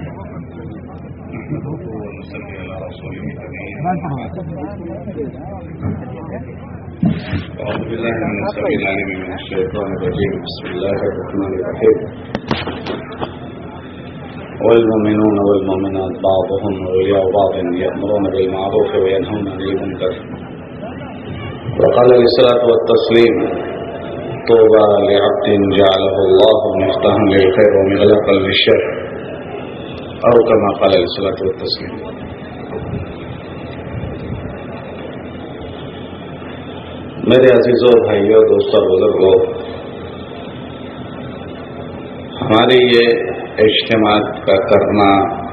ونصلي على رسوله الكريم. أعوذ بالله من السميع العليم من الشيطان الرجيم. بسم الله الرحمن الرحيم. والمؤمنون والمؤمنات بعضهم أولياء بعض يأمرون بالمعروف وينهون عن المنكر. وقال الصلاة والتسليم: طوبى لعبد جعله الله مفتاحا للخير ومغلقا للشر، أو كما قال الصلاة والتسليم. میرے عزیزوں، بھائیوں، دوستوں، بزرگوں، ہماری یہ اجتماع کا کرنا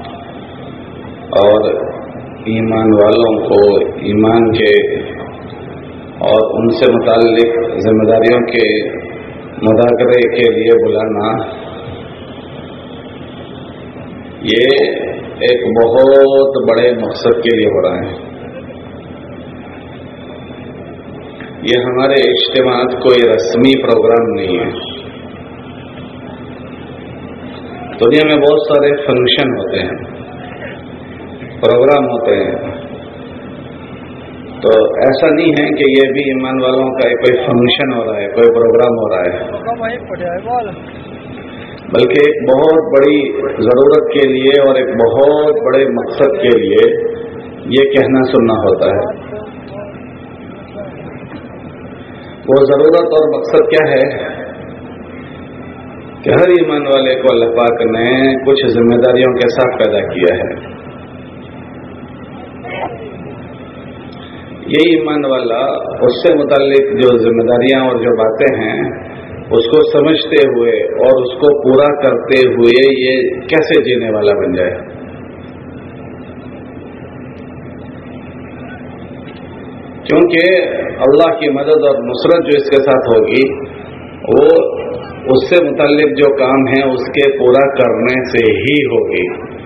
اور ایمان والوں کو ایمان کے اور ان سے متعلق ذمہ داریوں کے مذاکرے کے لیے بلانا، یہ ایک بہت بڑے مقصد کے لیے ہو رہا ہے. یہ ہمارے اجتماع کوئی رسمی پروگرام نہیں ہے. دنیا میں بہت سارے فنکشن ہوتے ہیں، پروگرام ہوتے ہیں، تو ایسا نہیں ہے کہ یہ بھی ایمان والوں کا کوئی فنکشن ہو رہا ہے، کوئی پروگرام ہو رہا ہے، بلکہ ایک بہت بڑی ضرورت کے لیے اور ایک بہت بڑے مقصد کے لیے یہ کہنا سننا ہوتا ہے. وہ ضرورت اور مقصد کیا ہے کہ ہر ایمان والے کو اللہ پاک نے کچھ ذمہ داریوں کے ساتھ پیدا کیا ہے. یہ ایمان والا اس سے متعلق جو ذمہ داریاں اور جو باتیں ہیں اس کو سمجھتے ہوئے اور اس کو پورا کرتے ہوئے یہ کیسے جینے والا بن جائے. کیونکہ اللہ کی مدد اور نصرت جو اس کے ساتھ ہوگی وہ اس سے متعلق جو کام ہے اس کے پورا کرنے سے ہی ہوگی.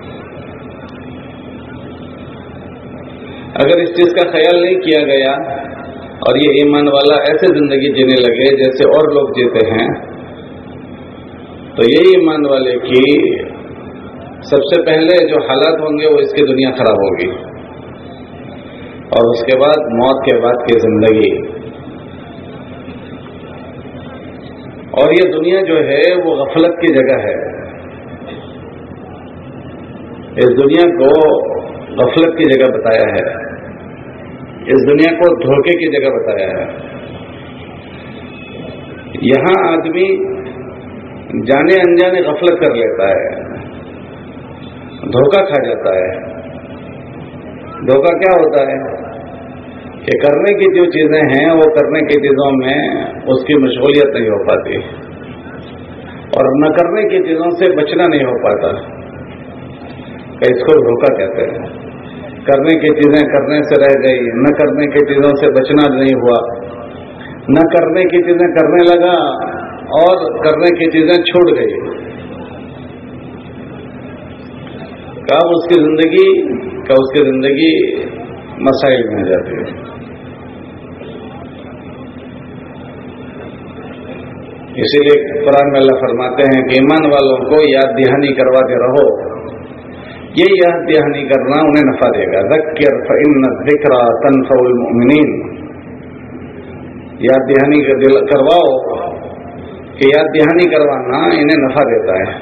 اگر اس چیز کا خیال نہیں کیا گیا اور یہ ایمان والا ایسے زندگی جینے لگے جیسے اور لوگ جیتے ہیں، تو یہ ایمان والے کی سب سے پہلے جو حالات ہوں گے وہ اس کی دنیا خراب ہوگی، اور اس کے بعد موت کے بعد کی زندگی. اور یہ دنیا جو ہے وہ غفلت کی جگہ ہے. اس دنیا کو غفلت کی جگہ بتایا ہے، اس دنیا کو دھوکے کی جگہ بتایا ہے. یہاں آدمی جانے انجانے غفلت کر لیتا ہے، دھوکہ کھا جاتا ہے. دھوکہ کیا ہوتا ہے کہ کرنے کی جو چیزیں ہیں وہ کرنے کی چیزوں میں اس کی مشغولیت نہیں ہو پاتی، اور نہ کرنے کی چیزوں سے بچنا نہیں ہو پاتا. کہ اس کو دھوکہ کہتے ہیں. کرنے کی چیزیں کرنے سے رہ گئی، نہ کرنے کی چیزوں سے بچنا نہیں ہوا، نہ کرنے کی چیزیں کرنے لگا اور کرنے کی چیزیں چھوٹ گئی. کب اس کی زندگی مسائل میں جاتی ہے. اسی لیے قرآن میں اللہ فرماتے ہیں کہ ایمان والوں کو یاد دہانی کرواتے رہو. یہ یاد دہانی کرنا انہیں نفع دے گا. ذکر فإن الذکرى تنفع المؤمنین. یاد دہانی کرواؤ کہ یاد دہانی کروانا انہیں نفع دیتا ہے.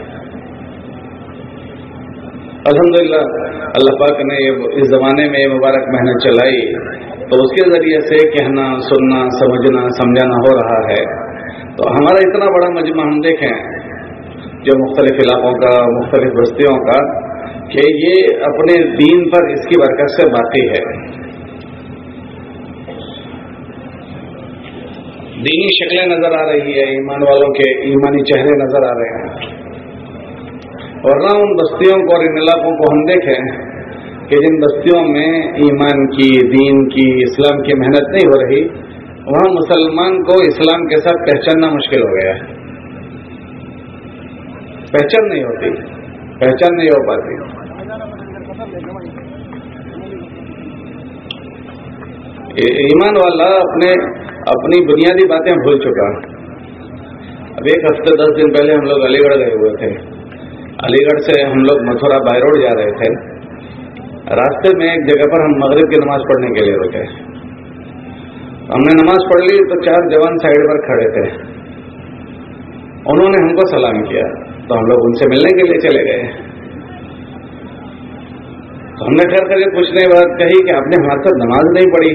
الحمدللہ اللہ پاک نے اس زمانے میں یہ مبارک محنت چلائی تو اس کے ذریعے سے کہنا، سننا، سمجھنا، سمجھانا ہو رہا ہے. تو ہمارا اتنا بڑا مجمع ہم دیکھیں جو مختلف علاقوں کا، مختلف بستیوں کا، کہ یہ اپنے دین پر اس کی برکت سے باقی ہے. دینی شکلیں نظر آ رہی ہے، ایمان والوں کے ایمانی چہرے نظر آ رہے ہیں. ورنہ ان بستیوں کو اور ان علاقوں کو ہم دیکھیں کہ جن بستیوں میں ایمان کی، دین کی، اسلام کی محنت نہیں ہو رہی، وہاں مسلمان کو اسلام کے ساتھ پہچاننا مشکل ہو گیا ہے. پہچان نہیں ہوتی، پہچان نہیں ہو پاتی. ایمان والا اپنی بنیادی باتیں بھول چکا. اب ایک ہفتے 10 دن پہلے ہم لوگ علی گڑھ گئے ہوئے تھے. علی گڑھ سے ہم لوگ متھرا بائی روڈ جا رہے تھے. راستے میں ایک جگہ پر ہم مغرب کی نماز پڑھنے کے لیے رکے. ہم نے نماز پڑھ لی تو 4 جوان سائڈ پر کھڑے تھے. انہوں نے ہم کو سلام کیا تو ہم لوگ ان سے ملنے کے لیے چلے گئے. تو ہم نے ٹھہر کر یہ پوچھنے کے بعد کہی کہ آپ نے ہمارے ساتھ نماز نہیں پڑھی.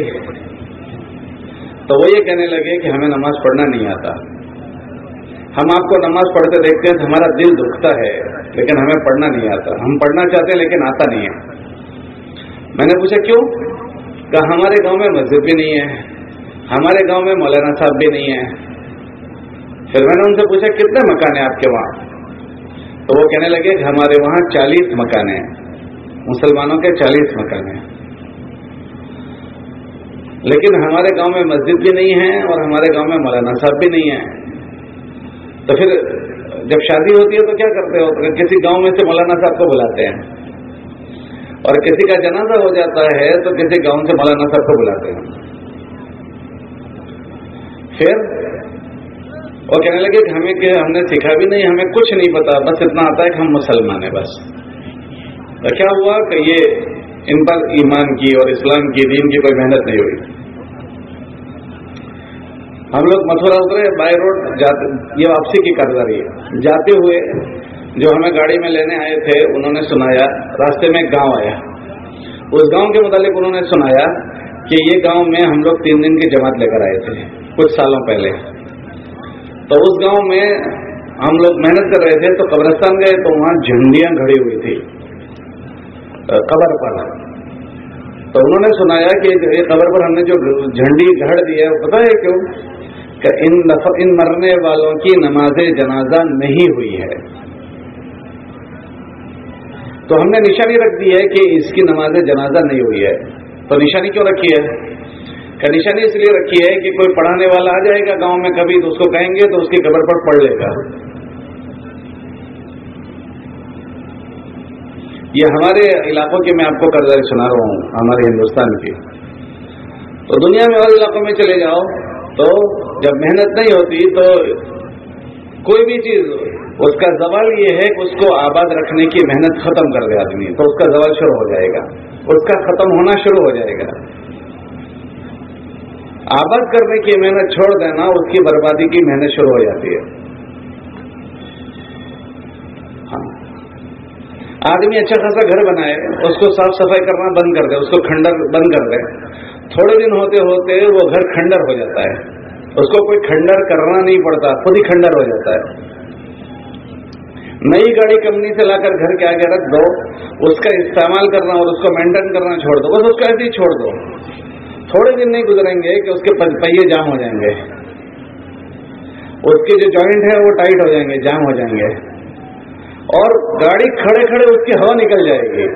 تو وہ یہ کہنے لگے کہ ہمیں نماز پڑھنا نہیں آتا. ہم آپ کو نماز پڑھتے دیکھتے ہیں تو ہمارا دل دکھتا ہے لیکن ہمیں پڑھنا نہیں آتا. ہم پڑھنا چاہتے ہیں لیکن آتا نہیں ہے. میں نے پوچھا کیوں؟ کہ ہمارے گاؤں میں مسجد بھی نہیں ہے, ہمارے گاؤں میں مولانا صاحب بھی نہیں ہے. پھر میں نے ان سے پوچھا کتنے مکان ہیں آپ کے وہاں؟ تو وہ کہنے لگے کہ ہمارے وہاں 40 مکان ہیں, مسلمانوں کے 40 مکان ہیں, لیکن ہمارے گاؤں میں مسجد بھی نہیں ہے اور ہمارے گاؤں میں مولانا صاحب بھی نہیں ہے. تو پھر جب شادی ہوتی ہے تو کیا کرتے ہو؟ تو کسی گاؤں میں سے مولانا صاحب کو بلاتے ہیں, اور کسی کا جنازہ ہو جاتا ہے تو کسی گاؤں سے مولانا صاحب کو بلاتے ہیں. پھر وہ کہنے لگے کہ ہم نے سیکھا بھی نہیں, ہمیں کچھ نہیں پتا, بس اتنا آتا ہے کہ ہم مسلمان ہیں بس. تو کیا ہوا کہ یہ ان پر ایمان کی اور اسلام کی, دین کی کوئی محنت نہیں ہوئی. ہم لوگ متھرا اترے, بائی روڈ جاتے, یہ واپسی کی کاروباری ہے. جاتے ہوئے جو ہمیں گاڑی میں لینے آئے تھے انہوں نے سنایا, راستے میں ایک گاؤں آیا, اس گاؤں کے متعلق انہوں نے سنایا کہ یہ گاؤں میں ہم لوگ 3 دن کی جماعت لے کر آئے تھے کچھ سالوں پہلے. تو اس گاؤں میں ہم لوگ محنت کر رہے تھے تو قبرستان گئے تو وہاں جھنڈیاں کھڑی ہوئی تھی قبر پر. تو انہوں نے سنایا کہ یہ قبر پر ہم نے جو جھنڈی گھڑ دی ہے وہ پتہ ہے کیوں؟ کہ ان مرنے والوں کی نماز جنازہ نہیں ہوئی ہے. تو ہم نے نشانی رکھ دی ہے کہ اس کی نماز جنازہ نہیں ہوئی ہے. تو نشانی کیوں رکھی ہے؟ کہ نشانی اس لیے رکھی ہے کہ کوئی پڑھانے والا آ جائے گا گاؤں میں کبھی تو اس کو کہیں گے تو اس کی قبر پر پڑھ لے گا. یہ ہمارے علاقوں کی میں آپ کو کرداری سنا رہا ہوں, ہمارے ہندوستان کی. تو دنیا میں اور علاقوں میں چلے جاؤ تو جب محنت نہیں ہوتی تو کوئی بھی چیز اس کا زوال یہ ہے کہ اس کو آباد رکھنے کی محنت ختم کر دے آدمی تو اس کا زوال شروع ہو جائے گا, اس کا ختم ہونا شروع ہو جائے گا. آباد کرنے کی محنت چھوڑ دینا اس کی بربادی کی محنت شروع ہو جاتی ہے. ہاں, آدمی اچھا خاصا گھر بنائے, اس کو صاف صفائی کرنا بند کر دے, اس کو کھنڈر بند کر دے, تھوڑے دن ہوتے ہوتے وہ گھر کھنڈر ہو جاتا ہے. اس کو کوئی کھنڈر کرنا نہیں پڑتا, خود ہی کھنڈر ہو جاتا ہے. نئی گاڑی کمپنی سے لا کر گھر کے آگے رکھ دو, اس کا استعمال کرنا اور اس کو مینٹین کرنا چھوڑ دو, بس اس کو ایسے ہی چھوڑ دو. تھوڑے دن نہیں گزریں گے کہ اس کے پہیے جام ہو جائیں گے, اس کے جو جوائنٹ ہے وہ ٹائٹ ہو جائیں گے, جام ہو جائیں گے, اور گاڑی کھڑے کھڑے اس کی ہوا نکل جائے گی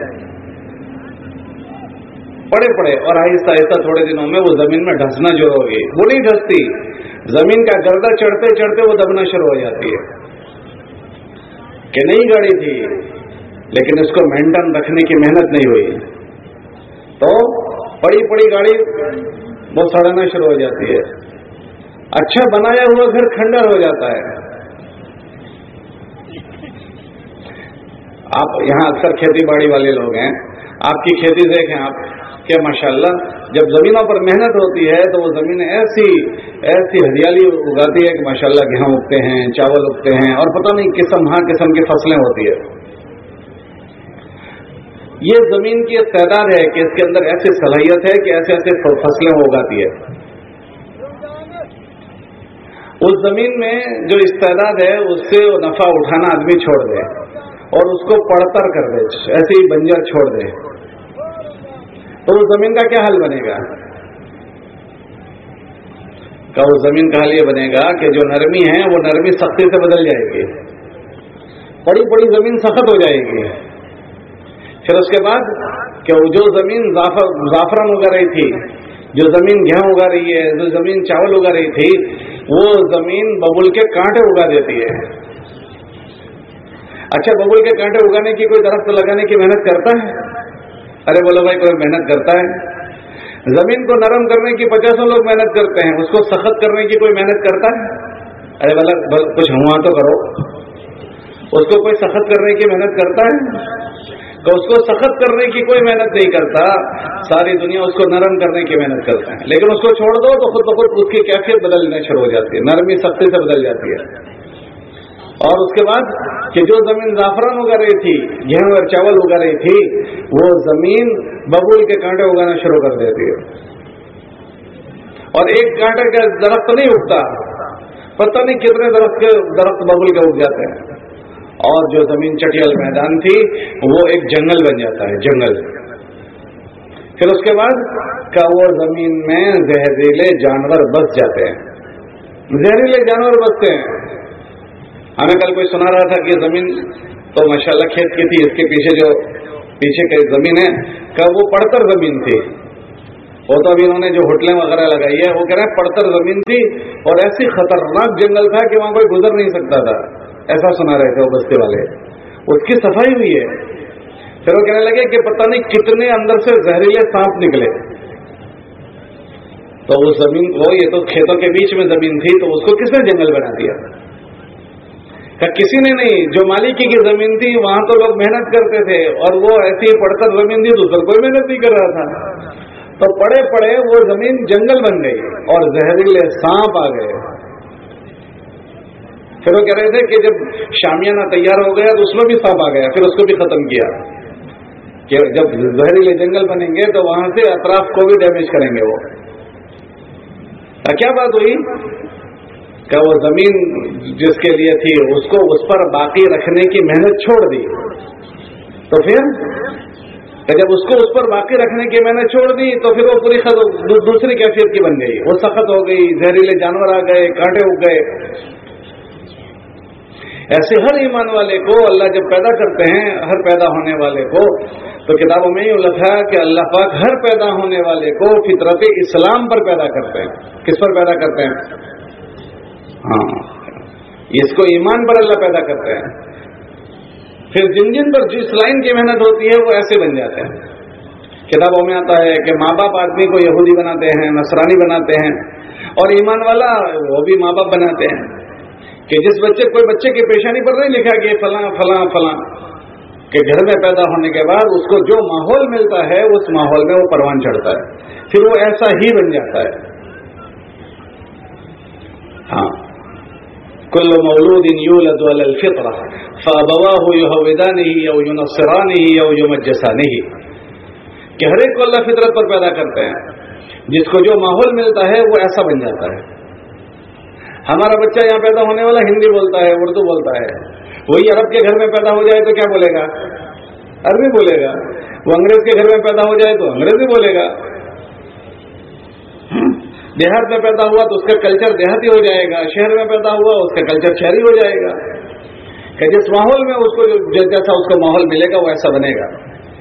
پڑے پڑے, اور آہستہ آہستہ تھوڑے دنوں میں وہ زمین میں ڈھسنا جو ہوگی وہ نہیں ڈھستی, زمین کا گردہ چڑھتے چڑھتے وہ دبنا شروع ہو جاتی ہے. کہ نئی گاڑی تھی لیکن اس کو مینٹین رکھنے کی محنت نہیں ہوئی تو پڑی پڑی گاڑی وہ سڑنا شروع ہو جاتی ہے. اچھا بنایا ہوا گھر کھنڈر ہو جاتا ہے. آپ یہاں اکثر کھیتی باڑی والے لوگ ہیں, آپ کی کھیتی دیکھیں آپ کہ ماشاءاللہ جب زمینوں پر محنت ہوتی ہے تو وہ زمینیں ایسی ہریالی اگاتی ہے کہ ماشاءاللہ گیہوں اگتے ہیں, چاول اگتے ہیں, اور پتہ نہیں قسم کی فصلیں ہوتی ہے. یہ زمین کی ایک تعداد ہے کہ اس کے اندر ایسی صلاحیت ہے کہ ایسے فصلیں وہ اگاتی ہے. اس زمین میں جو استعداد ہے اس سے نفع اٹھانا آدمی چھوڑ دے اور اس کو پڑتر کر دے, ایسے ہی بنجر چھوڑ دے, تو اس زمین کا کیا حل بنے گا؟ کہ اس زمین کا حل یہ بنے گا کہ جو نرمی ہے وہ نرمی سختی سے بدل جائے گی, بڑی بڑی زمین سخت ہو جائے گی. پھر اس کے بعد کہ جو زمین زعفران اگا رہی تھی, جو زمین گیہوں اگا رہی ہے, جو زمین چاول اگا رہی تھی, وہ زمین ببول کے کانٹے اگا دیتی ہے. اچھا, ببول کے کانٹے اگانے کی کوئی درخت لگانے کی محنت کرتا ہے؟ ارے بولو بھائی, کوئی محنت کرتا ہے؟ زمین کو نرم کرنے کی 50 لوگ محنت کرتے ہیں, اس کو سخت کرنے کی کوئی محنت کرتا ہے؟ ارے بھلا کچھ ہوا تو کرو. اس کو کوئی سخت کرنے کی محنت کرتا ہے؟ کہ اس کو سخت کرنے کی کوئی محنت نہیں کرتا، ساری دنیا اس کو نرم کرنے کی محنت کرتا ہے، لیکن اس کو چھوڑ دو تو خود بخود اس کی کیفیت بدلنا شروع ہو جاتی ہے، نرمی سختی سے بدل جاتی ہے۔ اور اس کے بعد کہ جو زمین زعفران اگا رہی تھی، گیہوں اور چاول اگا رہی تھی، وہ زمین ببول کے کانٹے اگانا شروع کر دیتی ہے، اور ایک کانٹے کا درخت نہیں اگتا، پتہ نہیں کتنے درخت ببول کے اگ جاتے ہیں، اور جو زمین چٹیل میدان تھی وہ ایک جنگل بن جاتا ہے، جنگل۔ پھر اس کے بعد کہ وہ زمین میں زہریلے جانور بس جاتے ہیں، زہریلے جانور بستے ہیں۔ ہمیں کل کوئی سنا رہا تھا کہ یہ زمین تو ماشاءاللہ کھیت کی تھی، اس کے پیچھے کی زمین ہے کہ وہ پڑتر زمین تھی، وہ تو ابھی انہوں نے جو ہوٹلیں وغیرہ لگائی ہے وہ کہہ رہے ہیں پڑتر زمین تھی، اور ایسی خطرناک جنگل تھا کہ وہاں کوئی گزر نہیں سکتا تھا، ایسا سنا رہے تھے وہ بستے والے۔ اس کی صفائی ہوئی ہے، پھر وہ کہنے لگے کہ پتہ نہیں کتنے اندر سے زہریلے سانپ نکلے، تو وہ زمین یہ تو کھیتوں کے بیچ میں زمین تھی، تو اس کو کس نے جنگل بنا دیا؟ کہ کسی نے نہیں، جو مالکی کی زمین تھی وہاں تو لوگ محنت کرتے تھے، اور وہ ایسی پڑتر زمین تھی تو اس پر کوئی محنت نہیں کر رہا تھا، تو پڑے پڑے وہ زمین جنگل بن گئی اور زہریلے سانپ آ گئے۔ پھر وہ کہہ رہے تھے کہ جب شامیانہ تیار ہو گیا تو اس میں بھی سانپ آ گیا، پھر اس کو بھی ختم کیا، کہ جب زہریلے جنگل بنیں گے تو وہاں سے اطراف کو بھی ڈیمیج کریں گے۔ وہ کیا بات ہوئی کہ وہ زمین جس کے لیے تھی اس کو اس پر باقی رکھنے کی محنت چھوڑ دی، تو پھر جب اس کو اس پر باقی رکھنے کی محنت چھوڑ دی تو پھر وہ پوری دوسری کیفیت کی بن گئی، وہ سخت ہو گئی، زہریلے جانور آ گئے، کانٹے اگ گئے۔ ایسے ہر ایمان والے کو اللہ جب پیدا کرتے ہیں، ہر پیدا ہونے والے کو، تو کتابوں میں یہ لکھا ہے کہ اللہ پاک ہر پیدا ہونے والے کو فطرت اسلام پر پیدا کرتے ہیں۔ کس پر پیدا کرتے ہیں؟ ہاں، اس کو ایمان پر اللہ پیدا کرتے ہیں، پھر جن جن پر جس لائن کی محنت ہوتی ہے وہ ایسے بن جاتے ہیں۔ کتابوں میں آتا ہے کہ ماں باپ آدمی کو یہودی بناتے ہیں، نصرانی بناتے ہیں، اور ایمان والا وہ بھی ماں باپ بناتے ہیں، کہ جس کوئی بچے کی پیشانی پر نہیں لکھا کہ فلاں فلاں فلاں، کہ گھر میں پیدا ہونے کے بعد اس کو جو ماحول ملتا ہے اس ماحول میں وہ پروان چڑھتا ہے، پھر وہ ایسا ہی بن جاتا ہے۔ ہاں، کل مولود یولد علی الفطرہ فابواہ یہودانہ او ینصرانہ او یمجسانہ، کہ ہر ایک کو اللہ فطرت پر پیدا کرتے ہیں، جس کو جو ماحول ملتا ہے وہ ایسا بن جاتا ہے۔ ہمارا بچہ یہاں پیدا ہونے والا ہندی بولتا ہے، اردو بولتا ہے، وہی عرب کے گھر میں پیدا ہو جائے تو کیا بولے گا؟ عربی بولے گا۔ وہ انگریز کے گھر میں پیدا ہو جائے تو انگریزی بولے گا۔ دیہات میں پیدا ہوا تو اس کا کلچر دیہاتی ہو جائے گا، شہر میں پیدا ہوا اس کا کلچر شہری ہو جائے گا، کہ جس ماحول میں اس کو جیسا اس کو ماحول ملے گا وہ ایسا بنے گا۔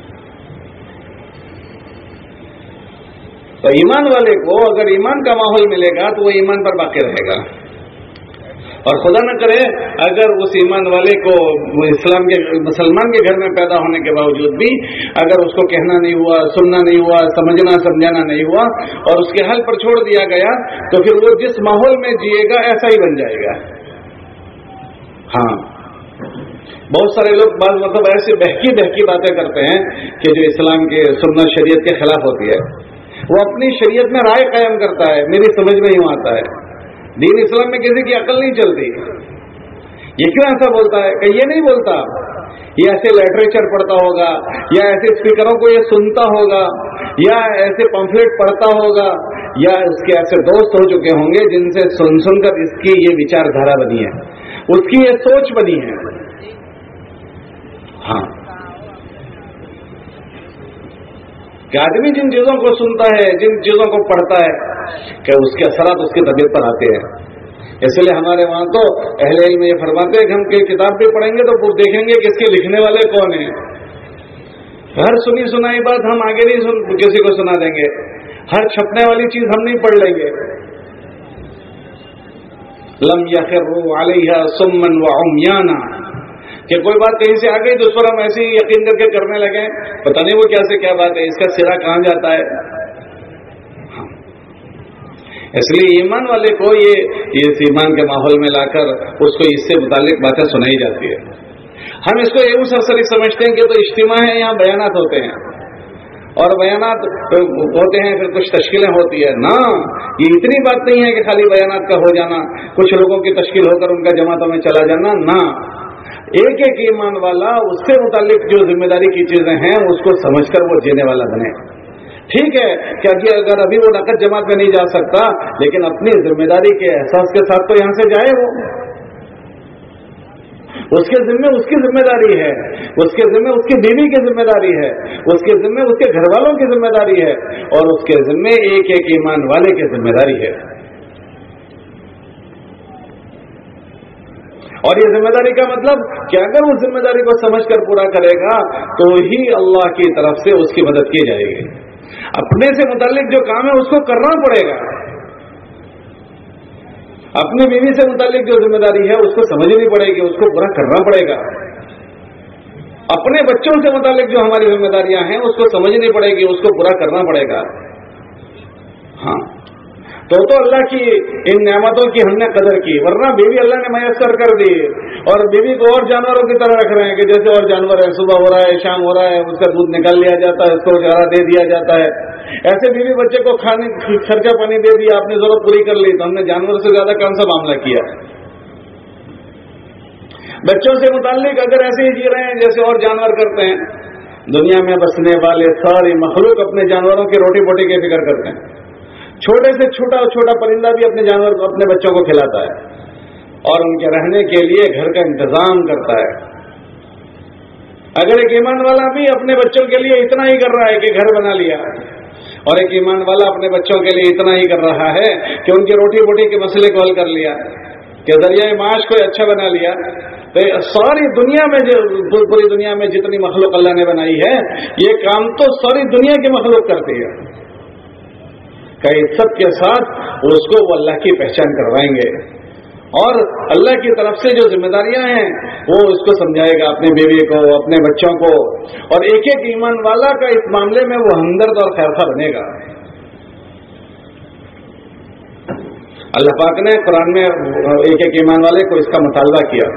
تو ایمان والے کو اگر ایمان کا ماحول ملے گا تو وہ ایمان پر باقی رہے گا، اور خدا نہ کرے اگر اس ایمان والے کو اسلام کے مسلمان کے گھر میں پیدا ہونے کے باوجود بھی اگر اس کو کہنا نہیں ہوا، سننا نہیں ہوا، سمجھنا سمجھانا نہیں ہوا، اور اس کے حل پر چھوڑ دیا گیا، تو پھر وہ جس ماحول میں جیے گا ایسا ہی بن جائے گا۔ ہاں، بہت سارے لوگ بعض مطلب ایسی بہکی باتیں کرتے ہیں کہ جو اسلام کے سنت شریعت کے خلاف ہوتی ہے، وہ اپنی شریعت میں رائے قائم کرتا ہے، میری سمجھ میں یوں آتا ہے۔ دین اسلام میں کسی کی عقل نہیں چلتی۔ یہ کیوں ایسا بولتا ہے؟ کہ یہ نہیں بولتا، یہ ایسے لٹریچر پڑھتا ہوگا، یا ایسے اسپیکروں کو یہ سنتا ہوگا، یا ایسے پمفلیٹ پڑھتا ہوگا، یا اس کے ایسے دوست ہو چکے ہوں گے جن سے سن کر اس کی یہ وچار دھارا بنی ہے، اس کی یہ سوچ بنی ہے۔ ہاں، کہ آدمی جن چیزوں کو سنتا ہے، جن چیزوں کو پڑھتا ہے، کہ اس کے اثرات اس کی طبیعت پر آتے ہیں۔ اس لیے ہمارے وہاں تو اہل علم یہ فرماتے ہیں کہ ہم کوئی کتاب بھی پڑھیں گے تو دیکھیں گے کہ اس کے لکھنے والے کون ہیں۔ ہر سنی سنائی بات ہم آگے نہیں کسی کو سنا دیں گے، ہر چھپنے والی چیز ہم نہیں پڑھ لیں گے۔ لم یخروا علیہا صما وعمیانا، کہ کوئی بات کہیں سے آ گئی تو اس پر ہم ایسے ہی یقین کر کے کرنے لگے، پتہ نہیں وہ کیسے کیا بات ہے، اس کا سرا کہاں جاتا ہے۔ اس لیے ایمان والے کو یہ اس ایمان کے ماحول میں لا کر اس کو اس سے متعلق باتیں سنائی جاتی ہے۔ ہم اس کو यूं सरसरी समझते हैं कि तो इज्तिमा है, यहाँ बयानात होते हैं और बयानात होते हैं, फिर कुछ तश्कीलें होती है ना। ये इतनी बात नहीं है कि खाली बयानात का हो जाना, कुछ लोगों की तश्कील होकर उनका जमातों में चला जाना ना। एक एक ईमान वाला उससे मुतालिक जो जिम्मेदारी की चीजें हैं उसको समझकर वो जीने वाला बने। ٹھیک ہے کہ اگر ابھی وہ نقد جماعت میں نہیں جا سکتا لیکن اپنی ذمہ کے احساس کے ساتھ تو یہاں سے جائے، وہ اس کے ذمہ اس کی ذمہ داری ہے، اس کے ذمہ اس کی بیوی کی ذمہ داری ہے، اس کے ذمہ اس کے گھر والوں کی ذمہ داری ہے، اور اس کے ذمہ ایک ایک ایمان والے کی ذمہ داری ہے۔ اور یہ ذمہ داری کا مطلب کہ اگر اس ذمہ داری کو سمجھ کر پورا کرے گا تو ہی اللہ کی طرف سے اس کی مدد کی جائے گی۔ اپنے سے متعلق جو کام ہے اس کو کرنا پڑے گا، اپنی بیوی سے متعلق جو ذمہ داری ہے اس کو سمجھنی پڑے گی، اس کو پورا کرنا پڑے گا۔ اپنے بچوں سے متعلق جو ہماری ذمہ داریاں ہیں اس کو سمجھنی پڑے گی، اس کو پورا کرنا پڑے گا۔ ہاں تو اللہ کی ان نعمتوں کی ہم نے قدر کی، ورنہ بیوی اللہ نے میسر کر دی اور بیوی کو اور جانوروں کی طرح رکھ رہے ہیں کہ جیسے اور جانور ہے، صبح ہو رہا ہے شام ہو رہا ہے اس کا دودھ نکال لیا جاتا ہے، اس کو چارہ دے دیا جاتا ہے۔ ایسے بیوی بچے کو کھانے خرچہ پانی دے دیا، آپ نے ضرورت پوری کر لی، تو ہم نے جانور سے زیادہ کون سا معاملہ کیا؟ بچوں سے متعلق اگر ایسے ہی جی رہے ہیں جیسے اور جانور کرتے ہیں، دنیا میں بسنے والے ساری مخلوق اپنے جانوروں کی روٹی بوٹی کی فکر کرتے ہیں۔ چھوٹے سے چھوٹا پرندہ بھی اپنے جانور کو اپنے بچوں کو کھلاتا ہے اور ان کے رہنے کے لیے گھر کا انتظام کرتا ہے۔ اگر ایک ایمان والا بھی اپنے بچوں کے لیے اتنا ہی کر رہا ہے کہ گھر بنا لیا، اور ایک ایمان والا اپنے بچوں کے لیے اتنا ہی کر رہا ہے کہ ان کی روٹی بوٹی کے مسئلے کو حل کر لیا، کہ ذریعہ معاش کو اچھا بنا لیا، تو ساری دنیا میں پوری دنیا میں جتنی مخلوق اللہ نے بنائی ہے یہ کام تو ساری دنیا کی مخلوق کرتی ہے، کہ سب کے ساتھ اس کو وہ اللہ کی پہچان کروائیں گے، اور اللہ کی طرف سے جو ذمہ داریاں ہیں وہ اس کو سمجھائے گا، اپنے بیوی کو، اپنے بچوں کو، اور ایک ایک ایمان والا کا اس معاملے میں وہ ہمدرد اور خیرخواہ بنے گا۔ اللہ پاک نے قرآن میں ایک ایک ایمان والے کو اس کا مطالبہ کیا۔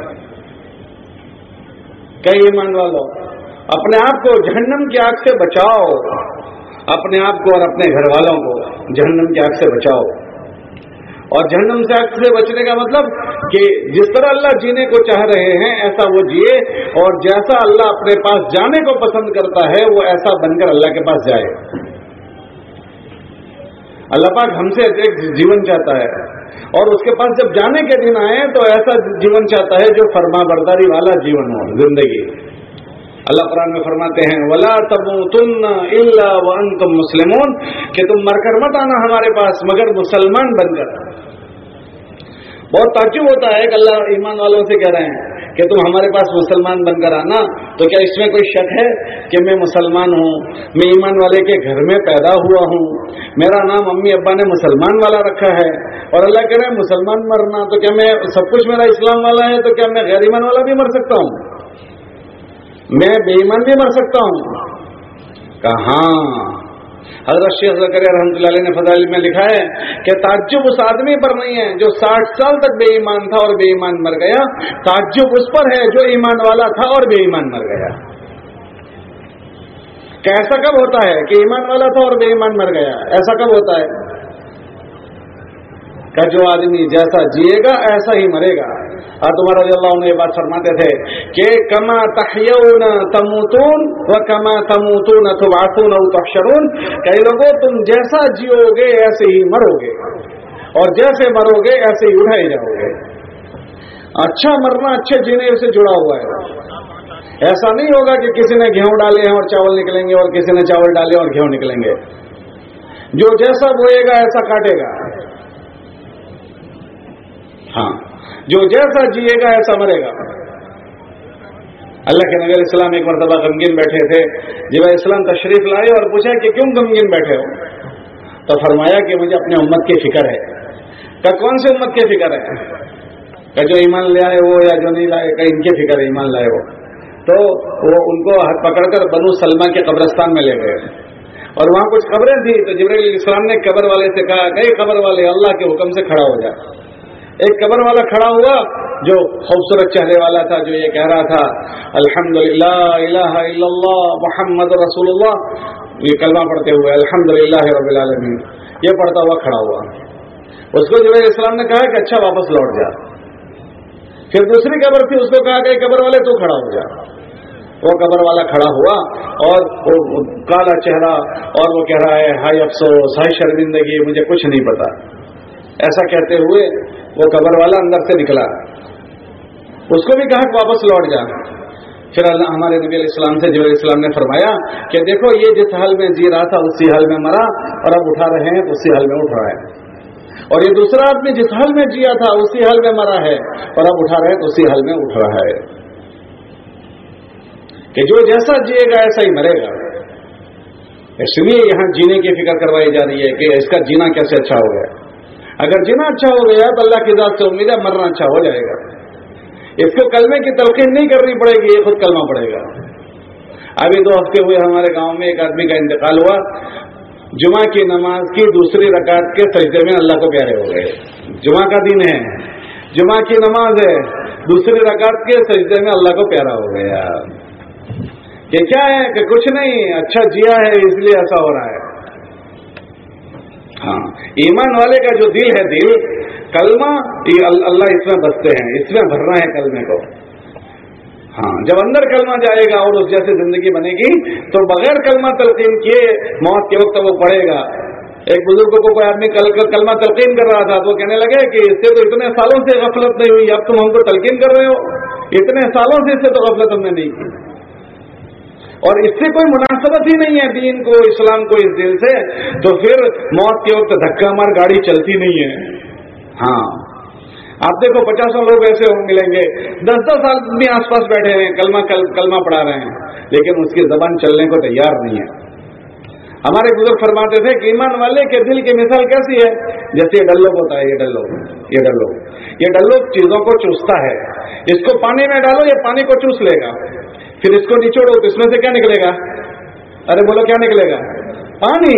کئی ایمان والوں اپنے آپ کو جہنم کی آگ سے بچاؤ، اپنے آپ کو اور اپنے گھر والوں کو جہنم کی آگ سے بچاؤ۔ اور جہنم سے آگ سے بچنے کا مطلب کہ جس طرح اللہ جینے کو چاہ رہے ہیں ایسا وہ جیے، اور جیسا اللہ اپنے پاس جانے کو پسند کرتا ہے وہ ایسا بن کر اللہ کے پاس جائے۔ اللہ پاک ہم سے ایک جیون چاہتا ہے، اور اس کے پاس جب جانے کے دن آئے تو ایسا جیون چاہتا ہے جو فرما برداری والا جیون ہو، زندگی۔ اللہ قرآن میں فرماتے ہیں وَلَا تَمُوتُنَّ إِلَّا وَأَنْتُمْ مُسْلِمُونَ، کہ تم مر کر مت آنا ہمارے پاس مگر مسلمان بن کر۔ بہت تعجب ہوتا ہے کہ اللہ ایمان والوں سے کہہ رہے ہیں کہ تم ہمارے پاس مسلمان بن کر آنا، تو کیا اس میں کوئی شک ہے کہ میں مسلمان ہوں، میں ایمان والے کے گھر میں پیدا ہوا ہوں، میرا نام امی ابا نے مسلمان والا رکھا ہے، اور اللہ کہہ رہے ہیں مسلمان مرنا، تو کیا میں سب کچھ میرا اسلام والا ہے، تو کیا میں غیر ایمان والا بھی مر سکتا ہوں، میں بے ایمان بھی مر سکتا ہوں؟ کہاں؟ حضرت شیخ زکریا رحمۃ اللہ علیہ نے فضائل میں لکھا ہے کہ تعجب اس آدمی پر نہیں ہے جو 60 سال تک بے ایمان تھا اور بے ایمان مر گیا، تعجب اس پر ہے جو ایمان والا تھا اور بے ایمان مر گیا۔ کہ ایسا کب ہوتا ہے کہ ایمان والا تھا اور بے ایمان مر گیا؟ ایسا کب ہوتا ہے کہ جو آدمی جیسا جیے گا ایسا ہی مرے گا۔ عمر رضی اللہ عنہ یہ بات فرماتے تھے کہ کما تحیون تموتون وکما تموتون تبعثون او تحشرون، کہ لوگوں تم جیسا جیو گے ایسے ہی مرو گے، اور جیسے مرو گے ایسے ہی اٹھائے جاؤ گے۔ اچھا مرنا اچھے جینے سے جڑا ہوا ہے۔ ایسا نہیں ہوگا کہ کسی نے گیہوں ڈالے ہیں اور چاول نکلیں گے، اور کسی نے چاول ڈالے اور گیہوں نکلیں گے۔ جو جیسا بوئے گا ایسا کاٹے گا، ہاں جو جیسا جیے گا ایسا مرے گا۔ اللہ کے نبی علیہ السلام ایک مرتبہ غمگین بیٹھے تھے، جب علیہ السلام تشریف لائے اور پوچھا کہ کیوں غمگین بیٹھے ہو، تو فرمایا کہ مجھے اپنے امت کی فکر ہے۔ کہ کون سی امت کی فکر ہے؟ کہ جو ایمان لے آئے وہ یا جو نہیں لائے، کہ ان کی فکر ہے ایمان لائے وہ۔ تو وہ ان کو ہاتھ پکڑ کر بنو سلمہ کے قبرستان میں لے گئے، اور وہاں کچھ قبریں تھی، تو جبرائیل علیہ السلام نے قبر والے سے کہا کہ قبر والے اللہ کے حکم سے کھڑا ہو جا، ایک قبر والا کھڑا ہوا جو خوبصورت چہرے والا تھا، جو یہ کہہ رہا تھا الحمدللہ الہ الا اللہ محمد رسول اللہ، یہ کلمہ پڑھتے ہوئے الحمدللہ رب العالمین یہ پڑھتا ہوا کھڑا ہوا. اس کو جبرائیل السلام نے کہا کہ اچھا واپس لوٹ جا. پھر دوسری قبر تھی، اس کو کہا کہ قبر والے تو کھڑا ہو جا. وہ قبر والا کھڑا ہوا اور وہ کالا چہرہ، اور وہ کہہ رہا ہے ہائے افسوس، ہائے شرمندگی، مجھے کچھ نہیں پتا. ایسا کہتے ہوئے وہ قبر والا اندر سے نکلا. اس کو بھی کہا کہ واپس لوٹ جا. پھر ہمارے نبی علیہ السلام سے جبرائیل السلام نے فرمایا کہ دیکھو یہ جس حال میں جی رہا تھا اسی حال میں مرا، اور اب اٹھا رہے ہیں تو اسی حال میں اٹھ رہا ہے. اور یہ دوسرا آدمی جس حال میں جیا تھا اسی حال میں مرا ہے، اور اب اٹھا رہے ہیں تو اسی حال میں اٹھ رہا ہے. کہ جو جیسا جیے گا ایسا ہی مرے گا. اس لیے یہاں جینے کی فکر کروائی جا رہی ہے کہ اس کا جینا کیسے اچھا ہو گیا. اگر جینا اچھا ہو گیا تو اللہ کی ذات سے امید ہے مرنا اچھا ہو جائے گا. اس کو کلمے کی تلقین نہیں کرنی پڑے گی، یہ خود کلمہ پڑے گا. ابھی 2 ہفتے ہوئے ہمارے گاؤں میں ایک آدمی کا انتقال ہوا. جمعہ کی نماز کی دوسری رکعت کے سجدے میں اللہ کو پیارے ہو گئے. جمعہ کا دن ہے، جمعہ کی نماز ہے، دوسری رکعت کے سجدے میں اللہ کو پیارا ہو گیا. یہ کیا ہے کہ کچھ نہیں، اچھا جیا ہے اس لیے ایسا ہو رہا ہے. ہاں، ایمان والے کا جو دل ہے، دل کلمہ اللہ اس میں بستے ہیں، اس میں بھرنا ہے کلمے کو. ہاں، جب اندر کلمہ جائے گا اور اس جیسی زندگی بنے گی تو بغیر کلمہ تلقین کیے موت کے وقت وہ پڑھے گا. ایک بزرگ کو کوئی آدمی کلمہ تلقین کر رہا تھا تو کہنے لگے کہ اس سے تو اتنے سالوں سے غفلت نہیں ہوئی، اب تم ہم کو تلقین کر رہے ہو. اتنے سالوں سے اس سے تو غفلت ہم نے نہیں کی، اور اس سے کوئی مناسبت ہی نہیں ہے دین کو، اسلام کو اس دل سے. تو پھر موت کے وقت دھکا مار گاڑی چلتی نہیں ہے. ہاں، آپ دیکھو 50 لوگ ایسے ملیں گے، 10 آدمی آس پاس بیٹھے ہیں، کلمہ پڑھا رہے ہیں، لیکن اس کی زبان چلنے کو تیار نہیں ہے. ہمارے بزرگ فرماتے تھے کہ ایمان والے کے دل کی مثال کیسی ہے؟ جیسے یہ ڈلوگ ہوتا ہے، یہ ڈلوگ چیزوں کو چوستا ہے. اس کو پانی میں ڈالو، یہ پانی کو چوس لے گا. پھر اس کو نچوڑو تو اس میں سے کیا نکلے گا؟ ارے بولو کیا نکلے گا؟ پانی.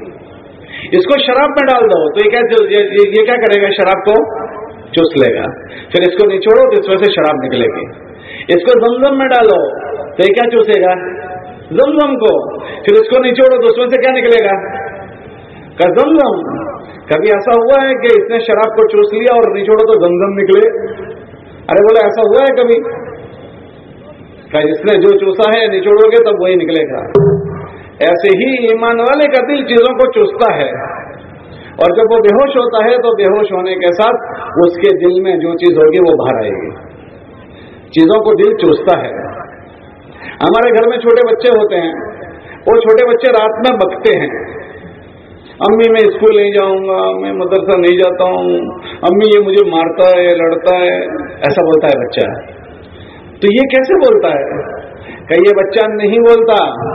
اس کو شراب میں ڈال دو تو یہ کیا کرے گا؟ شراب کو چوس لے گا. پھر اس کو نچوڑو تو اس میں سے شراب نکلے گی. اس کو زمزم میں ڈالو تو یہ کیا چوسے گا؟ زمزم کو. پھر اس کو نچوڑو تو اس میں سے کیا نکلے گا؟ زمزم. کبھی ایسا ہوا ہے کہ اس نے شراب کو چوس لیا اور نچوڑو تو زمزم نکلے؟ ارے بولو ایسا ہوا ہے کبھی؟ کہ جس نے جو چوسا ہے نچوڑو گے تب وہی نکلے گا. ایسے ہی ایمان والے کا دل چیزوں کو چوستا ہے، اور جب وہ بے ہوش ہوتا ہے تو بے ہوش ہونے کے ساتھ اس کے دل میں جو چیز ہوگی وہ باہر آئے گی. چیزوں کو دل چوستا ہے. ہمارے گھر میں چھوٹے بچے ہوتے ہیں، وہ چھوٹے بچے رات میں بکتے ہیں، امی میں اسکول نہیں جاؤں گا، میں مدرسہ نہیں جاتا ہوں، امی یہ مجھے مارتا ہے، لڑتا ہے، ایسا بولتا ہے بچہ. تو یہ کیسے بولتا ہے؟ کہ یہ بچہ نہیں بولتا،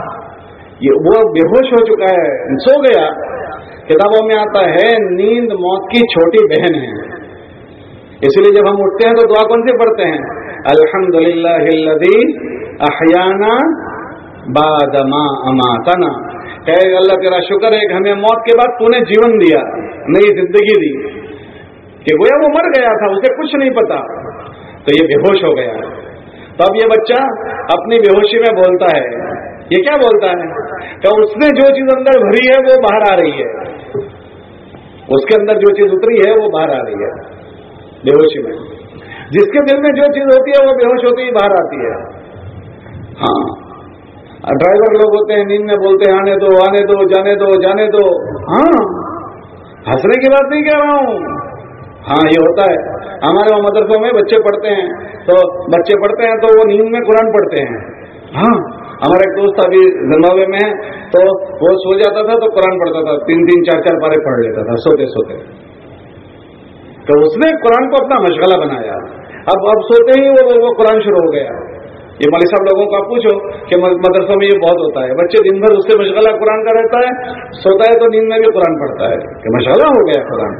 وہ بے ہوش ہو چکا ہے، سو گیا. کتابوں میں آتا ہے نیند موت کی چھوٹی بہن ہے. اس لیے جب ہم اٹھتے ہیں تو دعا کون سی پڑھتے ہیں؟ الحمدللہ الذی احیانا بعد ما اماتنا. کہ اللہ تیرا شکر ہے کہ ہمیں موت کے بعد تو نے جیون دیا، نئی زندگی دی. کہ گویا وہ مر گیا تھا، اسے کچھ نہیں پتا، تو یہ بے ہوش ہو گیا. تو اب یہ بچہ اپنی بے ہوشی میں بولتا ہے. یہ کیا بولتا ہے؟ کہ اس نے جو چیز اندر بھری ہے وہ باہر آ رہی ہے، اس کے اندر جو چیز اتری ہے وہ باہر آ رہی ہے بے ہوشی میں. جس کے دل میں جو چیز ہوتی ہے وہ بے ہوش ہوتی ہی باہر آتی ہے. ہاں، ڈرائیور لوگ ہوتے ہیں نیند میں بولتے ہیں آنے دو آنے دو، جانے دو جانے دو. ہاں، ہنسنے کی بات نہیں کہہ رہا ہوں. ہاں، یہ ہوتا ہے. ہمارے وہاں مدرسوں میں بچے پڑھتے ہیں تو وہ نیند میں قرآن پڑھتے ہیں. ہاں، ہمارا ایک دوست ابھی زمبابوے میں ہے تو وہ سو جاتا تھا تو قرآن پڑھتا تھا، 3 4 پارے پڑھ لیتا تھا سوتے سوتے. تو اس نے قرآن کو اپنا مشغلہ بنایا. اب سوتے ہی وہ قرآن شروع ہو گیا. یہ مولوی صاحب لوگوں کو آپ پوچھو کہ مدرسوں میں یہ بہت ہوتا ہے، بچے دن بھر اس سے مشغلہ قرآن کا رہتا ہے، سوتا ہے تو نیند میں بھی قرآن پڑھتا ہے، کہ مشغلہ ہو گیا قرآن.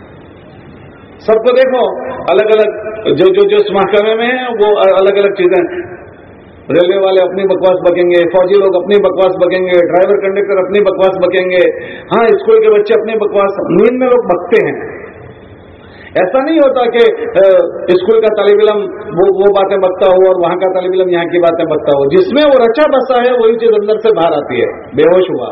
سب کو دیکھو الگ الگ جو اس محکمے میں ہیں وہ الگ الگ چیزیں. ریلوے والے اپنی بکواس بکیں گے، فوجی لوگ اپنی بکواس بکیں گے، ڈرائیور کنڈکٹر اپنی بکواس بکیں گے. ہاں، اسکول کے بچے اپنی بکواس. نیند میں لوگ بکتے ہیں. ایسا نہیں ہوتا کہ اسکول کا طالب علم وہ باتیں بکتا ہو اور وہاں کا طالب علم یہاں کی باتیں بکتا ہو. جس میں وہ رچا بسا ہے وہی چیز اندر سے باہر آتی ہے. بے ہوش ہوا.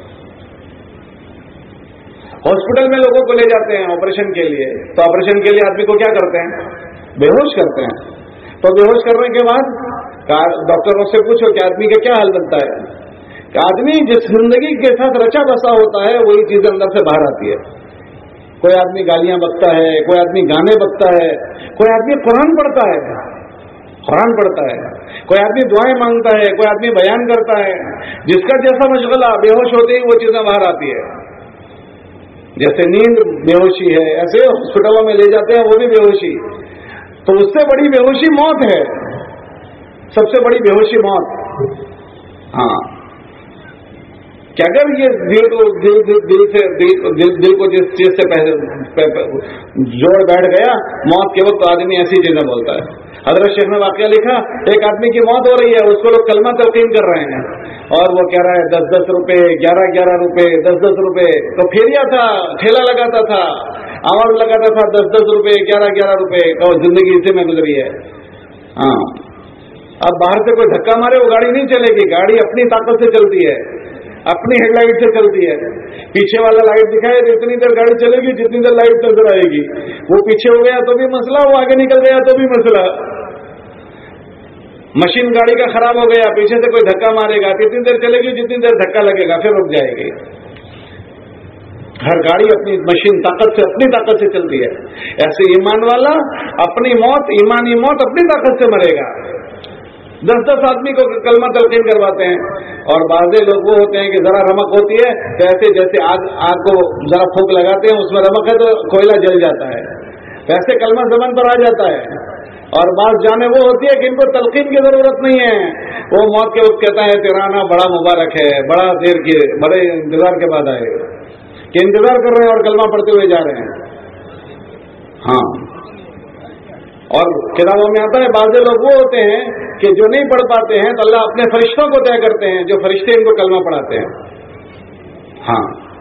ہاسپٹل میں لوگوں کو لے جاتے ہیں آپریشن کے لیے, تو آپریشن کے لیے آدمی کو کیا کرتے ہیں؟ بے ہوش کرتے ہیں. تو بے ہوش کرنے کے بعد ڈاکٹروں سے پوچھو کہ آدمی کا کیا حال بنتا ہے, کہ آدمی جس زندگی کے ساتھ رچا بسا ہوتا ہے وہی چیزیں اندر سے باہر آتی ہے. کوئی آدمی گالیاں بکتا ہے, کوئی آدمی گانے بکتا ہے, کوئی آدمی قرآن پڑھتا ہے, کوئی آدمی دعائیں مانگتا ہے, کوئی آدمی بیان کرتا ہے. جس کا جیسا مشغلہ, بے ہوش ہوتے ہی وہ چیزیں باہر آتی ہے. جیسے نیند بے ہوشی ہے, ایسے ہاسپٹلوں میں لے جاتے ہیں وہ بھی بے ہوشی. تو اس سے بڑی بے ہوشی موت ہے, سب سے بڑی بے ہوشی موت. ہاں, کہ اگر یہ دل کو جس چیز سے جوڑ بیٹھ گیا, موت کے وقت آدمی ایسی چیزیں بولتا ہے. حضرت شیخ نے واقعہ لکھا, ایک آدمی کی موت ہو رہی ہے, اس کو لوگ کلمہ تلقین کر رہے ہیں, اور وہ کہہ رہا ہے 10-10 روپے, 11-11 روپے, 10-10 روپے. تو پھیریا تھا, ٹھیلا لگاتا تھا, آواز لگاتا تھا 10-10 روپے, 11-11 روپے. اور زندگی اسی میں گزری ہے. ہاں, اب باہر سے کوئی دھکا مارے وہ گاڑی نہیں چلے گی. گاڑی اپنی طاقت سے چلتی ہے, اپنی ہیڈ لائٹ سے چلتی ہے. پیچھے والا لائٹ دکھائے تو اتنی دیر گاڑی چلے گی جتنی دیر لائٹ نظر آئے گی. وہ پیچھے ہو گیا تو بھی مسئلہ, وہ آگے نکل گیا تو بھی مسئلہ. مشین گاڑی کا خراب ہو گیا, پیچھے سے کوئی دھکا مارے گا, اتنی دیر چلے گی جتنی دیر دھکا لگے گا, پھر رک جائے گی. ہر گاڑی اپنی مشین طاقت سے, اپنی طاقت سے چلتی ہے. ایسے ایمان والا اپنی موت, ایمانی موت اپنی طاقت سے مرے گا. 10-10 آدمی کو کلمہ تلقین کرواتے ہیں. اور بعض لوگ وہ ہوتے ہیں کہ ذرا رمق ہوتی ہے تو ایسے جیسے آگ کو ذرا پھونک لگاتے ہیں, اس میں رمق ہے تو کوئلہ جل جاتا ہے, ویسے کلمہ زبان پر آ جاتا ہے. اور بعض جانیں وہ ہوتی ہے کہ ان کو تلقین کی ضرورت نہیں ہے, وہ موت کے وقت کہتا ہے تیرا آنا بڑا مبارک ہے, بڑا دیر کی, بڑے انتظار کے بعد آئے, کہ انتظار کر رہے ہیں اور کلمہ پڑھتے ہوئے جا رہے ہیں. ہاں, اور کتابوں میں آتا ہے بعض لوگ وہ ہوتے ہیں کہ جو نہیں پڑھ پاتے ہیں تو اللہ اپنے فرشتوں کو طے کرتے ہیں, جو فرشتے ان کو کلمہ پڑھاتے ہیں. ہاں,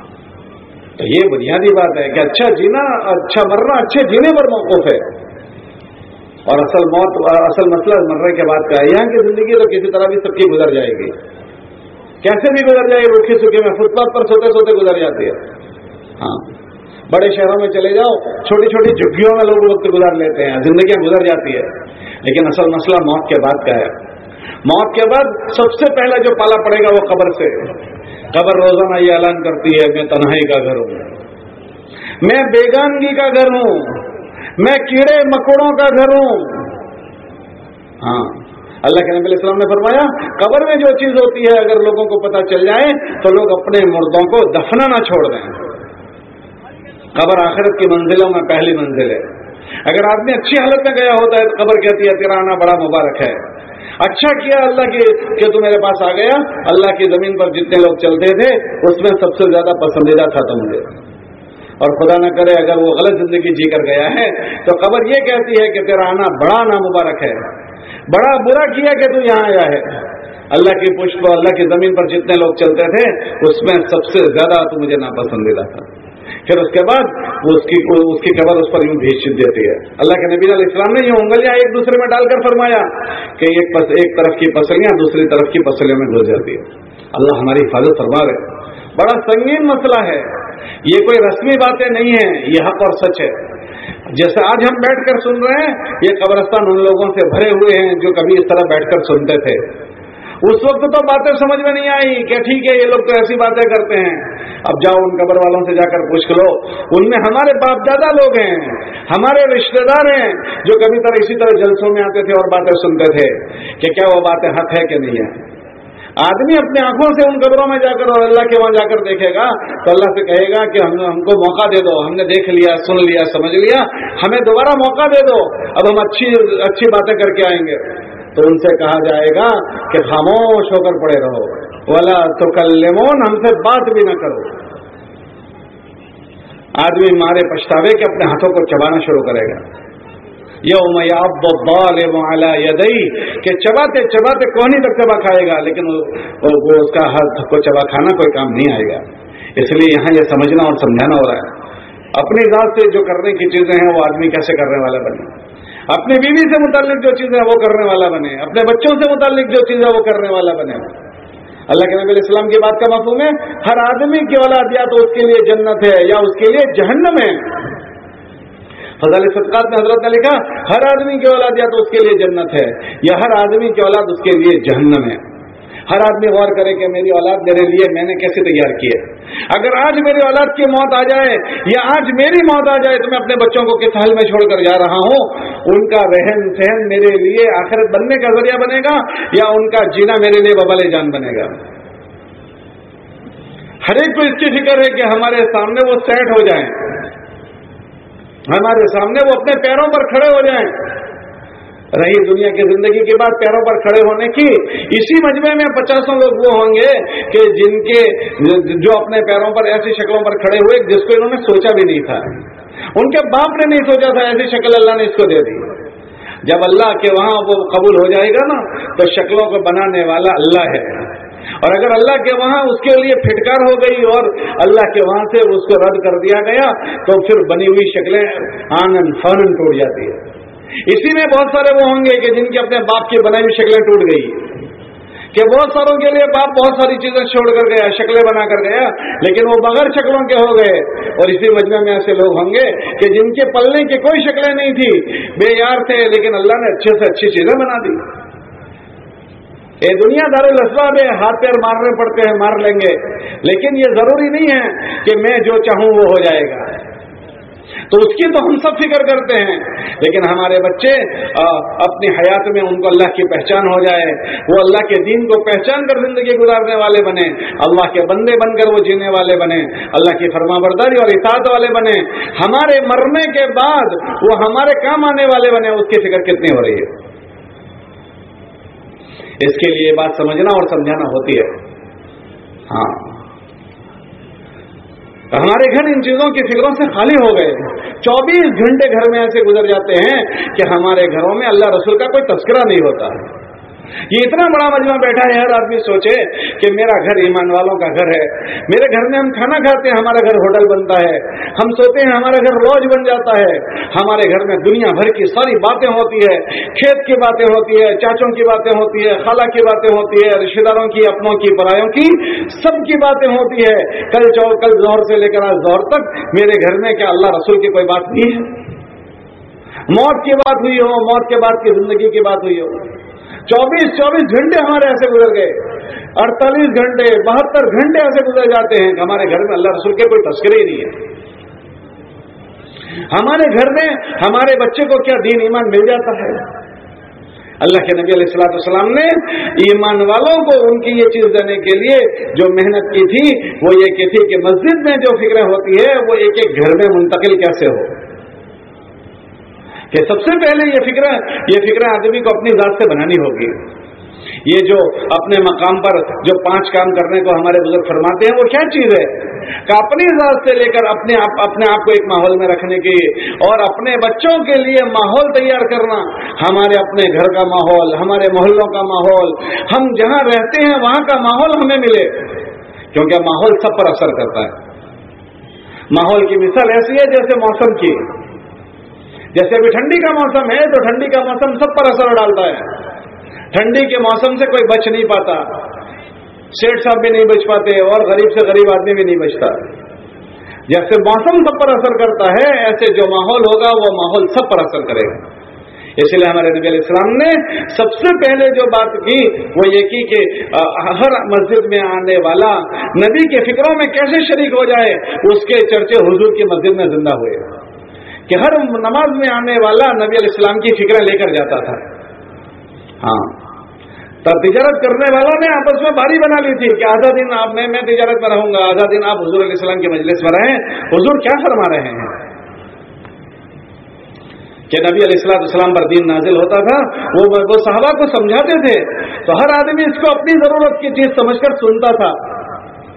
تو یہ بنیادی بات ہے کہ اچھا جینا, اچھا مرنا, اچھے جینے پر موقوف ہے. اور اصل موت, اصل مسئلہ مرنے کے بعد کا ہے. یہاں کی زندگی تو کسی طرح بھی سب کی گزر جائے گی, کیسے بھی گزر جائے گی, روکھی سوکھی میں فٹ پاتھ پر سوتے سوتے گزر جاتی ہے. ہاں, بڑے شہروں میں چلے جاؤ, چھوٹی چھوٹی جھگیوں میں لوگ وقت گزار لیتے ہیں, زندگیاں گزر جاتی ہے. لیکن اصل مسئلہ موت کے بعد کا ہے. موت کے بعد سب سے پہلا جو پالا پڑے گا وہ قبر سے. قبر روزانہ یہ اعلان کرتی ہے, میں تنہائی کا گھر ہوں, میں بیگانگی کا گھر ہوں, میں کیڑے مکوڑوں کا گھر ہوں. ہاں, اللہ کے نبی علیہ السلام نے فرمایا قبر میں جو چیز ہوتی ہے اگر لوگوں کو پتہ چل جائے تو لوگ اپنے مردوں کو دفنانا چھوڑ دیں. قبر آخرت کی منزلوں میں پہلی منزل ہے. اگر آدمی اچھی حالت میں گیا ہوتا ہے تو قبر کہتی ہے تیرا آنا بڑا مبارک ہے, اچھا کیا اللہ کی کہ تو میرے پاس آ گیا. اللہ کی زمین پر جتنے لوگ چلتے تھے اس میں سب سے زیادہ پسندیدہ تھا تو مجھے. اور خدا نہ کرے اگر وہ غلط زندگی جی کر گیا ہے تو قبر یہ کہتی ہے کہ تیرا آنا بڑا نامبارک ہے, بڑا برا کیا کہ تو یہاں آیا ہے. اللہ کی پشت پر, اللہ کی زمین پر جتنے لوگ چلتے تھے اس میں سب سے زیادہ تو مجھے ناپسندیدہ تھا. پھر اس کے بعد اس کی قبر اس پر یوں بھیج دیتی ہے. اللہ کے نبی علیہ السلام نے یہ انگلیاں ایک دوسرے میں ڈال کر فرمایا کہ ایک طرف کی پسلیاں دوسری طرف کی پسلیوں میں گھس جاتی ہے. اللہ ہماری حفاظت فرما رہے. بڑا سنگین مسئلہ ہے یہ, کوئی رسمی باتیں نہیں ہیں, یہ حق اور سچ ہے. جیسے آج ہم بیٹھ کر سن رہے ہیں, یہ قبرستان ان لوگوں سے بھرے ہوئے ہیں جو کبھی اس طرح بیٹھ کر سنتے تھے. اس وقت تو باتیں سمجھ میں نہیں آئی کہ ٹھیک ہے یہ لوگ تو ایسی باتیں کرتے ہیں. اب جاؤ ان قبر والوں سے جا کر پوچھ لو, ان میں ہمارے باپ دادا لوگ ہیں, ہمارے رشتہ دار ہیں جو کبھی طرح اسی طرح جلسوں میں آتے تھے اور باتیں سنتے تھے کہ کیا وہ باتیں حق ہے کہ نہیں ہے. آدمی اپنی آنکھوں سے ان قبروں میں جا کر اور اللہ کے وہاں جا کر دیکھے گا تو اللہ سے کہے گا کہ ہم کو موقع دے دو, ہم نے دیکھ لیا, سن لیا, سمجھ لیا, ہمیں دوبارہ موقع دے دو, اب ہم اچھی باتیں کر کے آئیں گے. تو ان سے کہا جائے گا کہ خاموش ہو کر پڑے رہو, ولا تکلمون, ہم سے بات بھی نہ کرو. آدمی مارے پچھتاوے کے اپنے ہاتھوں کو چبانا شروع کرے گا. یوم یعض الظالم علی یدیہ, کہ چباتے چباتے کونی تک چبا کھائے گا لیکن وہ اس کا ہاتھ کو چبا کھانا کوئی کام نہیں آئے گا. اس لیے یہاں یہ سمجھنا اور سمجھانا ہو رہا ہے اپنی ذات سے جو کرنے کی چیزیں ہیں وہ آدمی کیسے کرنے والا بنے، اپنی بیوی سے متعلق جو چیزیں وہ کرنے والا بنے، اپنے بچوں سے متعلق جو چیزیں وہ کرنے والا بنے۔ اللہ کے نبی علیہ السلام کی بات کا مفہوم ہے ہر آدمی کی اولاد یا تو اس کے لیے جنت ہے یا اس کے لیے جہنم ہے۔ فضائل صدقات میں حضرت نے لکھا ہر آدمی کی اولاد یا تو اس کے لیے جنت ہے یا ہر آدمی کی اولاد اس کے لیے جہنم ہے۔ ہر آدمی غور کرے کہ میری اولاد میرے لیے میں نے کیسے تیار کی ہے۔ اگر آج میری اولاد کی موت آ جائے یا آج میری موت آ جائے تو میں اپنے بچوں کو کس حال میں چھوڑ کر جا رہا ہوں، ان کا رہن سہن میرے لیے آخرت بننے کا ذریعہ بنے گا یا ان کا جینا میرے لیے وبال جان بنے گا۔ ہر ایک کو اس کی فکر ہے کہ ہمارے سامنے وہ سیٹ ہو جائیں، ہمارے سامنے وہ اپنے پیروں پر کھڑے ہو جائیں۔ رہی دنیا کی زندگی کے بعد پیروں پر کھڑے ہونے کی، اسی مجمع میں 50 لوگ وہ ہوں گے کہ جن کے جو اپنے پیروں پر ایسی شکلوں پر کھڑے ہوئے جس کو انہوں نے سوچا بھی نہیں تھا، ان کے باپ نے نہیں سوچا تھا، ایسی شکل اللہ نے اس کو دے دی۔ جب اللہ کے وہاں وہ قبول ہو جائے گا نا تو شکلوں کو بنانے والا اللہ ہے، اور اگر اللہ کے وہاں اس کے لیے پھٹکار ہو گئی اور اللہ کے وہاں سے اس کو رد کر دیا گیا تو پھر بنی ہوئی شکلیں آنن فانن ٹوٹ جاتی ہے۔ اسی میں بہت سارے وہ ہوں گے کہ جن کی اپنے باپ کی بنائی ہوئی شکلیں ٹوٹ گئی، کہ بہت ساروں کے لیے باپ بہت ساری چیزیں چھوڑ کر گیا، شکلیں بنا کر گیا، لیکن وہ بغیر شکلوں کے ہو گئے۔ اور اسی مجمع میں ایسے لوگ ہوں گے کہ جن کے پلنے کی کوئی شکلیں نہیں تھی، بے یار تھے، لیکن اللہ نے اچھے سے اچھی چیزیں بنا دی۔ یہ دنیا دار الاسباب ہے، ہاتھ پیر مارنے پڑتے ہیں، مار لیں گے، لیکن یہ ضروری نہیں ہے کہ میں جو چاہوں وہ ہو جائے گا۔ تو اس کی تو ہم سب فکر کرتے ہیں، لیکن ہمارے بچے اپنی حیات میں ان کو اللہ کی پہچان ہو جائے، وہ اللہ کے دین کو پہچان کر زندگی گزارنے والے بنے، اللہ کے بندے بن کر وہ جینے والے بنے، اللہ کی فرما برداری اور اطاعت والے بنے، ہمارے مرنے کے بعد وہ ہمارے کام آنے والے بنے، اس کی فکر کتنی ہو رہی ہے؟ اس کے لیے بات سمجھنا اور سمجھانا ہوتی ہے۔ ہاں، ہمارے گھر ان چیزوں کی فکروں سے خالی ہو گئے، 24 گھنٹے گھر میں ایسے گزر جاتے ہیں کہ ہمارے گھروں میں اللہ رسول کا کوئی تذکرہ نہیں ہوتا۔ یہ اتنا بڑا مجمع بیٹھا ہے، ہر آدمی سوچے کہ میرا گھر ایمان والوں کا گھر ہے، میرے گھر میں ہم کھانا کھاتے ہیں، ہمارا گھر ہوٹل بنتا ہے، ہم سوتے ہیں، ہمارا گھر لوج بن جاتا ہے، ہمارے گھر میں دنیا بھر کی ساری باتیں ہوتی ہے، کھیت کی باتیں ہوتی ہے، چاچوں کی باتیں ہوتی ہے، خالہ کی باتیں ہوتی ہے، رشتے داروں کی، اپنوں کی، پرایوں کی، سب کی باتیں ہوتی ہے۔ کل ظہر سے لے کر آج ظہر تک میرے گھر میں کیا اللہ رسول کی کوئی بات نہیں ہے؟ موت کی بات ہوئی ہو، موت کے بعد کی زندگی کی بات ہوئی ہو، 24 گھنٹے ہمارے ایسے گزر گئے، 48 گھنٹے 72 گھنٹے ایسے گزر جاتے ہیں کہ ہمارے گھر میں اللہ رسول کے کوئی تذکرے ہی نہیں ہے۔ ہمارے گھر میں ہمارے بچے کو کیا دین ایمان مل جاتا ہے؟ اللہ کے نبی علیہ الصلوۃ والسلام نے ایمان والوں کو ان کی یہ چیز دینے کے لیے جو محنت کی تھی وہ یہ کی تھی کہ مسجد میں جو فکریں ہوتی ہے وہ ایک ایک گھر میں منتقل کیسے ہو، کہ سب سے پہلے یہ فکریں آدمی کو اپنی ذات سے بنانی ہوگی۔ یہ جو اپنے مقام پر جو 5 کام کرنے کو ہمارے بزرگ فرماتے ہیں وہ کیا چیز ہے کہ اپنی ذات سے لے کر اپنے آپ کو ایک ماحول میں رکھنے کی اور اپنے بچوں کے لیے ماحول تیار کرنا، ہمارے اپنے گھر کا ماحول، ہمارے محلوں کا ماحول، ہم جہاں رہتے ہیں وہاں کا ماحول ہمیں ملے، کیونکہ ماحول سب پر اثر کرتا ہے۔ ماحول کی مثال ایسی ہے جیسے موسم کی، جیسے ابھی ٹھنڈی کا موسم ہے تو ٹھنڈی کا موسم سب پر اثر ڈالتا ہے، ٹھنڈی کے موسم سے کوئی بچ نہیں پاتا، سیٹ صاحب بھی نہیں بچ پاتے اور غریب سے غریب آدمی بھی نہیں بچتا۔ جیسے موسم سب پر اثر کرتا ہے ایسے جو ماحول ہوگا وہ ماحول سب پر اثر کرے گا۔ اس لیے ہمارے نبی علیہ السلام نے سب سے پہلے جو بات کی وہ یہ کی کہ ہر مسجد میں آنے والا نبی کے فکروں میں کیسے شریک ہو جائے، اس کے چرچے حضور کی مسجد میں زندہ ہوئے، کہ ہر نماز میں آنے والا نبی علیہ السلام کی فکریں لے کر جاتا تھا۔ ہاں، تب تجارت کرنے والوں نے آپس میں باری بنا لی تھی کہ آدھا دن میں تجارت میں رہوں گا، آدھا دن آپ حضور علیہ السلام کی مجلس میں رہیں۔ حضور کیا فرما رہے ہیں کہ نبی علیہ السلام پر دین نازل ہوتا تھا، وہ صحابہ کو سمجھاتے تھے تو ہر آدمی اس کو اپنی ضرورت کی چیز سمجھ کر سنتا تھا۔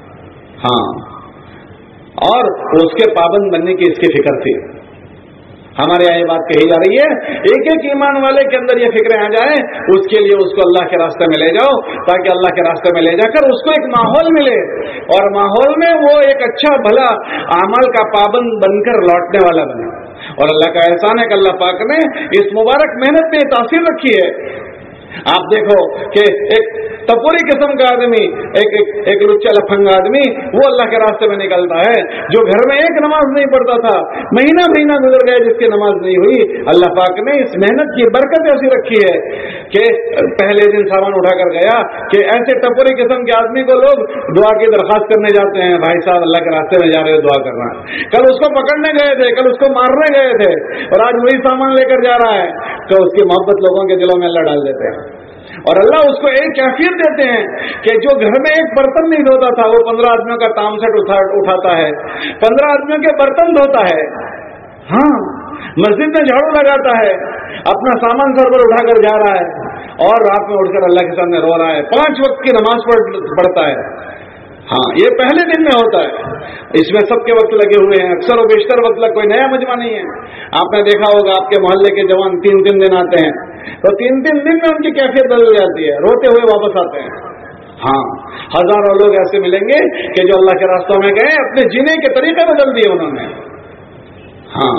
ہاں، اور اس کے پابند بننے کی اس کی فکر تھی۔ ہمارے یہاں یہ بات کہی جا رہی ہے ایک ایک ایمان والے کے اندر یہ فکریں آ جائیں، اس کے لیے اس کو اللہ کے راستے میں لے جاؤ، تاکہ اللہ کے راستے میں لے جا کر اس کو ایک ماحول ملے، اور ماحول میں وہ ایک اچھا بھلا اعمال کا پابند بن کر لوٹنے والا بنے۔ اور اللہ کا احسان ہے کہ اللہ پاک نے اس مبارک محنت میں تاثیر رکھی ہے۔ آپ دیکھو کہ ایک ٹپوری قسم کا آدمی، ایک لچا لفنگ آدمی، وہ اللہ کے راستے میں نکلتا ہے، جو گھر میں ایک نماز نہیں پڑھتا تھا، مہینہ گزر گئے جس کی نماز نہیں ہوئی۔ اللہ پاک نے اس محنت کی برکت ایسی رکھی ہے کہ پہلے دن سامان اٹھا کر گیا کہ ایسے ٹپوری قسم کے آدمی کو لوگ دعا کی درخواست کرنے جاتے ہیں، بھائی صاحب اللہ کے راستے میں جا رہے ہو، دعا کرنا۔ کل اس کو پکڑنے گئے تھے، کل اس کو مارنے گئے تھے، اور آج وہی سامان لے کر جا رہا ہے، تو اس کی محبت لوگوں کے دلوں میں اللہ ڈال دیتے ہیں۔ اور اللہ اس کو ایک کیفیت دیتے ہیں کہ جو گھر میں ایک برتن نہیں دھوتا تھا، وہ 15 آدمیوں کا تام سیٹ اٹھاتا ہے، 15 آدمیوں کے برتن دھوتا ہے، ہاں مسجد میں جھاڑو لگاتا ہے، اپنا سامان سر پر اٹھا کر جا رہا ہے، اور رات میں اٹھ کر اللہ کے سامنے رو رہا ہے، 5 وقت کی نماز پڑھتا ہے۔ ہاں یہ پہلے دن میں ہوتا ہے، اس میں سب کے وقت لگے ہوئے ہیں، اکثر و بیشتر وقت لگ کوئی نیا مجمع نہیں ہے۔ آپ نے دیکھا ہوگا آپ کے محلے کے جوان 3 دن آتے ہیں، تو 3 دن میں ان کی کیفیت بدل جاتی ہے، روتے ہوئے واپس آتے ہیں۔ ہاں ہزاروں لوگ ایسے ملیں گے کہ جو اللہ کے راستوں میں گئے، اپنے جینے کے طریقے بدل دیے انہوں نے، ہاں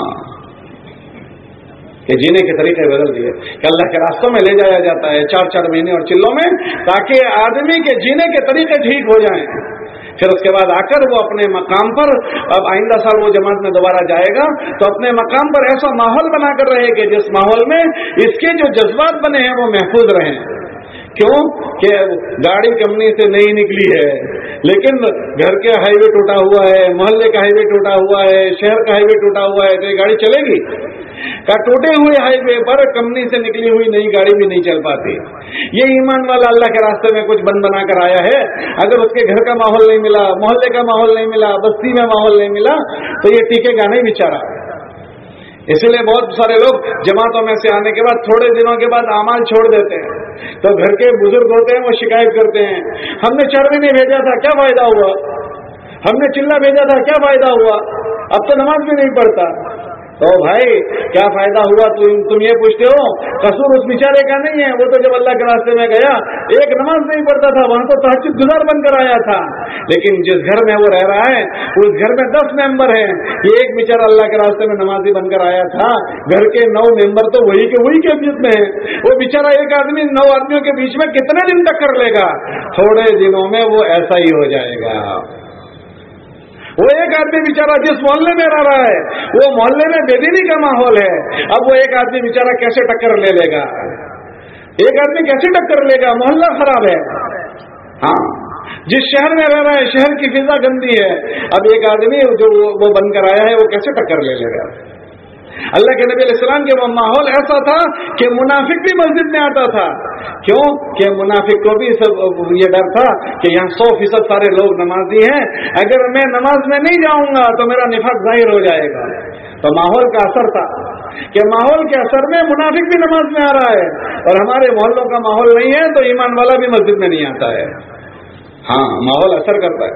کہ جینے کے طریقے بدل دیے، کہ اللہ کے راستوں میں لے جایا جاتا ہے 4 مہینے اور چلوں میں، تاکہ آدمی کے جینے کے طریقے ٹھیک ہو جائیں۔ پھر اس کے بعد آ کر وہ اپنے مقام پر، اب آئندہ سال وہ جماعت میں دوبارہ جائے گا تو اپنے مقام پر ایسا ماحول بنا کر رہے کہ جس ماحول میں اس کے جو جذبات بنے ہیں وہ محفوظ رہیں۔ کیوں کہ گاڑی کمپنی سے نہیں نکلی ہے، لیکن گھر کے ہائی وے ٹوٹا ہوا ہے، محلے کا ہائی وے ٹوٹا ہوا ہے، شہر کا ہائی وے ٹوٹا ہوا ہے، تو یہ گاڑی چلے گی؟ کا ٹوٹے ہوئے ہائی وے پر کمپنی سے نکلی ہوئی نئی گاڑی بھی نہیں چل پاتی۔ یہ ایمان والا اللہ کے راستے میں کچھ بنا کر آیا ہے، اگر اس کے گھر کا ماحول نہیں ملا، محلے کا ماحول نہیں ملا، بستی میں ماحول نہیں ملا، تو یہ ٹیکے گا نہیں بیچارہ۔ اسی لیے بہت سارے لوگ جماعتوں میں سے آنے کے بعد تھوڑے دنوں کے بعد اعمال چھوڑ دیتے ہیں، تو گھر کے بزرگ ہوتے ہیں وہ شکایت کرتے ہیں، ہم نے چربی بھیجا تھا کیا فائدہ ہوا، ہم نے چلہ بھیجا تھا کیا فائدہ ہوا، اب تو نماز بھی نہیں پڑھتا۔ تو بھائی کیا فائدہ ہوا تم یہ پوچھتے ہو؟ قصور اس بیچارے کا نہیں ہے، وہ تو جب اللہ کے راستے میں گیا ایک نماز نہیں پڑھتا تھا، وہاں تو تہجد گزار بن کر آیا تھا، لیکن جس گھر میں وہ رہ رہا ہے اس گھر میں 10 ممبر ہیں، یہ ایک بیچارہ اللہ کے راستے میں نمازی بن کر آیا تھا، گھر کے 9 ممبر تو وہی کیفیت میں ہیں، وہ بیچارہ ایک آدمی 9 آدمیوں کے بیچ میں کتنے دن تک کر لے گا؟ تھوڑے دنوں میں وہ ایسا ہی ہو جائے گا۔ وہ ایک آدمی بیچارہ جس محلے میں رہ رہا ہے وہ محلے میں بے دینی کا ماحول ہے، اب وہ ایک آدمی بیچارہ کیسے ٹکر لے لے گا؟ ایک آدمی کیسے ٹکر لے گا؟ محلہ خراب ہے۔ ہاں جس شہر میں رہ رہا ہے شہر کی فضا گندی ہے، اب ایک آدمی جو وہ بن کر آیا ہے وہ کیسے ٹکر لے لے گا؟ اللہ کے نبی علیہ السلام کے وہ ماحول ایسا تھا کہ منافق بھی مسجد میں آتا تھا، کیوں کہ منافق کو بھی یہ ڈر تھا کہ یہاں 100% سارے لوگ نمازی ہیں، اگر میں نماز میں نہیں جاؤں گا تو میرا نفاق ظاہر ہو جائے گا۔ تو ماحول کا اثر تھا کہ ماحول کے اثر میں منافق بھی نماز میں آ رہا ہے، اور ہمارے محلوں کا ماحول نہیں ہے تو ایمان والا بھی مسجد میں نہیں آتا ہے۔ ہاں ماحول اثر کرتا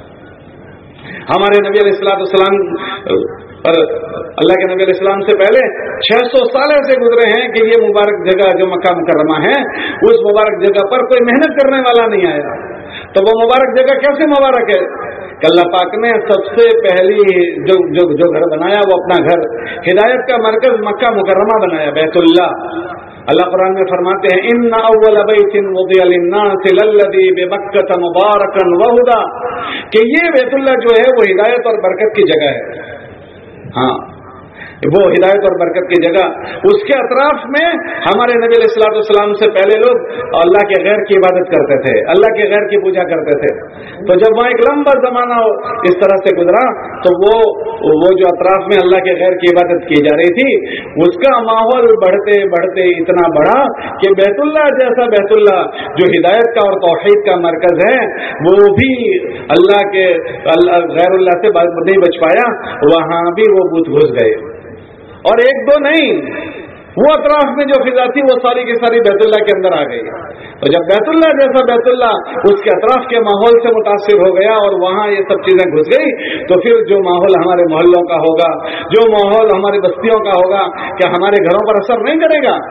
ہے۔ ہمارے نبی علیہ السلام اور اللہ کے نبی علیہ السلام سے پہلے 600 سال ایسے گزرے ہیں کہ یہ مبارک جگہ جو مکہ مکرمہ ہے اس مبارک جگہ پر کوئی محنت کرنے والا نہیں آیا، تو وہ مبارک جگہ کیسے مبارک ہے کہ اللہ پاک نے سب سے پہلی جو گھر بنایا وہ اپنا گھر، ہدایت کا مرکز مکہ مکرمہ بنایا، بیت اللہ۔ اللہ قرآن میں فرماتے ہیں ان اول بیت وضع للناس للذی بمکہ مبارکا وہدی، کہ یہ بیت اللہ جو ہے وہ ہدایت اور برکت کی جگہ ہے۔ ہاں وہ ہدایت اور برکت کی جگہ، اس کے اطراف میں ہمارے نبی علیہ الصلوۃ والسلام سے پہلے لوگ اللہ کے غیر کی عبادت کرتے تھے، اللہ کے غیر کی پوجا کرتے تھے، تو جب وہاں ایک لمبا زمانہ اس طرح سے گزرا تو وہ جو اطراف میں اللہ کے غیر کی عبادت کی جا رہی تھی اس کا ماحول بڑھتے بڑھتے اتنا بڑا کہ بیت اللہ جیسا بیت اللہ جو ہدایت کا اور توحید کا مرکز ہے وہ بھی اللہ کے غیر اللہ سے نہیں بچ پایا، وہاں بھی وہ بت گھس گئے، اور 1 2 نہیں وہ اطراف میں جو فضا تھی وہ ساری کی ساری بیت اللہ کے اندر آ گئی. تو جب بیت اللہ جیسا بیت اللہ اس کے اطراف کے ماحول سے متاثر ہو گیا اور وہاں یہ سب چیزیں گھس گئی, تو پھر جو ماحول ہمارے محلوں کا ہوگا, جو ماحول ہماری بستیوں کا ہوگا, کیا ہمارے گھروں پر اثر نہیں کرے گا؟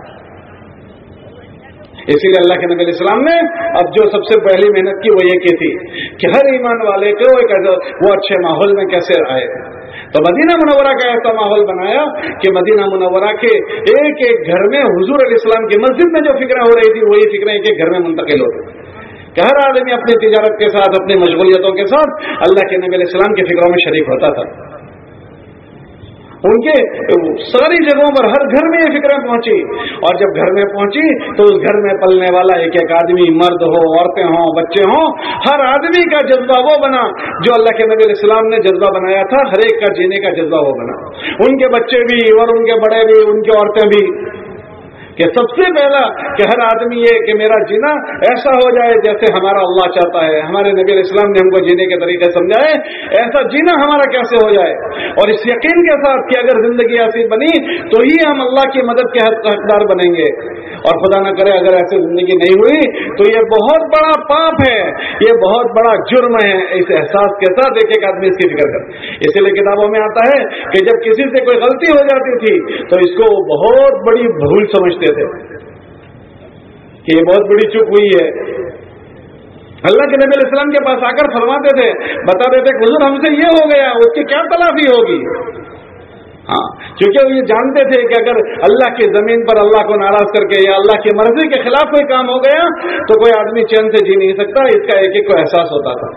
اسی لیے اللہ کے نبی علیہ السلام نے اب جو سب سے پہلی محنت کی وہ یہ کی تھی کہ ہر ایمان والے کو وہ اچھے ماحول میں کیسے آئے. تو مدینہ منورہ کا ایسا ماحول بنایا کہ مدینہ منورہ کے ایک ایک گھر میں حضور علیہ السلام کی مسجد میں جو فکریں ہو رہی تھی وہی فکریں ایک ایک گھر میں منتقل ہو رہی کہ ہر آدمی اپنی تجارت کے ساتھ, اپنی مشغولیتوں کے ساتھ اللہ کے نبی علیہ السلام کی فکروں میں شریک ہوتا تھا. ان کے ساری جگہوں پر ہر گھر میں یہ فکریں پہنچی, اور جب گھر میں پہنچی تو اس گھر میں پلنے والا ایک ایک آدمی, مرد ہو, عورتیں ہوں, بچے ہوں, ہر آدمی کا جذبہ وہ بنا جو اللہ کے نبی علیہ السلام نے جذبہ بنایا تھا. ہر ایک کا جینے کا جذبہ وہ بنا, ان کے بچے بھی اور ان کے بڑے بھی, ان کی عورتیں بھی, کہ سب سے پہلا کہ ہر آدمی یہ کہ میرا جینا ایسا ہو جائے جیسے ہمارا اللہ چاہتا ہے. ہمارے نبی علیہ السلام نے ہم کو جینے کے طریقے سمجھائے, ایسا جینا ہمارا کیسے ہو جائے, اور اس یقین کے ساتھ کہ اگر زندگی ایسی بنی تو ہی ہم اللہ کی مدد کے حقدار بنیں گے, اور خدا نہ کرے اگر ایسی زندگی نہیں ہوئی تو یہ بہت بڑا پاپ ہے, یہ بہت بڑا جرم ہے. اس احساس کے ساتھ ایک ایک آدمی اس کی فکر کرے. اسی لیے کتابوں میں آتا ہے کہ جب کسی سے کوئی غلطی ہو جاتی تھی تو اس کو بہت بڑی بھول سمجھتے تھے کہ یہ بہت بڑی چوک ہوئی ہے. اللہ کے نبی علیہ السلام کے پاس آ کر فرماتے تھے, بتا دیتے کہ حضور ہم سے یہ ہو گیا, اس کی کیا تلافی ہوگی. ہاں, کیونکہ وہ یہ جانتے تھے کہ اگر اللہ کی زمین پر اللہ کو ناراض کر کے یا اللہ کی مرضی کے خلاف کوئی کام ہو گیا تو کوئی آدمی چین سے جی نہیں سکتا. اس کا ایک ایک کو احساس ہوتا تھا.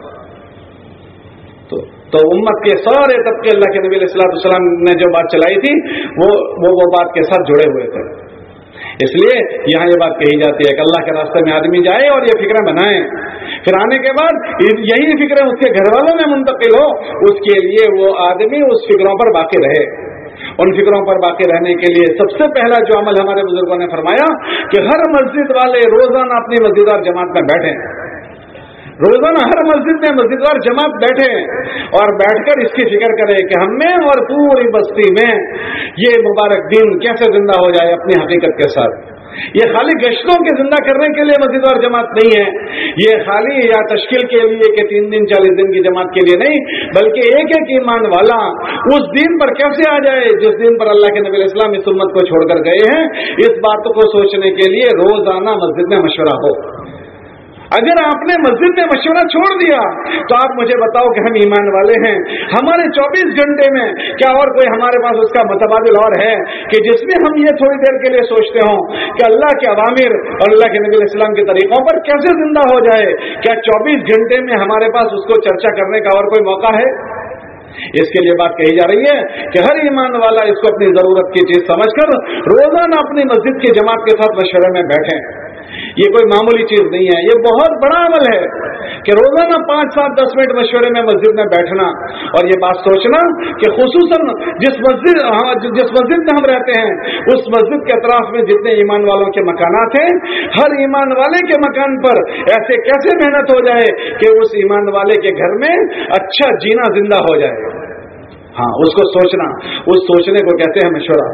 تو امت کے سارے طبقے اللہ کے نبی علیہ السلام نے جو بات چلائی تھی وہ بات کے ساتھ جڑے ہوئے تھے. اس لیے یہاں یہ بات کہی جاتی ہے کہ اللہ کے راستے میں آدمی جائے اور یہ فکریں بنائیں, پھر آنے کے بعد یہی فکریں اس کے گھر والوں میں منتقل ہو, اس کے لیے وہ آدمی اس فکروں پر باقی رہے. ان فکروں پر باقی رہنے کے لیے سب سے پہلا جو عمل ہمارے بزرگوں نے فرمایا کہ ہر مسجد والے روزانہ اپنی مسجدوار جماعت میں بیٹھیں. روزانہ ہر مسجد میں مسجدوار جماعت بیٹھے اور بیٹھ کر اس کی فکر کرے کہ ہم میں اور پوری بستی میں یہ مبارک دن کیسے زندہ ہو جائے اپنی حقیقت کے ساتھ. یہ خالی گشتوں کے زندہ کرنے کے لیے مسجدوار جماعت نہیں ہے, یہ خالی یا تشکیل کے لیے کہ 3 دن 40 دن کی جماعت کے لیے نہیں, بلکہ ایک ایک ایمان والا اس دن پر کیسے آ جائے جس دن پر اللہ کے نبی علیہ السلام اس امت کو چھوڑ کر گئے ہیں. اس بات کو سوچنے کے لیے روزانہ مسجد میں مشورہ ہو. اگر آپ نے مسجد میں مشورہ چھوڑ دیا تو آپ مجھے بتاؤ کہ ہم ایمان والے ہیں, ہمارے 24 گھنٹے میں کیا اور کوئی ہمارے پاس اس کا متبادل اور ہے کہ جس میں ہم یہ تھوڑی دیر کے لیے سوچتے ہوں کہ اللہ کے اوامر اور اللہ کے نبی علیہ السلام کے طریقوں پر کیسے زندہ ہو جائے. کیا 24 گھنٹے میں ہمارے پاس اس کو چرچا کرنے کا اور کوئی موقع ہے؟ اس کے لیے بات کہی جا رہی ہے کہ ہر ایمان والا اس کو اپنی ضرورت کی چیز سمجھ کر روزانہ اپنی مسجد کی جماعت کے ساتھ مشورے میں بیٹھیں. یہ کوئی معمولی چیز نہیں ہے, یہ بہت بڑا عمل ہے کہ روزانہ 5, 7, 10 منٹ مشورے میں مسجد میں بیٹھنا, اور یہ بات سوچنا کہ خصوصاً جس مسجد میں ہم رہتے ہیں اس مسجد کے اطراف میں جتنے ایمان والوں کے مکانات ہیں, ہر ایمان والے کے مکان پر ایسے کیسے محنت ہو جائے کہ اس ایمان والے کے گھر میں اچھا جینا زندہ ہو جائے. ہاں, اس کو سوچنا, اس سوچنے کو کہتے ہیں مشورہ,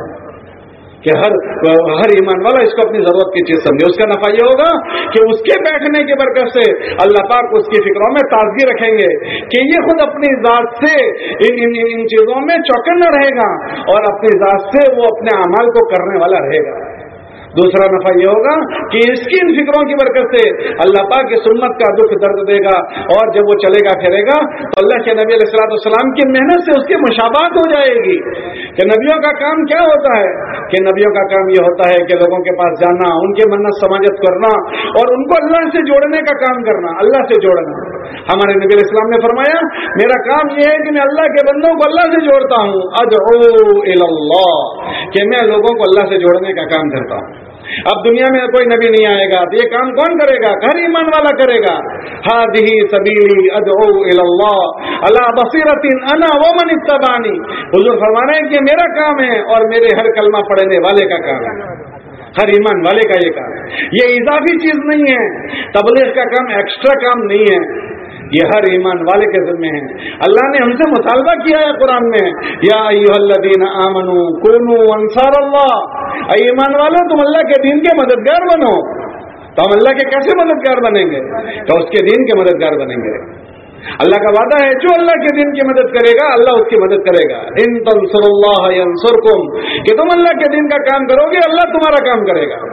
کہ ہر ایمان والا اس کو اپنی ضرورت کی چیز سمجھے. اس کا نفع یہ ہوگا کہ اس کے بیٹھنے کی برکت سے اللہ پاک اس کی فکروں میں تازگی رکھیں گے کہ یہ خود اپنی ذات سے ان چیزوں میں چوکنا رہے گا اور اپنی ذات سے وہ اپنے اعمال کو کرنے والا رہے گا. دوسرا نفع یہ ہوگا کہ اس کی ان فکروں کی برکت سے اللہ پاک کی سنت کا دکھ درد دے گا, اور جب وہ چلے گا پھرے گا تو اللہ کے نبی علیہ السلام کی محنت سے اس کی مشابہت ہو جائے گی. کہ نبیوں کا کام کیا ہوتا ہے کہ نبیوں کا کام یہ ہوتا ہے کہ لوگوں کے پاس جانا, ان کی منت سماجت کرنا اور ان کو اللہ سے جوڑنے کا کام کرنا, اللہ سے جوڑنا. ہمارے نبی علیہ السلام نے فرمایا میرا کام یہ ہے کہ میں اللہ کے بندوں کو اللہ سے جوڑتا ہوں, ادعو الی اللہ, کہ میں لوگوں کو اللہ سے جوڑنے کا کام کرتا ہوں. اب دنیا میں کوئی نبی نہیں آئے گا تو یہ کام کون کرے گا؟ ہر ایمان والا کرے گا. ہذہ سبیلی ادعو الی اللہ علی بصیرۃ انا ومن اتبعنی. حضور فرما رہے ہیں کہ میرا کام ہے اور میرے ہر کلمہ پڑھنے والے کا کام ہے, ہر ایمان والے کا یہ کام ہے. یہ اضافی چیز نہیں ہے, تبلیغ کا کام ایکسٹرا کام نہیں ہے. یہ ہر ایمان والے کے ذمہ ہے. اللہ نے ہم سے مطالبہ کیا ہے قرآن میں, یا ایھا الذین آمنوا کونوا انصار اللہ, اے ایمان والو تم اللہ کے دین کے مددگار بنو. تو ہم اللہ کے کیسے مددگار بنیں گے؟ تو اس کے دین کے مددگار بنیں گے. اللہ کا وعدہ ہے جو اللہ کے دین کی مدد کرے گا اللہ اس کی مدد کرے گا. ان تنصروا اللہ ینصرکم, کہ تم اللہ کے دین کا کام کرو گے اللہ تمہارا کام کرے گا.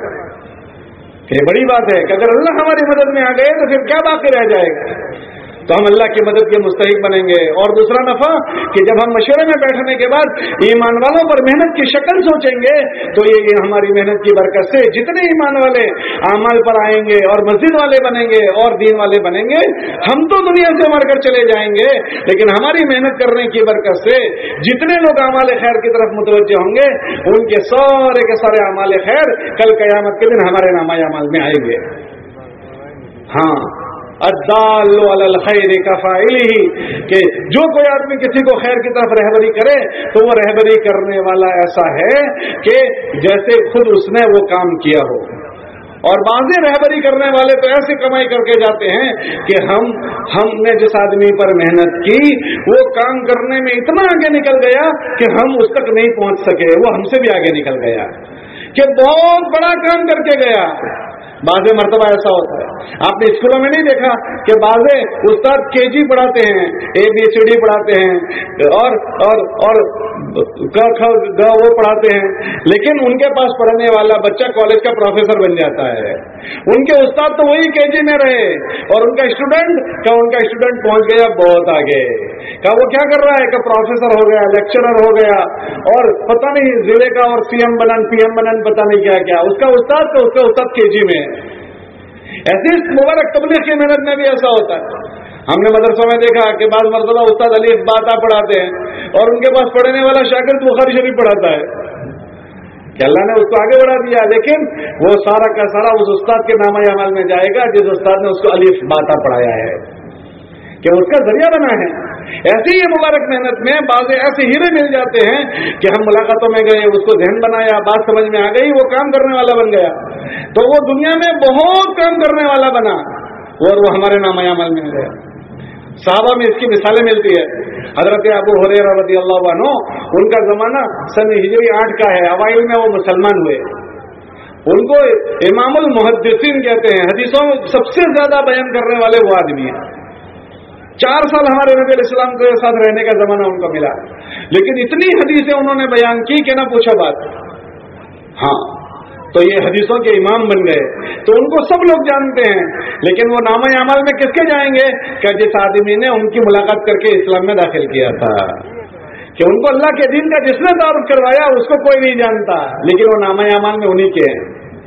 یہ بڑی بات ہے کہ اگر اللہ ہماری مدد میں آ گئے تو پھر کیا باقی رہ جائے گا؟ تو ہم اللہ کی مدد کے مستحق بنیں گے. اور دوسرا نفع کہ جب ہم مشورے میں بیٹھنے کے بعد ایمان والوں پر محنت کی شکل سوچیں گے تو یہ ہماری محنت کی برکت سے جتنے ایمان والے اعمال پر آئیں گے اور مسجد والے بنیں گے اور دین والے بنیں گے, ہم تو دنیا سے مر کر چلے جائیں گے لیکن ہماری محنت کرنے کی برکت سے جتنے لوگ اعمال خیر کی طرف متوجہ ہوں گے ان کے سارے اعمال خیر کل قیامت کے دن ہمارے نامہ اعمال میں آئیں گے. ہاں, الدال علی الخیر کفاعلہ, کہ جو کوئی آدمی کسی کو خیر کی طرف رہبری کرے تو وہ رہبری کرنے والا ایسا ہے کہ جیسے خود اس نے وہ کام کیا ہو. اور بعض رہبری کرنے والے تو ایسے کمائی کر کے جاتے ہیں کہ ہم نے جس آدمی پر محنت کی وہ کام کرنے میں اتنا آگے نکل گیا کہ ہم اس تک نہیں پہنچ سکے, وہ ہم سے بھی آگے نکل گیا کہ بہت بڑا کام کر کے گیا. بعض مرتبہ ایسا ہوتا ہے, آپ نے اسکولوں میں نہیں دیکھا کہ بعض استاد KG پڑھاتے ہیں, ABCD پڑھاتے ہیں اور گ وہ پڑھاتے ہیں, لیکن ان کے پاس پڑھنے والا بچہ کالج کا پروفیسر بن جاتا ہے. ان کے استاد تو وہی KG میں رہے اور ان کا اسٹوڈنٹ پہنچ گیا بہت آگے. کہ وہ کیا کر رہا ہے کہ پروفیسر ہو گیا, لیکچرر ہو گیا اور پتہ نہیں ضلع کا اور PM بنن پتہ نہیں کیا کیا. اس کا استاد KG میں. ایسی مبارک تبلیغ کی محنت میں بھی ایسا ہوتا ہے. ہم نے مدرسوں میں دیکھا کہ بعض مرتبہ استاد الف باتا پڑھاتے ہیں اور ان کے پاس پڑھنے والا شاگرد بخاری شریف پڑھاتا ہے کہ اللہ نے اس کو آگے بڑھا دیا, لیکن وہ سارا کا سارا اس استاد کے نامہ اعمال میں جائے گا جس استاد نے اس کو الف باتا پڑھایا ہے, کہ اس کا ذریعہ بنا ہے. ایسی ہی مبارک محنت میں بعض ایسے ہیرے مل جاتے ہیں کہ ہم ملاقاتوں میں گئے, اس کو ذہن بنایا, بات سمجھ میں آ گئی, وہ کام کرنے والا بن گیا, تو وہ دنیا میں بہت کام کرنے والا بنا اور وہ ہمارے نامہ عمل میں گیا. صحابہ میں اس کی مثالیں ملتی ہے. حضرت ابو ہریرہ رضی اللہ عنہ, ان کا زمانہ سن ہجری 8 کا ہے, اوائل میں وہ مسلمان ہوئے. ان کو امام المحدثین کہتے ہیں, حدیثوں میں سب سے زیادہ بیان کرنے والے وہ آدمی ہیں. 4 سال ہمارے نبی علیہ السلام کے ساتھ رہنے کا زمانہ ان کو ملا, لیکن اتنی حدیثیں انہوں نے بیان کی کہ نہ پوچھو بات. ہاں, تو یہ حدیثوں کے امام بن گئے, تو ان کو سب لوگ جانتے ہیں, لیکن وہ نامہ اعمال میں کس کے جائیں گے کہ جس آدمی نے ان کی ملاقات کر کے اسلام میں داخل کیا تھا, کہ ان کو اللہ کے دین کا جس نے تعارف کروایا اس کو کوئی نہیں جانتا, لیکن وہ نامہ اعمال میں انہی کے ہیں.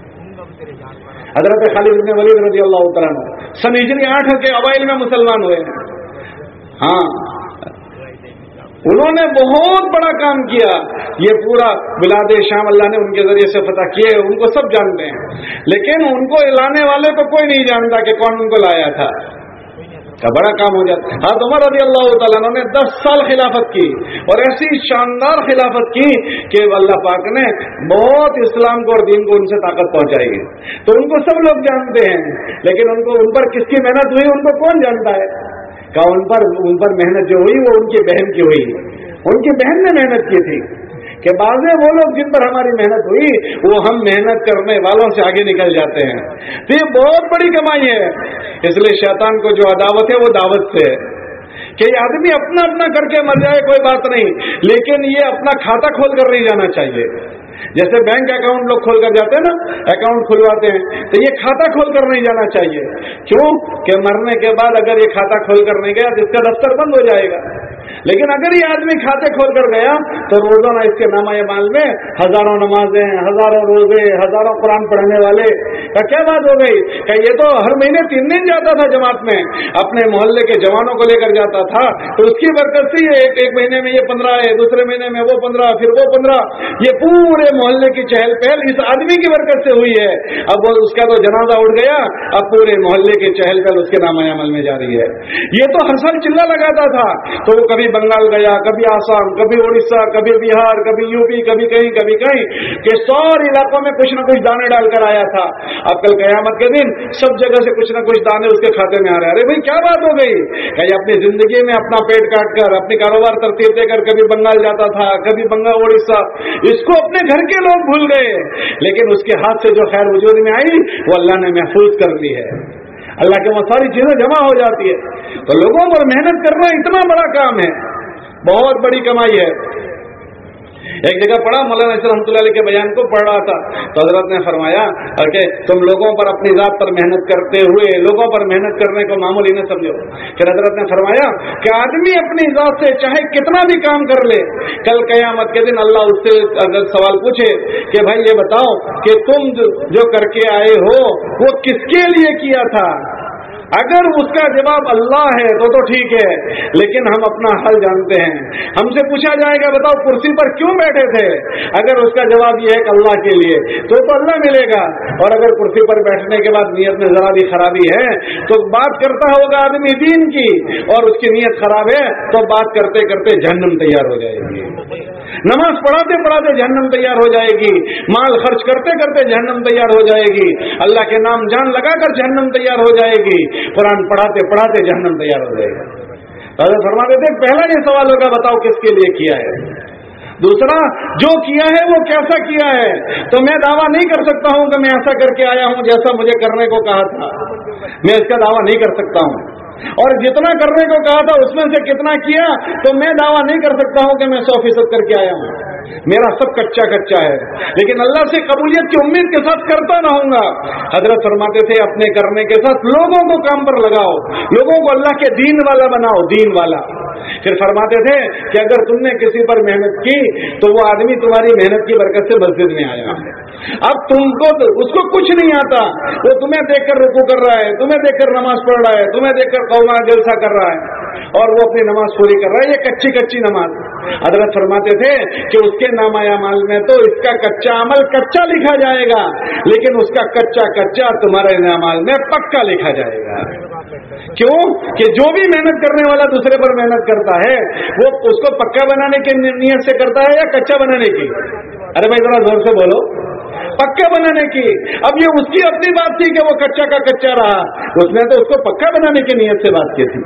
حضرت خالد بن ولید رضی اللہ تعالیٰ عنہ سن ہجری 8 کے اوائل میں مسلمان ہوئے ہیں. ہاں, انہوں نے بہت بڑا کام کیا. یہ پورا بلاد شام اللہ نے ان کے ذریعے سے فتح کیے, ان کو سب جانتے ہیں, لیکن ان کو لانے والے کو کوئی نہیں جانتا کہ کون ان کو لایا تھا. بڑا کام ہو جاتا. حضرت عمر رضی اللہ تعالیٰ عنہ نے 10 سال خلافت کی اور ایسی شاندار خلافت کی کہ اللہ پاک نے بہت اسلام کو اور دین کو ان سے طاقت پہنچائی. تو ان کو سب لوگ جانتے ہیں, لیکن ان پر کس کی محنت ہوئی ان کو کون جانتا ہے. کہ ان پر محنت جو ہوئی وہ ان کی بہن کی ہوئی, ان کی بہن نے محنت کی تھی. کہ بعض وہ لوگ جن پر ہماری محنت ہوئی وہ ہم محنت کرنے والوں سے آگے نکل جاتے ہیں. تو یہ بہت بڑی کمائی ہے. اس لیے شیطان کو جو عداوت ہے وہ دعوت سے ہے کہ یہ آدمی اپنا کر کے مر جائے کوئی بات نہیں, لیکن یہ اپنا کھاتا کھول کر نہیں جانا چاہیے. جیسے بینک اکاؤنٹ لوگ کھول کر جاتے ہیں نا, اکاؤنٹ کھلواتے ہیں, تو یہ کھاتا کھول کر نہیں جانا چاہیے. کیوں کہ مرنے کے بعد اگر یہ کھاتا کھول کر نہیں گیا تو اس کا دفتر بند ہو جائے گا. لیکن اگر یہ آدمی کھاتے کھول کر گیا تو روزانہ اس کے نامہ اعمال میں ہزاروں نمازیں, ہزاروں روزے, ہزاروں قرآن پڑھنے والے. کیا بات ہو گئی کہ یہ تو ہر مہینے 3 دن جاتا تھا جماعت میں, اپنے محلے کے جوانوں کو لے کر جاتا تھا, تو اس کی برکت سے یہ ایک مہینے میں یہ 15 ہے, دوسرے مہینے میں وہ 15, پھر وہ 15, یہ پورے محلے کی چہل پہل اس آدمی کی برکت سے ہوئی ہے. اب وہ اس کا تو جنازہ اٹھ گیا, اب پورے محلے کی چہل پہل اس کے نامہ عمل میں جا رہی ہے. یہ تو ہر سال چلہ لگاتا تھا, تو وہ کبھی بنگال گیا, کبھی آسام, کبھی اڑیسہ, کبھی بہار, کبھی یوپی, کبھی کہیں کہ سارے علاقوں میں کچھ نہ کچھ دانے ڈال کر آیا تھا. اب کل قیامت کے دن سب جگہ سے کچھ نہ کچھ دانے اس کے کھاتے میں آ رہے ہیں. ارے بھائی کیا بات ہو گئی کہ اپنی زندگی میں اپنا پیٹ کاٹ کر, اپنی کاروبار ترتیب دے کر کبھی بنگال جاتا تھا, کبھی بنگال اڑیسہ, اس کو اپنے گھر کے لوگ بھول گئے, لیکن اس کے ہاتھ سے جو خیر وجود میں آئی وہ اللہ نے محفوظ کر لی ہے. اللہ کے وہاں ساری چیزیں جمع ہو جاتی ہے. تو لوگوں پر محنت کرنا اتنا بڑا کام ہے, بہت بڑی کمائی ہے. ایک جگہ پڑھا, مولانا رحمۃ اللہ علیہ کے بیان کو پڑھ رہا تھا تو حضرت نے فرمایا کہ تم لوگوں پر اپنی ذات پر محنت کرتے ہوئے لوگوں پر محنت کرنے کو معمولی نہ سمجھو. پھر حضرت نے فرمایا کہ آدمی اپنی ذات سے چاہے کتنا بھی کام کر لے, کل قیامت کے دن اللہ اس سے اگر سوال پوچھے کہ بھائی یہ بتاؤ کہ تم جو کر کے آئے ہو وہ کس کے لیے کیا تھا, اگر اس کا جواب اللہ ہے تو ٹھیک ہے, لیکن ہم اپنا حل جانتے ہیں. ہم سے پوچھا جائے گا بتاؤ کرسی پر کیوں بیٹھے تھے, اگر اس کا جواب یہ ہے کہ اللہ کے لیے تو اللہ ملے گا, اور اگر کرسی پر بیٹھنے کے بعد نیت میں ذرا بھی خرابی ہے تو بات کرتا ہوگا آدمی دین کی, اور اس کی نیت خراب ہے تو بات کرتے کرتے جہنم تیار ہو جائے گی. نماز پڑھاتے پڑھاتے جہنم تیار ہو جائے گی, مال خرچ کرتے کرتے جہنم تیار ہو جائے گی, اللہ کے نام جان لگا کر جہنم تیار ہو جائے گی, قرآن پڑھاتے پڑھاتے جہنم تیار ہو جائے گا. حضرت فرماتے تھے پہلا یہ سوال ہوگا بتاؤ کس کے لیے کیا ہے, دوسرا جو کیا ہے وہ کیسا کیا ہے. تو میں دعویٰ نہیں کر سکتا ہوں کہ میں ایسا کر کے آیا ہوں جیسا مجھے کرنے کو کہا تھا, میں اس کا دعویٰ نہیں کر سکتا ہوں. اور جتنا کرنے کو کہا تھا اس میں سے کتنا کیا تو میں دعویٰ نہیں کر سکتا ہوں کہ میں 100% کر کے آیا ہوں. میرا سب کچا ہے, لیکن اللہ سے قبولیت کی امید کے ساتھ کرتا رہوں گا. حضرت فرماتے تھے اپنے کرنے کے ساتھ لوگوں کو کام پر لگاؤ, لوگوں کو اللہ کے دین والا بناؤ, دین والا. پھر فرماتے تھے کہ اگر تم نے کسی پر محنت کی تو وہ آدمی تمہاری محنت کی برکت سے مسجد میں آیا. اب تم کو اس کو کچھ نہیں آتا, وہ تمہیں دیکھ کر رکوع کر رہا ہے, تمہیں دیکھ کر نماز پڑھ رہا ہے, تمہیں دیکھ کر قوما جلسہ کر رہا ہے, اور وہ اپنی نماز پوری کر رہا ہے, یہ کچی نماز. حضرت فرماتے تھے کہ اس کے نامہ اعمال میں تو اس کا کچا عمل کچا لکھا جائے گا, لیکن اس کا کچا تمہارے اعمال میں پکا لکھا جائے گا. کیوں کہ جو بھی محنت کرنے والا دوسرے پر محنت کرتا ہے وہ اس کو پکا بنانے کی نیت سے کرتا ہے یا کچا بنانے کی. ارے بھائی ذرا زور سے بولو, پکا بنانے کی. اب یہ اس کی اپنی بات تھی کہ وہ کچا کا کچا رہا, اس نے تو اس کو پکا بنانے کی نیت سے بات کی تھی.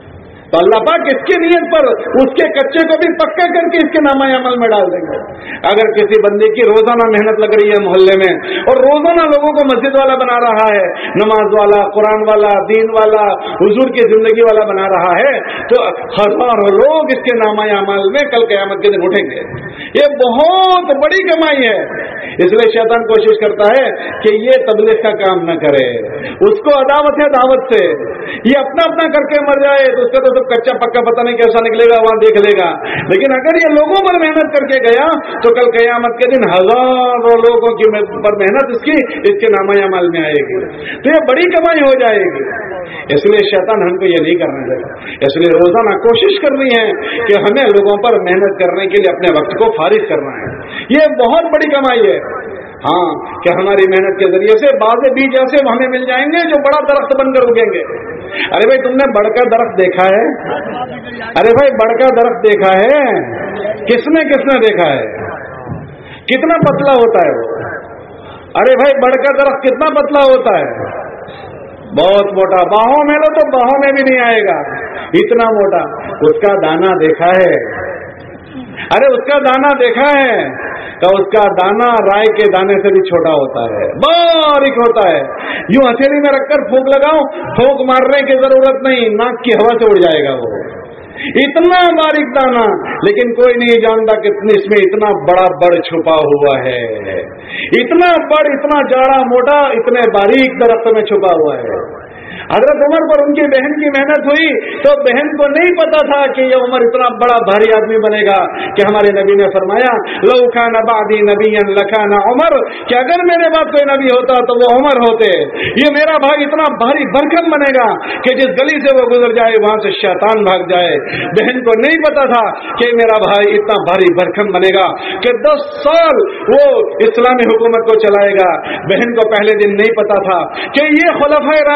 تو اللہ پاک اس کی نیت پر اس کے کچے کو بھی پکا کر کے اس کے نامہ عمل میں ڈال دیں گے. اگر کسی بندے کی روزانہ محنت لگ رہی ہے محلے میں اور روزانہ لوگوں کو مسجد والا بنا رہا ہے, نماز والا, قرآن والا, دین والا, حضور کی زندگی والا بنا رہا ہے, تو ہزاروں لوگ اس کے نامہ عمل میں کل قیامت کے دن اٹھیں گے. یہ بہت بڑی کمائی ہے. اس لیے شیطان کوشش کرتا ہے کہ یہ تبلیغ کا کام نہ کرے, اس کو عداوت ہے دعوت سے, یہ اپنا اپنا کر کے مر جائے تو اس کا تو کچا پکا پتہ نہیں کیسا نکلے گا, وہاں دیکھ لے گا. لیکن اگر یہ لوگوں پر محنت کر کے گیا تو کل قیامت کے دن ہزاروں لوگوں کی پر محنت اس کے نامہ اعمال میں آئے گی, تو یہ بڑی کمائی ہو جائے گی. اس لیے شیطان ہم کو یہ نہیں کرنے دے گا. اس لیے روزانہ کوشش کرنی ہے کہ ہمیں لوگوں پر محنت کرنے کے لیے اپنے وقت کو فارغ کرنا ہے. یہ بہت بڑی کمائی ہے. ہاں کہ ہماری محنت کے ذریعے سے بعض بیج ایسے ہمیں مل جائیں گے جو بڑا درخت بن کر اگیں گے. ارے بھائی تم نے بڑھ کا درخت دیکھا ہے, ارے بھائی بڑھ کا درخت دیکھا ہے, کس نے دیکھا ہے, کتنا پتلا ہوتا ہے وہ. ارے بھائی بڑھ کا درخت کتنا پتلا ہوتا ہے, بہت موٹا, باہوں میں لو تو باہوں میں بھی نہیں آئے گا, اتنا موٹا. اس کا دانا دیکھا ہے, ارے اس کا دانا دیکھا ہے تو اس کا دانا رائے کے دانے سے بھی چھوٹا ہوتا ہے, باریک ہوتا ہے. یوں ہتھیلی میں رکھ کر پھونک لگاؤ, پھونک مارنے کی ضرورت نہیں, ناک کی ہوا سے اڑ جائے گا وہ, اتنا باریک دانا. لیکن کوئی نہیں جانتا کہ اس میں اتنا بڑا بڑ چھپا ہوا ہے, اتنا بڑ, اتنا جاڑا موٹا, اتنے باریک درخت میں چھپا ہوا ہے. حضرت عمر پر ان کی بہن کی محنت ہوئی تو بہن کو نہیں پتا تھا کہ یہ عمر اتنا بڑا بھاری آدمی بنے گا, کہ ہمارے نبی نے فرمایا لو کان بعدی نبی لکان عمر, کہ اگر میرے بعد کوئی نبی ہوتا تو وہ عمر ہوتے. یہ میرا بھائی اتنا بھاری بھرکم بنے گا کہ جس گلی سے وہ گزر جائے وہاں سے شیطان بھاگ جائے. بہن کو نہیں پتا تھا کہ میرا بھائی اتنا بھاری بھرکم بنے گا کہ 10 سال وہ اسلامی حکومت کو چلائے گا. بہن کو پہلے دن نہیں پتا تھا کہ یہ خلفائے راشدین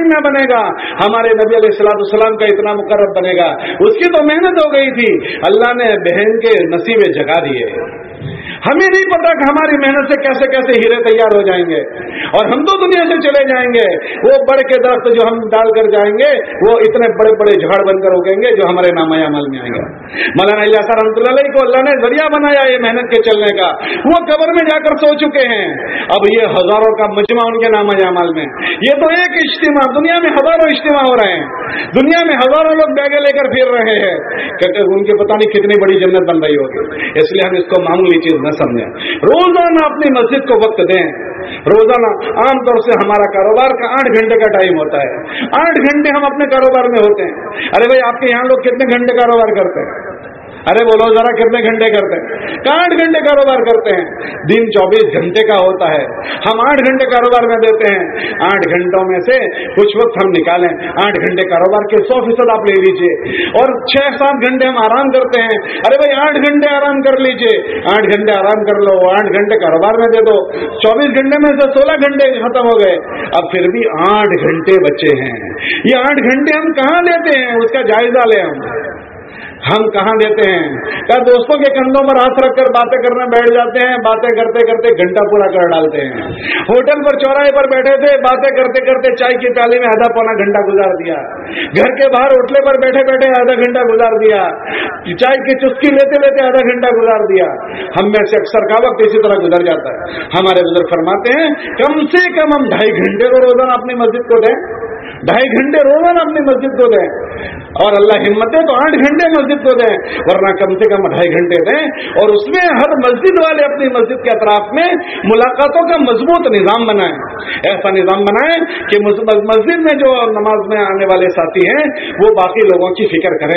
न बनेगा, हमारे नबी अलैहिस्सलाम का इतना मुकर्रब बनेगा। उसकी तो मेहनत हो गई थी, अल्लाह ने बहन के नसीबे जगा दिए। हमें नहीं पता कि हमारी मेहनत से कैसे कैसे हीरे तैयार हो जाएंगे और हम तो दुनिया से चले जाएंगे। वो बड़ के दरख्त जो हम डाल कर जाएंगे वो इतने बड़े बड़े झाड़ बनकर उगेंगे जो हमारे नामाया अमल में आएंगे। मौलाना इलियास रहमतुल्लाह अलैह को अल्लाह ने जरिया बनाया ये मेहनत के चलने का, वो कब्र में जाकर सो चुके हैं, अब ये हजारों का मजमा उनके नामाया अमल में। ये तो एक इज्तिमा, दुनिया में हजारों इज्तिमा हो रहे हैं, दुनिया में हजारों लोग बैगे लेकर फिर रहे हैं, क्योंकि उनकी पता नहीं कितनी बड़ी जन्नत बन रही होगी। इसलिए हम इसको मामूली चीज न समझें। रोजाना अपनी मस्जिद को वक्त दें। रोजाना आमतौर से हमारा कारोबार का 8 घंटे का टाइम होता है, 8 घंटे हम अपने कारोबार में होते हैं। अरे भाई आपके यहाँ लोग कितने घंटे कारोबार करते हैं? अरे बोलो जरा कितने घंटे करते हैं? 8 घंटे कारोबार करते हैं। दिन 24 घंटे का होता है, हम 8 घंटे कारोबार में देते हैं। 8 घंटों में से कुछ वक्त हम निकालें, 8 घंटे कारोबार के 100% आप ले लीजिए और 6-7 घंटे हम आराम करते हैं। अरे भाई 8 घंटे आराम कर लीजिए, 8 घंटे आराम कर लो, 8 घंटे कारोबार में दे दो। 24 घंटे में से 16 घंटे खत्म हो गए, अब फिर भी 8 घंटे बचे हैं। ये 8 घंटे हम कहाँ देते हैं उसका जायजा लें। हम कहाँ देते हैं? क्या दोस्तों के कंधों पर हाथ रखकर बातें करने बैठ जाते हैं, बातें करते करते घंटा पूरा कर डालते हैं। होटल पर चौराहे पर बैठे थे, बातें करते करते चाय की प्याली में आधा पौना घंटा गुजार दिया। घर के बाहर होटले पर बैठे बैठे आधा घंटा गुजार दिया। चाय की चुस्की लेते लेते आधा घंटा गुजार दिया। हम में से अक्सर का वक्त इसी तरह गुजर जाता है। हमारे बुजुर्ग फरमाते हैं कम से कम हम 2.5 घंटे को रोजाना अपनी मस्जिद को दें, 2.5 घंटे रोजाना अपनी मस्जिद को दें, और अल्लाह हिम्मत दे तो 8 घंटे मस्जिद को दें, वरना कम से कम 2.5 घंटे दें। और उसमें हर मस्जिद वाले अपनी मस्जिद के अतराफ में मुलाकातों का मजबूत निजाम बनाएं। ऐसा निजाम बनाएं कि मस्जिद में जो नमाज में आने वाले साथी हैं वो बाकी लोगों की फिक्र करें।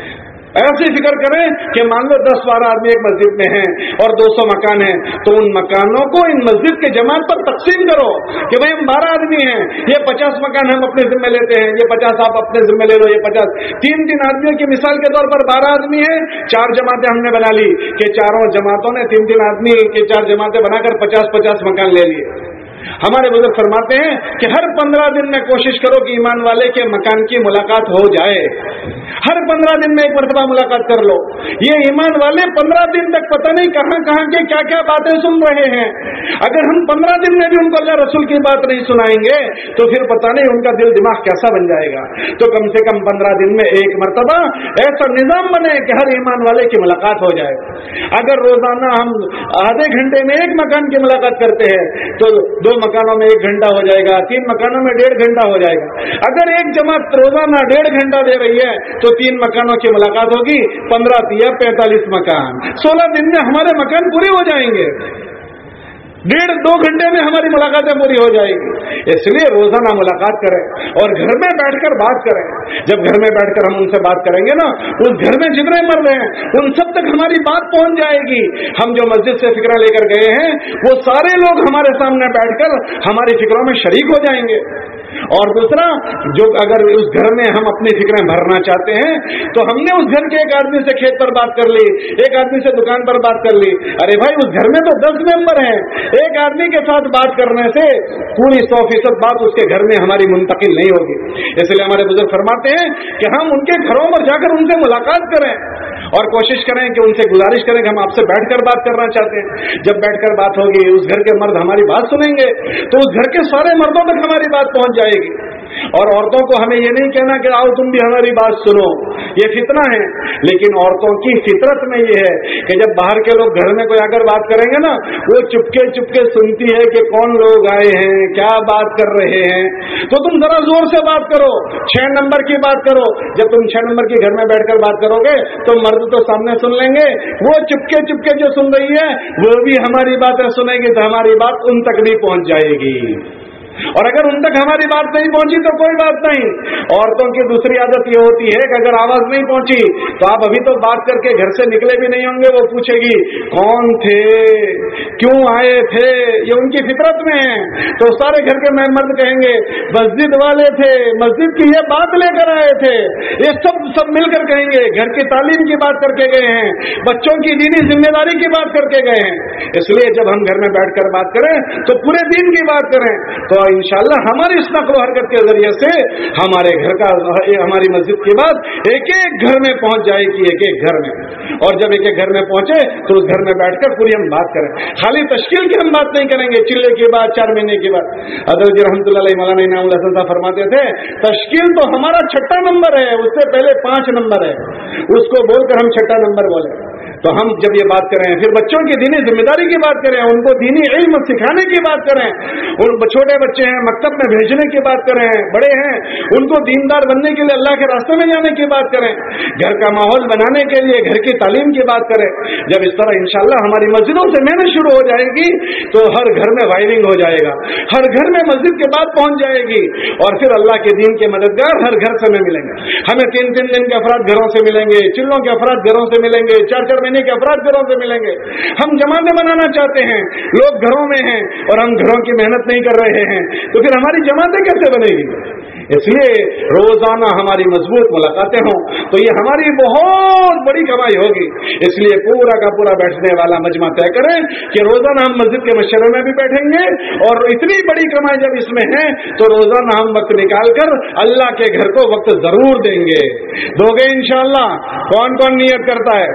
ऐसी फिक्र करें कि मान लो 10-12 आदमी एक मस्जिद में हैं और 200 मकान हैं, तो उन मकानों को इन मस्जिद के जमात पर तकसीम करो कि भाई हम 12 आदमी हैं, ये 50 मकान हम अपने जिम्मे लेते हैं, ये 50 आप अपने जिम्मे ले लो, ये 50। 3-3 आदमियों की मिसाल के तौर पर 12 आदमी हैं, 4 जमातें हमने बना ली कि चारों जमातों ने 3-3 आदमी की 4 जमातें बनाकर 50-50 मकान ले लिए। हमारे बुजुर्ग फरमाते हैं कि हर 15 दिन में कोशिश करो कि ईमान वाले के मकान की मुलाकात हो जाए। हर 15 दिन में एक मरतबा मुलाकात कर लो। ये ईमान वाले 15 दिन तक पता नहीं कहां कहां के क्या क्या बातें सुन रहे हैं। अगर हम 15 दिन में भी उनको अल्लाह रसूल की बात नहीं सुनाएंगे तो फिर पता नहीं उनका दिल दिमाग कैसा बन जाएगा। तो कम से कम 15 दिन में एक मरतबा ऐसा निजाम बने कि हर ईमान वाले की मुलाकात हो जाए। अगर रोजाना हम आधे घंटे में एक मकान की मुलाकात करते हैं तो 2 मकानों में 1 घंटा हो जाएगा, 3 मकानों में 1.5 घंटा हो जाएगा। अगर एक जमात रोजाना 1.5 घंटा दे रही है तो 3 मकानों की मुलाकात होगी, 15 × 45 मकान, 16 दिन में हमारे मकान पूरे हो जाएंगे। 1.5-2 घंटे में हमारी मुलाकातें पूरी हो जाएगी। इसलिए रोजाना मुलाकात करें और घर में बैठकर बात करें। जब घर में बैठकर हम उनसे बात करेंगे ना, उस घर में जितने मर्द हैं उन सब तक हमारी बात पहुंच जाएगी। हम जो मस्जिद से फिक्र लेकर गए हैं वो सारे लोग हमारे सामने बैठकर हमारी फिक्रों में शरीक हो जाएंगे। और दूसरा, जो अगर उस घर में हम अपनी फिक्रें भरना चाहते हैं तो हमने उस घर के एक आदमी से खेत पर बात कर ली, एक आदमी से दुकान पर बात कर ली। अरे भाई उस घर में तो 10 मेंबर हैं, एक आदमी के साथ बात करने से पूरी 100% बात उसके घर में हमारी मुंतकिल नहीं होगी। इसलिए हमारे बुजुर्ग फरमाते हैं कि हम उनके घरों पर जाकर उनसे मुलाकात करें और कोशिश करें कि उनसे गुजारिश करें कि हम आपसे बैठकर बात करना चाहते हैं। जब बैठकर बात होगी उस घर के मर्द हमारी बात सुनेंगे तो उस घर के सारे मर्दों तक हमारी बात पहुंच जाएगी। और औरतों को हमें ये नहीं कहना कि आओ तुम भी हमारी बात सुनो, ये फितना है। लेकिन औरतों की फितरत में ये है कि जब बाहर के लोग घर में कोई आकर बात करेंगे ना, वो चुपके चुपके सुनती है कि कौन लोग आए हैं, क्या बात कर रहे हैं। तो तुम जरा जोर से बात करो, 6 नंबर की बात करो। जब तुम 6 नंबर की घर में बैठकर बात करोगे तो मर्द तो सामने सुन लेंगे, वो चुपके चुपके जो सुन रही है वो भी हमारी बातें सुनेगी तो हमारी बात उन तक भी पहुंच जाएगी। और अगर उन तक हमारी बात नहीं पहुंची तो कोई बात नहीं। औरतों की दूसरी आदत ये होती है कि अगर आवाज नहीं पहुंची तो आप अभी तो बात करके घर से निकले भी नहीं होंगे, वो पूछेगी कौन थे, क्यों आए थे, ये उनकी फितरत में है। तो सारे घर के मर्द कहेंगे मस्जिद वाले थे, मस्जिद की ये बात लेकर आए थे। ये सब मिलकर कहेंगे घर की तालीम की बात करके गए हैं, बच्चों की दीनी जिम्मेदारी की बात करके गए हैं। इसलिए जब हम घर में बैठकर बात करें तो पूरे दिन की बात करें, तो इंशाअल्लाह हमारी इस नक़्ल हरकत के जरिए से हमारे घर का, हमारी मस्जिद की बात एक एक घर में पहुंच जाएगी, एक एक घर में। और जब एक एक घर में पहुंचे तो उस घर में बैठकर पूरी हम बात करें। खाली तश्कील की हम बात नहीं करेंगे, चिल्ले की बात, 4 महीने की बात। हज़रत जी रहमतुल्लाह अलैहि मौलाना इनामुल हसन साहब फरमाते थे तश्कील तो हमारा 6ठा नंबर है, उससे पहले 5 नंबर है, उसको बोलकर हम 6ठा नंबर बोले। तो हम जब ये बात करें, फिर बच्चों की दीनी जिम्मेदारी की बात करें, उनको दीनी इल्म सिखाने की बात करें, उन छोटे बच्चे हैं मकतब में भेजने की बात करें, बड़े हैं उनको दीनदार बनने के लिए अल्लाह के रास्ते में जाने की बात करें, घर का माहौल बनाने के लिए घर की तालीम की बात करें। जब इस तरह इंशाअल्लाह हमारी मस्जिदों से मेहनत शुरू हो जाएगी तो हर घर में वायरिंग हो जाएगा, हर घर में मस्जिद के बाद पहुंच जाएगी, और फिर अल्लाह के दीन के मददगार हर घर से मिलेंगे। हमें 3-3 दिन के अफराद घरों से मिलेंगे, चिल्लों के अफराद घरों से मिलेंगे, 4-4 महीने के अफराद घरों से मिलेंगे। हम जमातें बनाना चाहते हैं, लोग घरों में हैं और हम घरों की मेहनत नहीं कर रहे हैं, तो फिर हमारी जमातें कैसे बनेगी? इसलिए रोजाना हमारी मजबूत मुलाकातें हों तो ये हमारी बहुत बड़ी कमाई होगी। इसलिए पूरा का पूरा बैठने वाला मजमा तय करें कि रोजाना हम मस्जिद के मशवरे में भी बैठेंगे, और इतनी बड़ी कमाई जब इसमें है तो रोजाना हम वक्त निकाल कर अल्लाह के घर को वक्त जरूर देंगे। दोगे इंशाअल्लाह? कौन कौन नियत करता है?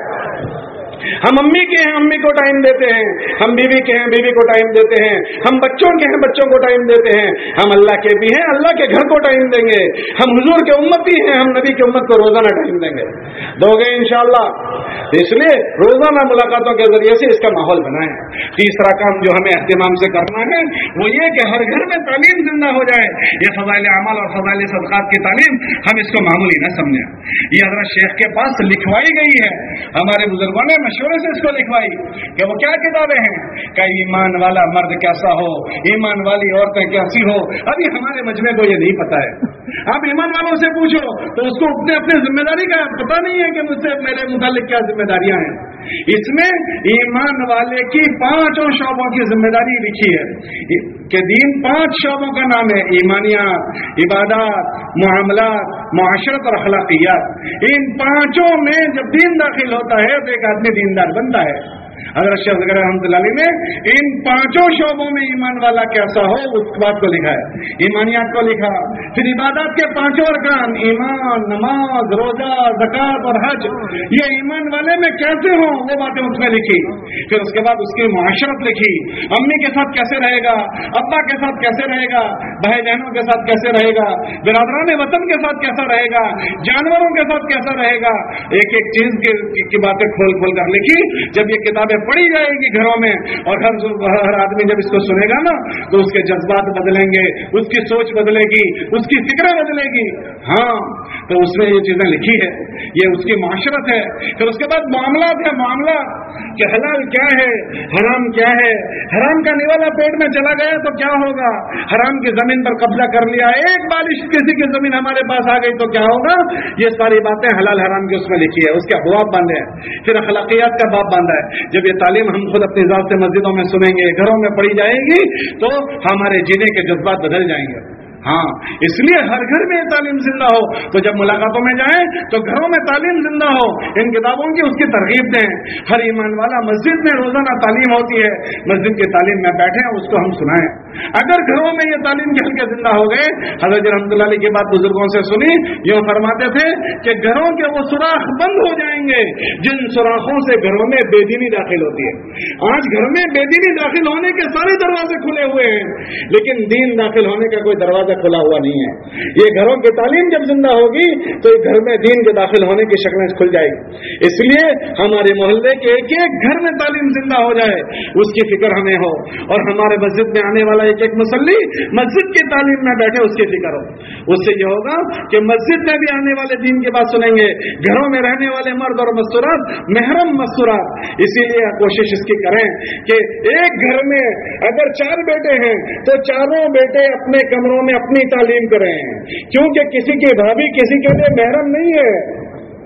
हम अम्मी के हैं, अम्मी को टाइम देते हैं, हम बीवी के हैं, बीवी को टाइम देते हैं, हम बच्चों के हैं, बच्चों को टाइम देते हैं, हम अल्लाह के भी हैं, अल्लाह के घर को टाइम देंगे, हम हुजूर के उम्मती हैं, हम नबी के उम्मत को रोजाना टाइम देंगे। दोगे इंशाअल्लाह? इसलिए रोजाना मुलाकातों के जरिए से इसका माहौल बनाएं। तीसरा काम जो हमें एहतिमाम से करना है वो ये कि हर घर में तालीम जिंदा हो जाए। ये फज़ाइल अमाल और फज़ाइल सदक़ात की तालीम हम इसको मामूली न समझें। ये हज़रत शेख के पास लिखवाई गई है, हमारे बुजुर्गों ने मशवरे से इसको लिखवाई कि वो क्या किताबें हैं, कि ईमान वाला मर्द कैसा हो, ईमान वाली औरतें कैसी हो। अभी हमारे मजमे को ये नहीं पता है। आप ईमान वालों से पूछो तो उसको अपने जिम्मेदारी का पता नहीं है कि मुझसे मेरे मुतालिक क्या जिम्मेदारियां हैं। इसमें ईमान वाले की 5 शोबों की जिम्मेदारी लिखी है कि दीन 5 शोबों का नाम है, ईमानियात, इबादत, मुआमलात, मुआशरत और अखलाकियात। इन 5 में जब दीन दाखिल होता है तो एक आदमी दीनदार बनता है। हज़रत शेख रहमतुल्लाह अलैह ने इन 5 शोबों में ईमान वाला कैसा हो उस बात को लिखा है, ईमानियात को लिखा। फिर इबादत के 5 अरकान, ईमान, नमाज, रोजा, ज़कात और हज, ये ईमान वाले में कैसे हो वो बातें उसमें लिखी। फिर उसके बाद उसकी मुआशरत लिखी, अम्मी के साथ कैसे रहेगा, अब्बा के साथ कैसे रहेगा, भाई बहनों के साथ कैसे रहेगा, बिरादरान वतन के साथ कैसा रहेगा, जानवरों के साथ कैसा रहेगा। एक एक चीज की बातें खोल खोल कर लिखी। जब ये किताबें पढ़ी जाएगी घरों में और हर आदमी जब इसको सुनेगा ना तो उसके जज्बात बदलेंगे, उसकी सोच बदलेगी, उसकी फिक्र बदलेगी। हाँ, तो उसमें ये चीजें लिखी है, ये उसकी माशरत है। फिर उसके बाद मामलात है, मामला कि हलाल क्या है, हराम क्या है, हराम का निवाला पेट में चला गया तो क्या होगा, हराम की जमीन पर कब्जा कर लिया, एक बारिश किसी की जमीन हमारे पास आ गई तो क्या होगा। ये सारी बातें हलाल हराम की उसमें लिखी है, उसके अबवाब बांधे हैं। फिर अखलाकियात का बाब बांधा है। जब ये तालीम हम खुद अपनी जात से मस्जिदों में सुनेंगे, घरों में पढ़ी जाएगी तो हमारे जीने के जज्बात बदल जाएंगे। हाँ, इसलिए हर घर में तालीम जिंदा हो। तो जब मुलाकातों में जाएं तो घरों में तालीम जिंदा हो, इन किताबों की उसकी तरगीब दें। हर ईमान वाला मस्जिद में रोजाना तालीम होती है, मस्जिद की तालीम में बैठे उसको हम सुनाएं। अगर घरों में ये तालीम के हल्के जिंदा हो गए, हज़रत रहमतुल्लाह अलैह की बात बुजुर्गों से सुनी, यूं फरमाते थे कि घरों के वो सुराख बंद हो जाएंगे जिन सुराखों से घरों में बेदीनी दाखिल होती है। आज घर में बेदीनी दाखिल होने के सारे दरवाजे खुले हुए हैं, लेकिन दीन दाखिल होने का कोई दरवाजा खुला हुआ नहीं है। ये घरों की तालीम जब जिंदा होगी तो घर में दीन के दाखिल होने की शक्लें खुल जाएगी। इसलिए हमारे मोहल्ले के एक एक घर में तालीम जिंदा हो जाए, उसकी फिक्र हमें हो, और हमारे मस्जिद में आने वाला एक एक मुसल्ली मस्जिद की तालीम में बैठे, उसकी फिक्र हो। उससे यह होगा कि मस्जिद में भी आने वाले दीन की बात सुनेंगे, घरों में रहने वाले मर्द और मस्तूरात महरम मस्तूरात। इसीलिए कोशिश इसकी करें कि एक घर में अगर 4 बेटे हैं तो चारों बेटे अपने कमरों में अपनी तालीम करें, क्योंकि किसी की भाभी किसी के लिए महरम नहीं है।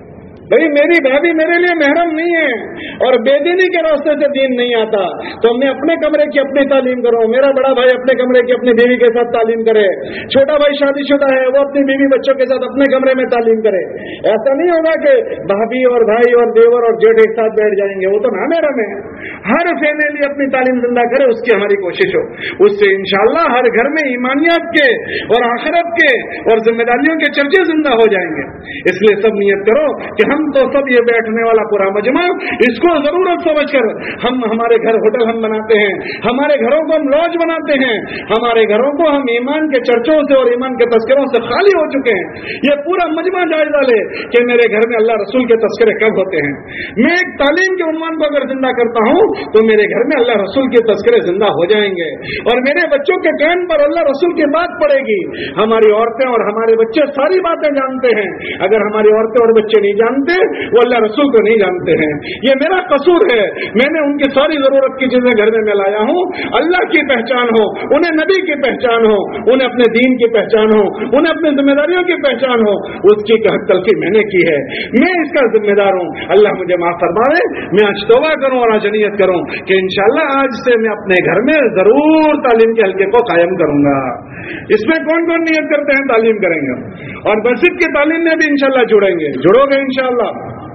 بھائی میری بھابھی میرے لیے محرم نہیں ہے اور بے دینی کے راستے سے دین نہیں آتا تو میں اپنے کمرے کی اپنی تعلیم کروں, میرا بڑا بھائی اپنے کمرے کی اپنی بیوی کے ساتھ تعلیم کرے, چھوٹا بھائی شادی شدہ ہے وہ اپنی بیوی بچوں کے ساتھ اپنے کمرے میں تعلیم کرے. ایسا نہیں ہوگا کہ بھابھی اور بھائی اور دیور اور جیٹھ ایک ساتھ بیٹھ جائیں گے, وہ تو نامیرم ہے. ہر فیملی اپنی تعلیم زندہ کرے, اس کی ہماری کوشش ہو. اس سے انشاءاللہ ہر گھر میں ایمانیات کے اور آخرت کے اور ذمہ داریوں کے چرچے زندہ ہو جائیں گے. اس لیے سب نیت کرو کہ ہم تو سب یہ بیٹھنے والا پورا مجمع اس کو ضرورت سمجھ کر ہم ہمارے گھر ہوٹل ہم بناتے ہیں, ہمارے گھروں کو ہم لاج بناتے ہیں, ہمارے گھروں کو ہم ایمان کے چرچوں سے اور ایمان کے تذکروں سے خالی ہو چکے ہیں. یہ پورا مجمع جائزہ لے کہ میرے گھر میں اللہ رسول کے تذکرے کب ہوتے ہیں. میں ایک تعلیم کے عنوان کو اگر زندہ کرتا ہوں تو میرے گھر میں اللہ رسول کے تذکرے زندہ ہو جائیں گے اور میرے بچوں کے کان پر اللہ رسول کی بات پڑے گی. ہماری عورتیں اور ہمارے بچے ساری باتیں جانتے ہیں, اگر ہماری عورتیں اور بچے نہیں جانتے وہ اللہ رسول کو نہیں جانتے ہیں. یہ میرا قصور ہے, میں نے ان کی ساری ضرورت کی چیزیں گھر میں لایا ہوں. اللہ کی پہچان ہو, انہیں نبی کی پہچان ہو, انہیں اپنے دین کی پہچان ہو, انہیں اپنی ذمہ داریوں کی پہچان ہو, اس کی تلقین میں نے کی ہے, میں اس کا ذمہ دار ہوں. اللہ مجھے معاف فرمائے. میں آج توبہ کروں اور آج نیت کروں کہ انشاءاللہ آج سے میں اپنے گھر میں ضرور تعلیم کے حلقے کو قائم کروں گا. اس میں کون کون نیت کرتے ہیں تعلیم کریں گے, اور مسجد کی تعلیم میں بھی انشاءاللہ جڑو گے انشاءاللہ.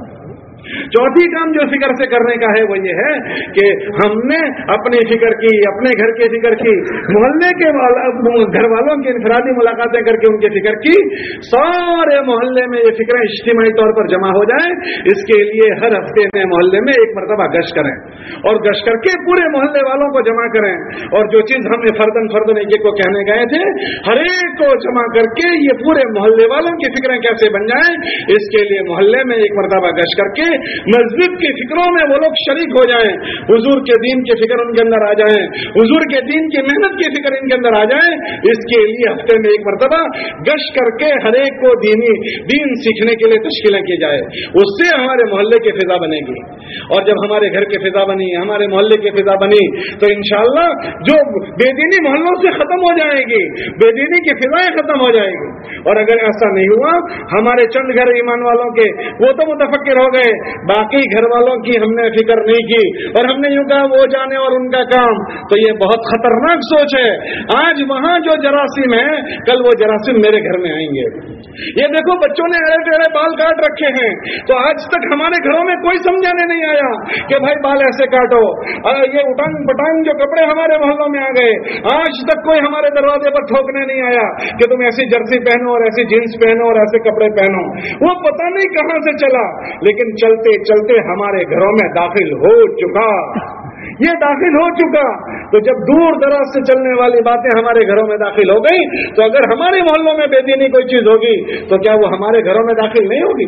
چوتھی کام جو فکر سے کرنے کا ہے وہ یہ ہے کہ ہم نے اپنی فکر کی, اپنے گھر کی فکر کی, محلے کے گھر والوں کی انفرادی ملاقاتیں کر کے ان کی فکر کی. سارے محلے میں یہ فکریں اجتماعی طور پر جمع ہو جائیں. اس کے لیے ہر ہفتے میں محلے میں ایک مرتبہ گشت کریں اور گشت کر کے پورے محلے والوں کو جمع کریں, اور جو چیز ہم نے فردن ایک کو کہنے گئے تھے ہر ایک کو جمع کر کے یہ پورے محلے والوں کی فکریں کیسے بن جائیں, اس کے لیے محلے میں ایک مرتبہ گشت کر کے مسجد کی فکروں میں وہ لوگ شریک ہو جائیں, حضور کے دین کی فکر ان کے اندر آ جائیں, حضور کے دین کی محنت کی فکر ان کے اندر آ جائیں. اس کے لیے ہفتے میں ایک مرتبہ گشت کر کے ہر ایک کو دین سیکھنے کے لیے تشکیلیں کی جائے. اس سے ہمارے محلے کی فضا بنے گی, اور جب ہمارے گھر کی فضا بنی, ہمارے محلے کی فضا بنی, تو انشاءاللہ جو بے دینی محلوں سے ختم ہو جائے گی, بے دینی کی فضائیں ختم ہو جائے گی. اور اگر ایسا نہیں ہوا, ہمارے چند گھر ایمان والوں کے وہ تو متفکر ہو گئے, باقی گھر والوں کی ہم نے فکر نہیں کی اور ہم نے یوں کہا وہ جانے اور ان کا کام, تو یہ بہت خطرناک سوچ ہے. آج وہاں جو جراثیم ہے کل وہ جراثیم میرے گھر میں آئیں گے. یہ دیکھو بچوں نے ایڑے ٹیڑے بال کاٹ رکھے ہیں, تو آج تک ہمارے گھروں میں کوئی سمجھانے نہیں آیا کہ بھائی بال ایسے کاٹو. یہ اٹانگ پٹانگ جو کپڑے ہمارے محلوں میں آ گئے, آج تک کوئی ہمارے دروازے پر ٹھوکنے نہیں آیا کہ تم ایسی جرسی پہنو اور ایسی جینس پہنو اور ایسے کپڑے پہنو. وہ پتہ نہیں کہاں سے چلا, لیکن چلتے چلتے ہمارے گھروں میں داخل ہو چکا. یہ داخل ہو چکا, تو جب دور دراز سے چلنے والی باتیں ہمارے گھروں میں داخل ہو گئی, تو اگر ہمارے محلوں میں بے دینی کوئی چیز ہوگی تو کیا وہ ہمارے گھروں میں داخل نہیں ہوگی؟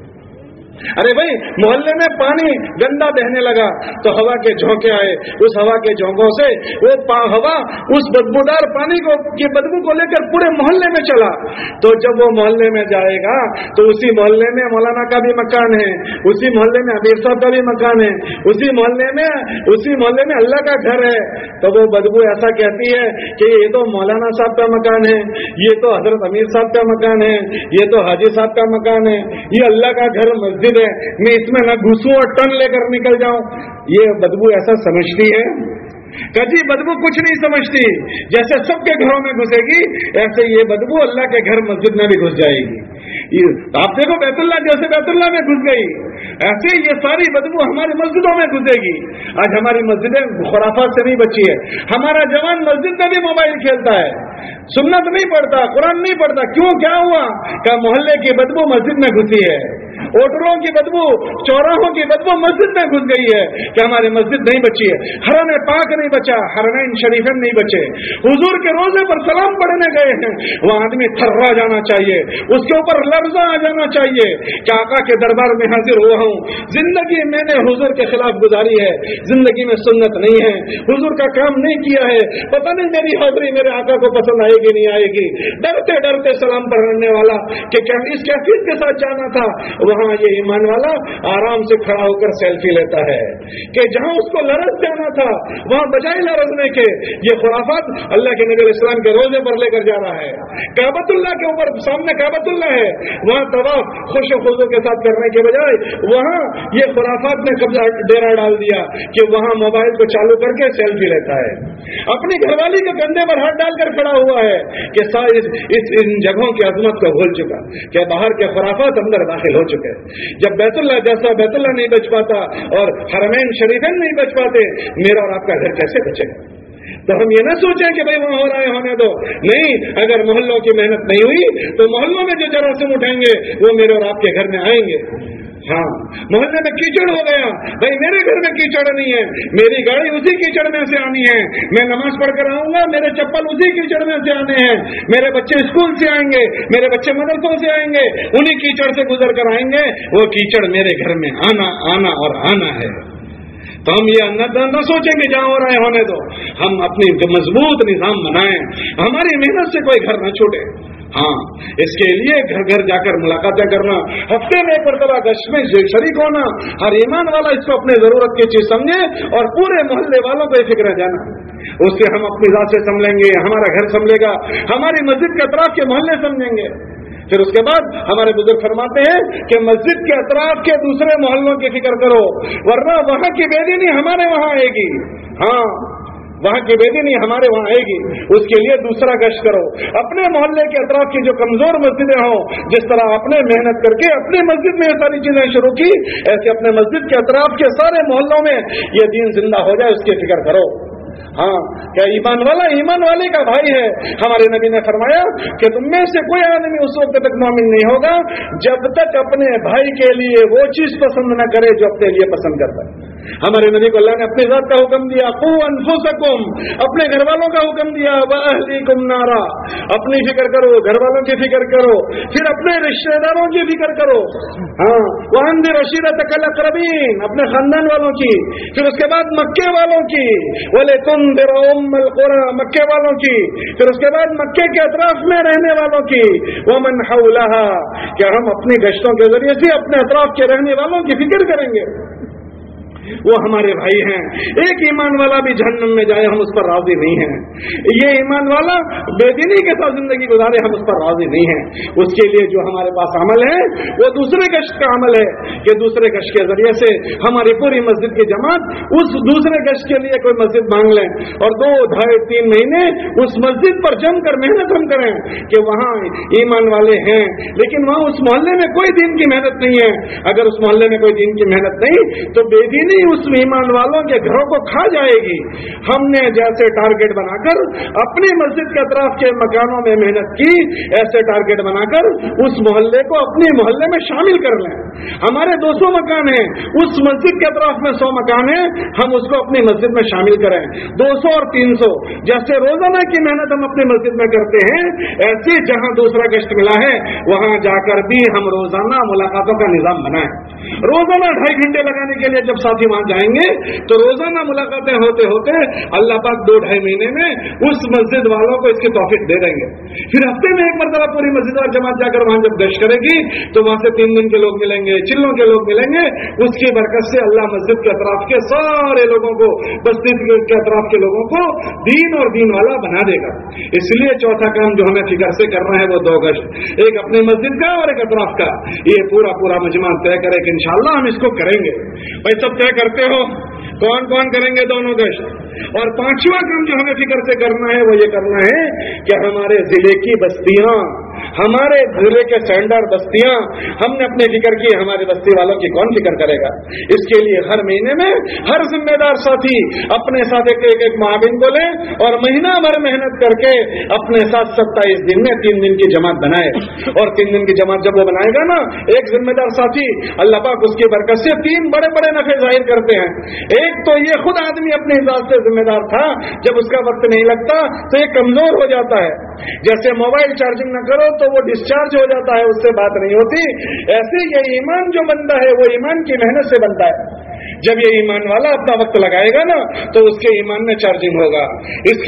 ارے بھائی محلے میں پانی گندا بہنے لگا تو ہوا کے جھونکے آئے, اس ہوا کے جھونکوں سے وہ ہوا اس بدبودار پانی کو کی بدبو کو لے کر پورے محلے میں چلا. تو جب وہ محلے میں جائے گا تو اسی محلے میں مولانا کا بھی مکان ہے, اسی محلے میں امیر صاحب کا بھی مکان ہے, اسی محلے میں اللہ کا گھر ہے. تو وہ بدبو ایسا کہتی ہے کہ یہ تو مولانا صاحب کا مکان ہے, یہ تو حضرت امیر صاحب کا مکان ہے, یہ تو حاجی صاحب کا مکان ہے, یہ اللہ کا گھر مسجد ہے, میں اس میں نہ گھسوں اور ٹن لے کر نکل جاؤں. یہ بدبو ایسا سمجھتی ہے کہ جی بدبو کچھ نہیں سمجھتی. جیسے سب کے گھروں میں گھسے گی ایسے یہ بدبو اللہ کے گھر مسجد میں بھی گھس جائے گی. آپ دیکھو بیت اللہ جیسے بیت اللہ میں گھس گئی, ایسے یہ ساری بدبو ہماری مسجدوں میں گھسے گی. آج ہماری مسجدیں خرافات سے نہیں بچی ہے. ہمارا جوان مسجد میں بھی موبائل کھیلتا ہے, سنت نہیں پڑھتا, قرآن نہیں پڑھتا. کیوں, کیا ہوا کہ محلے کی بدبو مسجد میں گھسی ہے, ہوٹلوں کی بدبو, چوراہوں کی بدبو مسجد میں گھس گئی ہے کہ ہماری مسجد نہیں بچی ہے. حرم پاک نہیں بچا, حرمین شریفین نہیں بچے. حضور کے روزے پر سلام پڑھنے گئے ہیں, وہ آدمی تھرا جانا چاہیے, اس کے اوپر لرزہ آ جانا چاہیے کہ آقا کے دربار میں حاضر ہوا ہوں. زندگی میں نے حضور کے خلاف گزاری ہے, زندگی میں سنت نہیں ہے, حضور کا کام نہیں کیا ہے, پتہ نہیں میری حاضری میرے آقا کو پسند آئے گی نہیں آئے گی. ڈرتے ڈرتے سلام پڑھنے والا کہ اس کیفیت کے ساتھ جانا تھا, وہاں وہاں یہ ایمان والا آرام سے کھڑا ہو کر سیلفی لیتا ہے کہ جہاں اس کو لرز جانا تھا وہاں بجائے لرزنے کے یہ خرافات اللہ کے نبی علیہ السلام کے روزے پر لے کر جا رہا ہے. کعبۃ اللہ کے اوپر سامنے کعبۃ اللہ ہے, وہاں طواف خوش و خضوع کے ساتھ کرنے کے بجائے وہاں یہ خرافات نے قبضہ ڈیرا ڈال دیا کہ وہاں موبائل کو چالو کر کے سیلفی لیتا ہے. اپنی گھر والی کے کندھے پر ہاتھ ڈال کر کھڑا ہوا ہے کہ ان جگہوں کی عظمت کو بھول چکا کہ باہر کے خرافات اندر داخل ہو چکے. جب بیت اللہ جیسا بیت اللہ نہیں بچ پاتا اور حرمین شریفین نہیں بچ پاتے, میرا اور آپ کا گھر کیسے بچے گا؟ تو ہم یہ نہ سوچیں کہ بھائی وہاں ہو رہا ہے ہونے دو. نہیں, اگر محلوں کی محنت نہیں ہوئی تو محلوں میں جو جراثیم اٹھیں گے وہ میرے اور آپ کے گھر میں آئیں گے. ہاں, محلے میں کیچڑ ہو گیا, بھائی میرے گھر میں کیچڑ نہیں ہے, میری گاڑی اسی کیچڑ میں سے آنی ہے, میں نماز پڑھ کر آؤں گا, میرے چپل اسی کیچڑ میں سے آنے ہیں, میرے بچے اسکول سے آئیں گے, میرے بچے مدرسوں سے آئیں گے, انہی کیچڑ سے گزر کر آئیں گے. وہ کیچڑ میرے گھر میں آنا اور آنا ہے. تو ہم یہ نہ سوچیں کہ جہاں ہو رہا ہے ہونے دو, ہم اپنی مضبوط نظام بنائیں, ہماری محنت سے کوئی گھر نہ چھوٹے. ہاں, اس کے لیے گھر گھر جا کر ملاقاتیں کرنا, ہفتے میں ایک مرتبہ گشت میں شریک ہونا, ہر ایمان والا اس کو اپنے ضرورت کی چیز سمجھے اور پورے محلے والوں کو یہ فکر جانا. اس سے ہم اپنی ذات سے سمجھیں گے, ہمارا گھر سمجھے گا, ہماری مسجد کے اطراف کے محلے سمجھیں گے. پھر اس کے بعد ہمارے بزرگ فرماتے ہیں کہ مسجد کے اطراف کے دوسرے محلوں کی فکر کرو, ورنہ وہاں کی بے دینی ہمارے وہاں آئے گی. ہاں, وہاں کی بے دینی ہمارے وہاں آئے گی. اس کے لیے دوسرا گشت کرو. اپنے محلے کے اطراف کی جو کمزور مسجدیں ہوں, جس طرح آپ نے محنت کر کے اپنی مسجد میں یہ ساری چیزیں شروع کی, ایسے اپنے مسجد کے اطراف کے سارے محلوں میں یہ دین زندہ ہو جائے, اس کی فکر کرو. ہاں, کیا ایمان والا ایمان والے کا بھائی ہے. ہمارے نبی نے فرمایا کہ تم میں سے کوئی آدمی اس وقت تک مومن نہیں ہوگا جب تک اپنے بھائی کے لیے وہ چیز پسند نہ کرے جو اپنے لیے پسند کرتا ہے. ہمارے نبی کو اللہ نے اپنی ذات کا حکم دیا, قو انفسکم, اپنے گھر والوں کا حکم دیا, واہلیکم نارا, اپنی فکر کرو, گھر والوں کی فکر کرو, پھر اپنے رشتہ داروں کی فکر کرو. ہاں, وانذر عشیرتک الاقربین, اپنے خاندان والوں کی, پھر اس کے بعد مکے والوں کی, ولتنذر ام القری, مکے والوں کی, پھر اس کے بعد مکے کے اطراف میں رہنے والوں کی, ومن حولها, کہ ہم اپنی گشتوں کے ذریعے سے اپنے اطراف کے رہنے والوں کی فکر کریں گے. وہ ہمارے بھائی ہیں. ایک ایمان والا بھی جہنم میں جائے ہم اس پر راضی نہیں ہیں. یہ ایمان والا بے دینی کے ساتھ زندگی گزارے ہم اس پر راضی نہیں ہیں. اس کے لیے جو ہمارے پاس عمل ہے وہ دوسرے گشت کا عمل ہے کہ دوسرے گشت کے ذریعے سے ہماری پوری مسجد کی جماعت اس دوسرے گشت کے لیے کوئی مسجد مانگ لیں اور 2, 2.5, 3 مہینے اس مسجد پر جم کر محنت ہم کریں کہ وہاں ایمان والے ہیں لیکن وہاں اس محلے میں کوئی دین کی محنت نہیں ہے. اگر اس محلے میں کوئی دین کی محنت نہیں تو بے دینی اس ایمان والوں کے گھروں کو کھا جائے گی. ہم نے جیسے ٹارگٹ بنا کر اپنی مسجد کے اطراف کے مکانوں میں محنت کی, ایسے ٹارگٹ بنا کر اس محلے کو اپنے محلے میں شامل کر لیں. ہمارے 200 مکان ہیں, اس مسجد کے اطراف میں 100 مکان ہیں, ہم اس کو اپنی مسجد میں شامل کریں. 200 اور 300 جیسے روزانہ کی محنت ہم اپنی مسجد میں کرتے ہیں, ایسے جہاں دوسرا گشت ملا ہے وہاں جا کر بھی ہم روزانہ ملاقاتوں کا نظام بنائیں. روزانہ 2.5 گھنٹے لگانے کے لیے جب ساتھی وہاں جائیں گے تو روزانہ ملاقاتیں ہوتے ہوتے اللہ پاک 2-2.5 مہینے میں اس مسجد والوں کو اس کی توفیق دے دیں گے. پھر ہفتے میں ایک مرتبہ پوری مسجد اور جماعت جا کر وہاں جب گشت کرے گی تو وہاں سے 3 دن کے لوگ ملیں گے, چلوں کے لوگ ملیں گے. اس کی برکت سے اللہ مسجد کے اطراف کے سارے لوگوں کو, بستی کے اطراف کے لوگوں کو دین اور دین والا بنا دے گا. اس لیے چوتھا کام جو ہمیں فکر سے کرنا ہے وہ 2 گشت, ایک اپنی مسجد کا اور ایک اطراف کا. یہ پورا مجمع طے کرے کہ انشاءاللہ ہم اس کو کریں گے. بھائی سب طے کرتے ہو کون کون کریں گے دونوں گشت. اور 5واں کام جو ہمیں فکر سے کرنا ہے وہ یہ کرنا ہے کہ ہمارے ضلع کی بستیاں, ہمارے ضلع کے سینٹر بستیاں, ہم نے اپنی فکر کی, ہماری بستی والوں کی کون فکر کرے گا. اس کے لیے ہر مہینے میں ہر ذمہ دار ساتھی اپنے ساتھ ایک معاون کو لے اور مہینہ بھر محنت کر کے اپنے ساتھ 27 دن میں 3 دن کی جماعت بنائے. اور 3 دن کی جماعت جب وہ بنائے گا نا, ایک ذمہ دار ساتھی, اللہ پاک اس کی برکت سے 3 بڑے نفع ظاہر کرتے ہیں. ایک تو یہ خود آدمی اپنے ذات سے ذمہ دار تھا, جب اس کا وقت نہیں لگتا تو یہ کمزور ہو جاتا ہے. جیسے موبائل چارجنگ نہ کرو تو وہ ڈسچارج ہو جاتا ہے, اس سے بات نہیں ہوتی. ایسے یہ ایمان جو بنتا ہے وہ ایمان کی محنت سے بنتا ہے. جب یہ ایمان والا اپنا وقت لگائے گا نا تو اس کے ایمان میں چارجنگ ہوگا، اس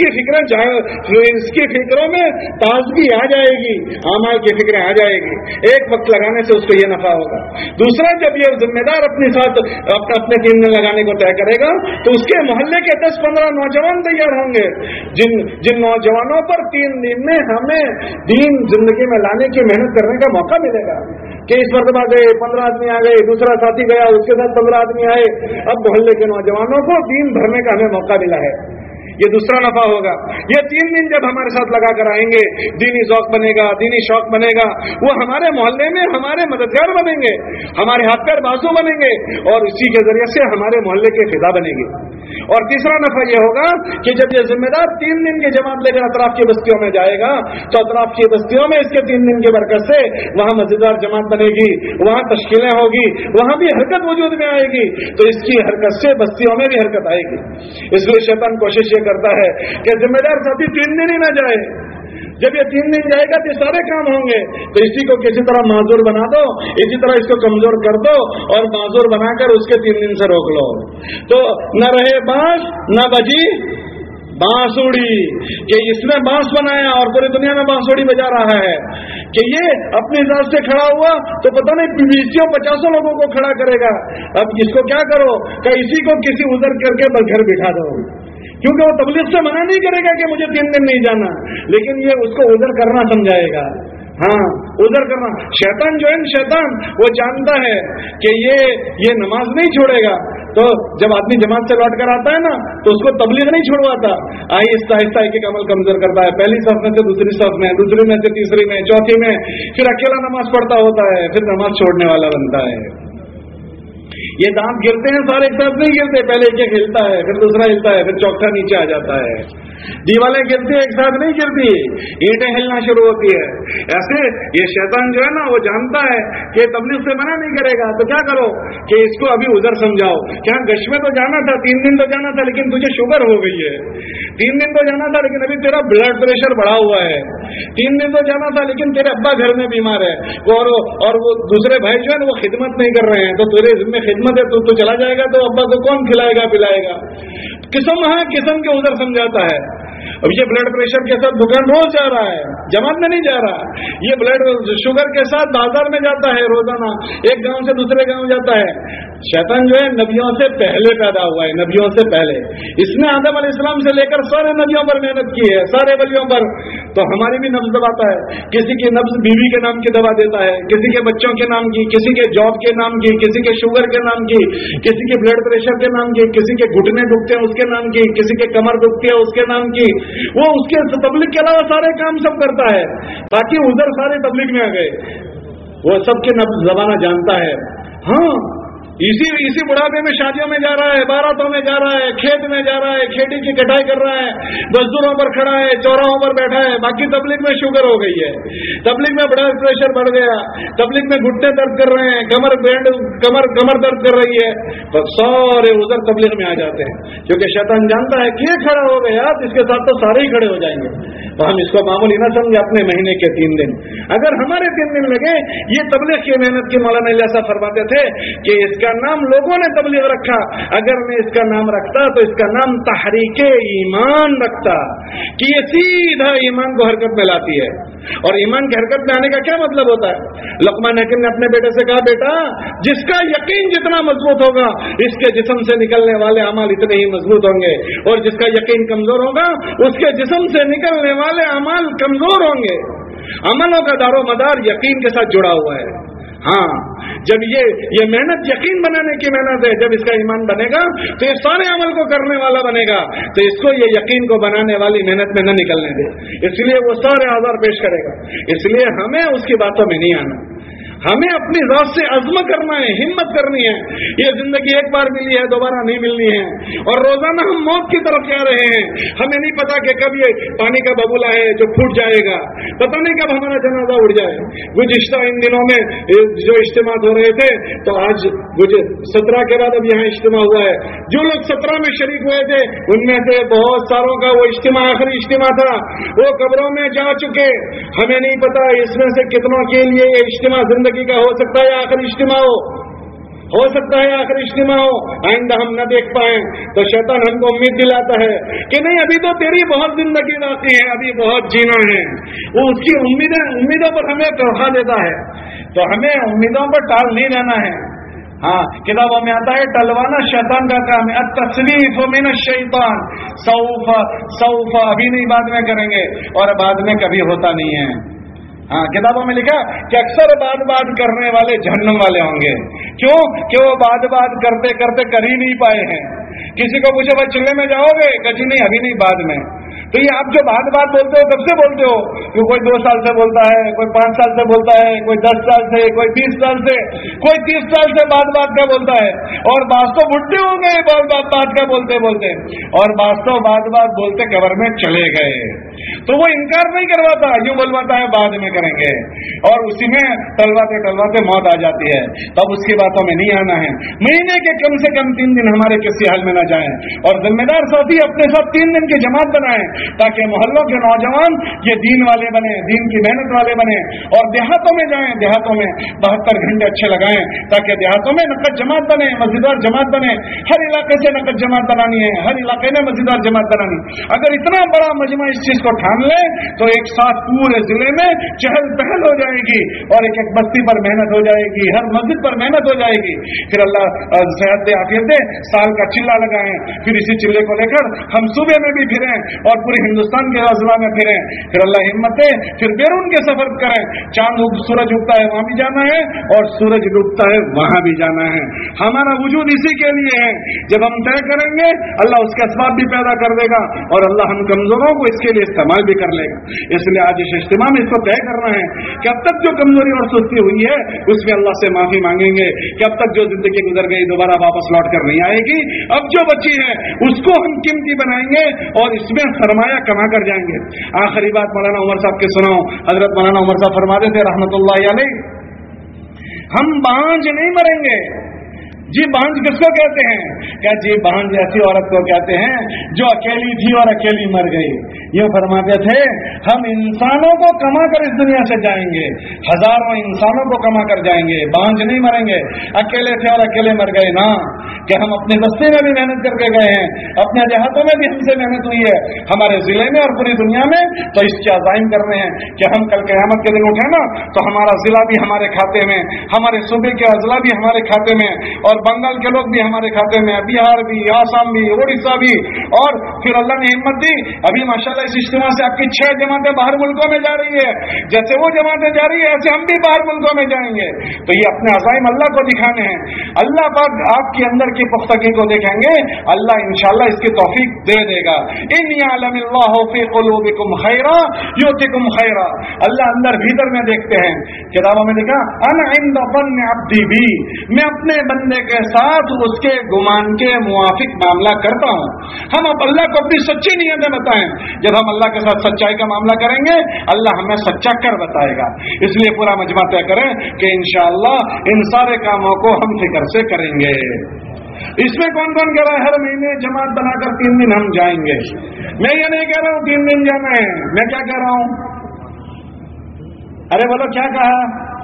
کی فکروں میں تازگی آ جائے گی، اعمال کی فکریں آ جائے گی، ایک وقت لگانے سے اس کو یہ نفع ہوگا۔ دوسرا، جب یہ ذمہ دار اپنے ساتھ اپنے 3 دن لگانے کو طے کرے گا تو اس کے محلے کے 10-15 نوجوان تیار ہوں گے، جن نوجوانوں پر 3 دن میں ہمیں دین زندگی میں لانے کی محنت کرنے کا موقع ملے گا کہ اس مرتبہ گئے 15 آدمی آ گئے، دوسرا ساتھی گیا اس کے ساتھ 15 آدمی آئے، اب محلے کے نوجوانوں کو دین بھرنے کا ہمیں موقع ملا ہے، یہ دوسرا نفع ہوگا۔ یہ 3 دن جب ہمارے ساتھ لگا کر آئیں گے، دینی ذوق بنے گا، دینی شوق بنے گا، وہ ہمارے محلے میں ہمارے مددگار بنیں گے، ہمارے ہاتھ پیر بازو بنیں گے، اور اسی کے ذریعے سے ہمارے محلے کی فضا بنے گی۔ اور تیسرا نفع یہ ہوگا کہ جب یہ ذمہ دار 3 دن کی جماعت لے کر اطراف کی بستیوں میں جائے گا تو اطراف کی بستیوں میں اس کے 3 دن کی برکت سے وہاں مزیدار جماعت بنے گی، وہاں تشکیلیں ہوگی، وہاں بھی حرکت وجود میں آئے گی، تو اس کی حرکت سے بستیوں میں بھی حرکت آئے گی۔ اس لیے شیطان کوشش یہ کرتا ہے کہ ذمہ دار ساتھی 3 دن ہی نہ جائے، جب یہ 3 دن جائے گا تو سارے کام ہوں گے، تو اسی کو کسی طرح معذور بنا دو، اسی طرح اس کو کمزور کر دو اور معذور بنا کر اس کے 3 دن سے روک لو، تو نہ رہے بانس نہ بجی بانسوڑی، کہ اس نے بانس بنایا اور پوری دنیا میں بانسوڑی بجا رہا ہے، کہ یہ اپنی ذات سے کھڑا ہوا تو پتہ نہیں 20-50 لوگوں کو کھڑا کرے گا، اب اس کو کیا کرو کہ اسی کو کسی عذر کر کے بس گھر بٹھا دو، کیونکہ وہ تبلیغ سے منع نہیں کرے گا کہ مجھے 3 دن نہیں جانا، لیکن یہ اس کو عذر کرنا سمجھائے گا۔ ہاں، عذر کرنا۔ شیطان جو ہے شیطان وہ جانتا ہے کہ یہ نماز نہیں چھوڑے گا، تو جب آدمی جماعت سے لوٹ کر آتا ہے نا تو اس کو تبلیغ نہیں چھوڑواتا، آہستہ آہستہ ایک عمل کمزور کرتا ہے، پہلی صف میں سے دوسری صف میں، دوسری میں سے تیسری میں، چوتھی میں، پھر اکیلا نماز پڑھتا ہوتا ہے، پھر نماز چھوڑنے والا بنتا ہے۔ یہ دانت گرتے ہیں سارے ایک ساتھ نہیں گرتے، پہلے ایک ہلتا ہے، پھر دوسرا ہلتا ہے، پھر چوتھا نیچے آ جاتا ہے، دیوالیں گرتی ایک ساتھ نہیں گرتی، اینٹیں ہلنا شروع ہوتی ہے۔ ایسے یہ شیطان جو ہے نا وہ جانتا ہے کہ تبلیغ سے منع نہیں کرے گا، تو کیا کرو کہ اس کو ابھی عذر سمجھاؤ، کیا گش میں تو جانا تھا، 3 دن تو جانا تھا، لیکن تجھے شوگر ہو گئی ہے، 3 دن تو جانا تھا لیکن ابھی تیرا بلڈ پریشر بڑھا ہوا ہے، 3 دن تو جانا تھا لیکن تیرے ابا گھر میں بیمار ہے، اور وہ دوسرے بھائی جو ہے نا وہ خدمت نہیں کر رہے ہیں، تو تیرے ذمہ خدمت ہے، تو چلا جائے گا تو ابا کو کون کھلائے گا پلائے گا؟ قسم ہے قسم کے عذر سمجھاتا ہے۔ اب یہ بلڈ پریشر کے ساتھ دکان روز جا رہا ہے، جماعت میں نہیں جا رہا، یہ بلڈ شوگر کے ساتھ بازار میں جاتا ہے روزانہ، ایک گاؤں سے دوسرے گاؤں جاتا ہے۔ شیطان جو ہے نبیوں سے پہلے پیدا ہوا ہے، نبیوں سے پہلے، اس نے آدم علیہ السلام سے لے کر سارے نبیوں پر محنت کی ہے، سارے ولیوں پر، تو ہماری بھی نبض دباتا ہے، کسی کی نبض بیوی کے نام کی دوا دیتا ہے، کسی کے بچوں کے نام کی، کسی کے جاب کے نام کی، کسی کے شوگر کے نام کی، کسی کے بلڈ پریشر کے نام کی، کسی کے گھٹنے دکھتے ہیں اس کے نام کی، کسی کے کمر دکھتی ہے اس کے نام کی، وہ اس کے تبلیغ کے علاوہ سارے کام سب کرتا ہے، تاکہ ادھر سارے تبلیغ میں آ گئے، وہ سب کے نبض زبانہ جانتا ہے۔ ہاں، اسی بڑھاپے میں شادیوں میں جا رہا ہے، باراتوں میں جا رہا ہے، کھیت میں جا رہا ہے، کھیتی کی کٹائی کر رہا ہے، مزدوروں پر کھڑا ہے، چوراہوں پر بیٹھا ہے، باقی تبلیغ میں شوگر ہو گئی ہے، تبلیغ میں بلڈ پریشر بڑھ گیا، تبلیغ میں گھٹنے درد کر رہے ہیں، کمر درد کر رہی ہے، تو سارے عذر تبلیغ میں آ جاتے ہیں، کیونکہ شیطان جانتا ہے کہ یہ کھڑا ہو گیا تو اس کے ساتھ تو سارے ہی کھڑے ہو جائیں گے، تو ہم اس کو معمولی نہ سمجھے، اپنے مہینے کے 3 دن، اگر ہمارے 3 دن لگے، یہ تبلیغ کی محنت کی مولانا ایسا فرماتے تھے کہ اس کا نام لوگوں نے تبلیغ رکھا، اگر میں اس کا نام رکھتا تو اس کا نام تحریک ایمان رکھتا، کہ یہ سیدھا ایمان کو حرکت میں لاتی ہے، اور ایمان کی حرکت میں آنے کا کیا مطلب ہوتا ہے؟ لقمان حکیم نے اپنے بیٹے سے کہا، بیٹا جس کا یقین جتنا مضبوط ہوگا اس کے جسم سے نکلنے والے اعمال اتنے ہی مضبوط ہوں گے، اور جس کا یقین کمزور ہوگا اس کے جسم سے نکلنے والے اعمال کمزور ہوں گے۔ عملوں کا دار و مدار یقین کے ساتھ جڑا ہوا ہے۔ ہاں، جب یہ محنت یقین بنانے کی محنت ہے، جب اس کا ایمان بنے گا تو یہ سارے عمل کو کرنے والا بنے گا، تو اس کو یہ یقین کو بنانے والی محنت میں نہ نکلنے دے، اس لیے وہ سارے آزار پیش کرے گا، اس لیے ہمیں اس کی باتوں میں نہیں آنا، ہمیں اپنی ذات سے عزم کرنا ہے، ہمت کرنی ہے، یہ زندگی ایک بار ملی ہے، دوبارہ نہیں ملنی ہے، اور روزانہ ہم موت کی طرف جا رہے ہیں، ہمیں نہیں پتا کہ کب یہ پانی کا ببولا ہے جو پھوٹ جائے گا، پتہ نہیں کب ہمارا جنازہ اڑ جائے۔ گزشتہ ان دنوں میں جو اجتماع ہو رہے تھے تو آج 17 کے بعد اب یہاں اجتماع ہوا ہے، جو لوگ 17 میں شریک ہوئے تھے ان میں سے بہت ساروں کا وہ اجتماع آخری اجتماع تھا، وہ قبروں میں جا چکے، ہمیں نہیں پتا اس میں سے کتنوں کے لیے یہ اجتماع زندگی کا ہو سکتا ہے یا آخری اجتماع ہو۔ ہو سکتا ہے آخری اجتماع ہو، آئندہ ہم نہ دیکھ پائیں، تو شیطان ہم کو امید دلاتا ہے کہ نہیں ابھی تو تیری بہت زندگی باقی ہے، ابھی بہت جینا ہے، وہ اس کی امیدوں پر ہمیں توڑا دیتا ہے، تو ہمیں امیدوں پر ٹال نہیں رہنا ہے۔ ہاں کتابوں میں آتا ہے ٹلوانا شیطان کا کام ہے، التصویف من الشیطان، سوف ابھی نہیں بعد میں کریں گے، اور بعد میں کبھی ہوتا نہیں ہے۔ ہاں کتابوں میں لکھا کہ اکثر بات کرنے والے جہنم والے ہوں گے، کیوں کہ وہ بات کرتے کرتے کر ہی نہیں پائے ہیں۔ کسی کو پوچھو بھائی چلے میں جاؤ گے، کہ جی نہیں ابھی نہیں بعد میں۔ تو یہ آپ جو بات بولتے ہو کب سے بولتے ہو؟ کہ کوئی 2 سال سے بولتا ہے، کوئی 5 سال سے بولتا ہے، کوئی 10 سال سے، کوئی 20 سال سے، کوئی 30 سال سے بات کا بولتا ہے، اور بعض تو بڈھے ہو گئے بات کا بولتے بولتے، اور بعض تو بات بولتے قبر میں چلے گئے۔ تو وہ انکار نہیں کرواتا، یوں بلواتا ہے بعد میں کریں گے، اور اسی میں ٹلواتے موت آ جاتی ہے۔ تب اس کی باتوں میں نہیں آنا ہے۔ مہینے کے کم سے کم 3 دن ہمارے کسی حال میں نہ جائیں، اور ذمہ دار ساتھی اپنے ساتھ 3 دن کی جماعت بنائیں، تاکہ محلوں کے نوجوان یہ دین والے بنے، دین کی محنت والے بنے، اور دیہاتوں میں جائیں، دیہاتوں میں 72 گھنٹے اچھے لگائیں، تاکہ دیہاتوں میں نقد جماعت بنے، مسجدار جماعت بنے۔ ہر علاقے سے نقد جماعت بنانی ہے، ہر علاقے میں مسجدار جماعت بنانی۔ اگر اتنا بڑا مجمع اس چیز کو ٹھان لے تو ایک ساتھ پورے ضلع میں چہل پہل ہو جائے گی، اور ایک ایک بستی پر محنت ہو جائے گی، ہر مسجد پر محنت ہو جائے گی۔ پھر اللہ صحت دے، عافیت دے، سال کا چلہ لگائیں، پھر اسی چلے کو لے کر ہم صوبے میں بھی پھریں اور پورے ہندوستان کے اضلاع میں پھریں، پھر اللہ ہمت دے، پھر بیرون کے سفر کریں۔ چاند سورج اگتا ہے وہاں بھی جانا ہے، اور سورج ڈوبتا ہے وہاں بھی جانا ہے۔ ہمارا وجود اسی کے لیے ہے۔ جب ہم طے کریں گے اللہ اس کے اسباب بھی پیدا کر دے گا، اور اللہ ہم کمزوروں کو اس کے لیے استعمال بھی کر لے گا۔ اس لیے آج اس اجتماع میں اس کو طے کرنا ہے کہ اب تک جو کمزوری اور سستی ہوئی ہے اس میں اللہ سے معافی مانگیں گے، کہ اب تک جو زندگی گزر گئی دوبارہ واپس لوٹ کر نہیں آئے گی، اب جو بچی ہے اس کو ہم قیمتی بنائیں گے اور اس میں سرمایہ کما کر جائیں گے۔ آخری بات مولانا عمر صاحب کے سناؤ۔ حضرت مولانا عمر صاحب فرماتے تھے رحمۃ اللہ علیہ، ہم بانجھ نہیں مریں گے۔ جی بانجھ کس کو کہتے ہیں؟ کیا جی بانجھ ایسی عورت کو کہتے ہیں جو اکیلی تھی اور اکیلی مر گئی۔ یہ فرماتے تھے ہم انسانوں کو کما کر اس دنیا سے جائیں گے، ہزاروں انسانوں کو کما کر جائیں گے، بانجھ نہیں مریں گے۔ اکیلے تھے اور اکیلے مر گئے نا، کہ ہم اپنے بستے میں بھی محنت کر کے گئے ہیں، اپنے دیہاتوں میں بھی ہم سے محنت ہوئی ہے، ہمارے ضلع میں اور پوری دنیا میں، تو اس کے عزائم کرنے ہیں کہ ہم کل قیامت کے دن اٹھے نا تو ہمارا ضلع بھی ہمارے کھاتے میں، ہمارے صوبے کے اضلاع بھی ہمارے کھاتے میں، اور بنگال کے لوگ بھی ہمارے کھاتے میں، بہار بھی، آسام بھی، اڑیسہ بھی، اور پھر اللہ نے ہمت دی ابھی ماشاءاللہ اس اجتماع سے آپ کی 6 جماعتیں باہر ملکوں میں جا رہی ہے، جیسے وہ جماعتیں جا رہی ہے ایسے ہم بھی باہر ملکوں میں جائیں گے۔ تو یہ اپنے عزائم اللہ کو دکھانے ہیں، اللہ پاک آپ کے اندر کی پختگی کو دیکھیں گے، اللہ انشاءاللہ اس کی توفیق دے دے گا۔ ان یعلم اللہ فی قلوبکم خیرا یؤتکم خیرا، اللہ اندر بھیتر میں دیکھتے ہیں۔ کتابوں میں لکھا انا عند ظن عبدی بی، میں اپنے بندے کے ساتھ اس کے گمان کے موافق معاملہ کرتا ہوں۔ ہم اب اللہ کو اپنی سچی نیتیں بتائیں، جب ہم اللہ کے ساتھ سچائی کا معاملہ کریں گے اللہ ہمیں سچا کر بتائے گا۔ اس لیے پورا مجمع طے کریں کہ انشاءاللہ ان سارے کاموں کو ہم فکر سے کریں گے۔ اس میں کون کون کہہ رہا ہے ہر مہینے جماعت بنا کر 3 دن ہم جائیں گے؟ میں یہ نہیں کہہ رہا ہوں 3 دن جانا ہے، میں کیا کہہ رہا ہوں؟ ارے بولو کیا کہا؟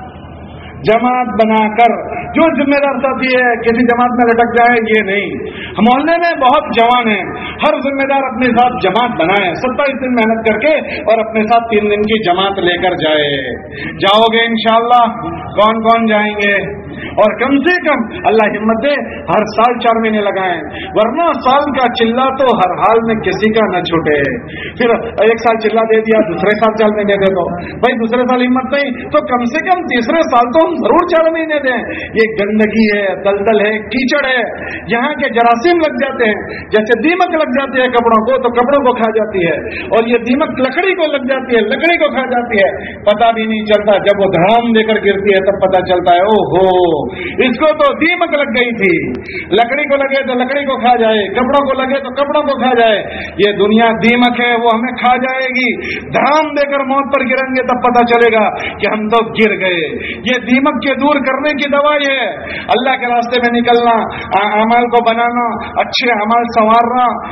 جماعت بنا کر، جو ذمہ دار ساتھی ہے کسی جماعت میں لٹک جائے یہ نہیں۔ محلے میں بہت جوان ہیں، ہر ذمہ دار اپنے ساتھ جماعت بنائے، 27 دن محنت کر کے اور اپنے ساتھ 3 دن کی جماعت لے کر جائے۔ جاؤ گے انشاءاللہ؟ کون کون جائیں گے؟ اور کم سے کم اللہ ہمت دے ہر سال 4 مہینے لگائیں، ورنہ سال کا چلہ تو ہر حال میں کسی کا نہ چھوٹے۔ پھر ایک سال چلہ دے دیا دوسرے سال 4 مہینے دے دو، بھائی دوسرے سال ہمت نہیں تو کم سے کم تیسرے سال تو ہم ضرور 4 مہینے دیں۔ یہ گندگی ہے، دلدل ہے، کیچڑ ہے، یہاں کے جراثیم لگ جاتے ہیں، جیسے دیمک لگ جاتی ہے کپڑوں کو تو کپڑوں کو کھا جاتی ہے، اور یہ دیمک لکڑی کو لگ جاتی ہے، لکڑی کو کھا جاتی ہے، پتہ بھی نہیں چلتا، جب وہ دھڑام دے کر گرتی ہے تب پتہ چلتا ہے او ہو اس کو تو دیمک لگ گئی تھی۔ لکڑی کو لگے تو لکڑی کو کھا جائے، کپڑوں کو لگے تو کپڑوں کو کھا جائے، یہ دنیا دیمک ہے، وہ ہمیں کھا جائے گی۔ دھڑام دے کر موت پر گریں گے تب پتہ چلے گا کہ ہم تو گر گئے۔ یہ دیمک کے دور کرنے کی دوائی ہے، اللہ کے راستے میں نکلنا، اعمال کو بنانا، اچھے اعمال سنوارنا،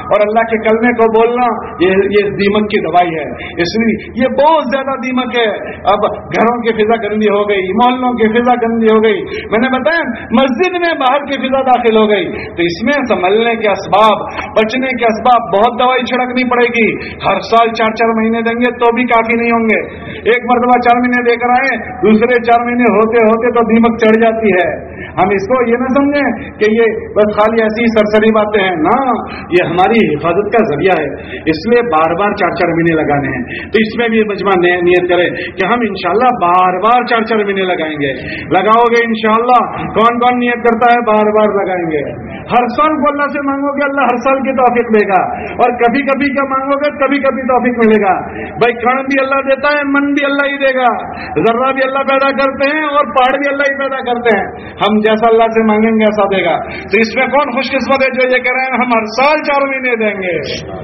اور اللہ کے کلمے کو بولنا یہ دیمک کی دوائی ہے. اس لیے یہ بہت زیادہ دیمک ہے. اب گھروں کی فضا گندی ہو گئی, محلوں کی فضا گندی ہو گئی, میں نے بتایا مسجد میں باہر کی فضا داخل ہو گئی, تو اس میں سنبھلنے کے اسباب, بچنے کے اسباب, بہت دوائی چھڑکنی پڑے گی. ہر سال 4 مہینے دیں گے تو بھی کافی نہیں ہوں گے. ایک مرتبہ 4 مہینے دے کر آئے, دوسرے 4 مہینے ہوتے ہوتے تو دیمک چڑھ جاتی ہے. ہم اس کو یہ نہ سمجھیں کہ یہ بس خالی ایسی سرسری باتیں ہیں, نہ, یہ ہماری حفاظت کا ذریعہ ہے. اس لیے بار بار 4 مہینے لگانے ہیں. تو اس میں بھی مجمع نیت کرے کہ ہم انشاءاللہ بار بار 4 مہینے لگائیں گے. لگاؤ گے انشاءاللہ. کون کون نیت کرتا ہے بار بار لگائیں گے. ہر سال کو اللہ سے مانگو گے, اللہ ہر سال کی توفیق دے گا. اور کبھی کبھی کا مانگو گے کبھی کبھی توفیق ملے گا. بھائی کان بھی اللہ دیتا ہے, من بھی اللہ ہی دے گا. ذرہ بھی اللہ پیدا کرتے ہیں اور پہاڑ بھی اللہ ہی پیدا کرتے ہیں. ہم جیسا اللہ سے مانگیں گے ایسا دے گا. تو اس میں کون خوش قسمت ہے جو یہ کہہ رہے ہیں ہم ہر سال 4 مہینے دیں گے.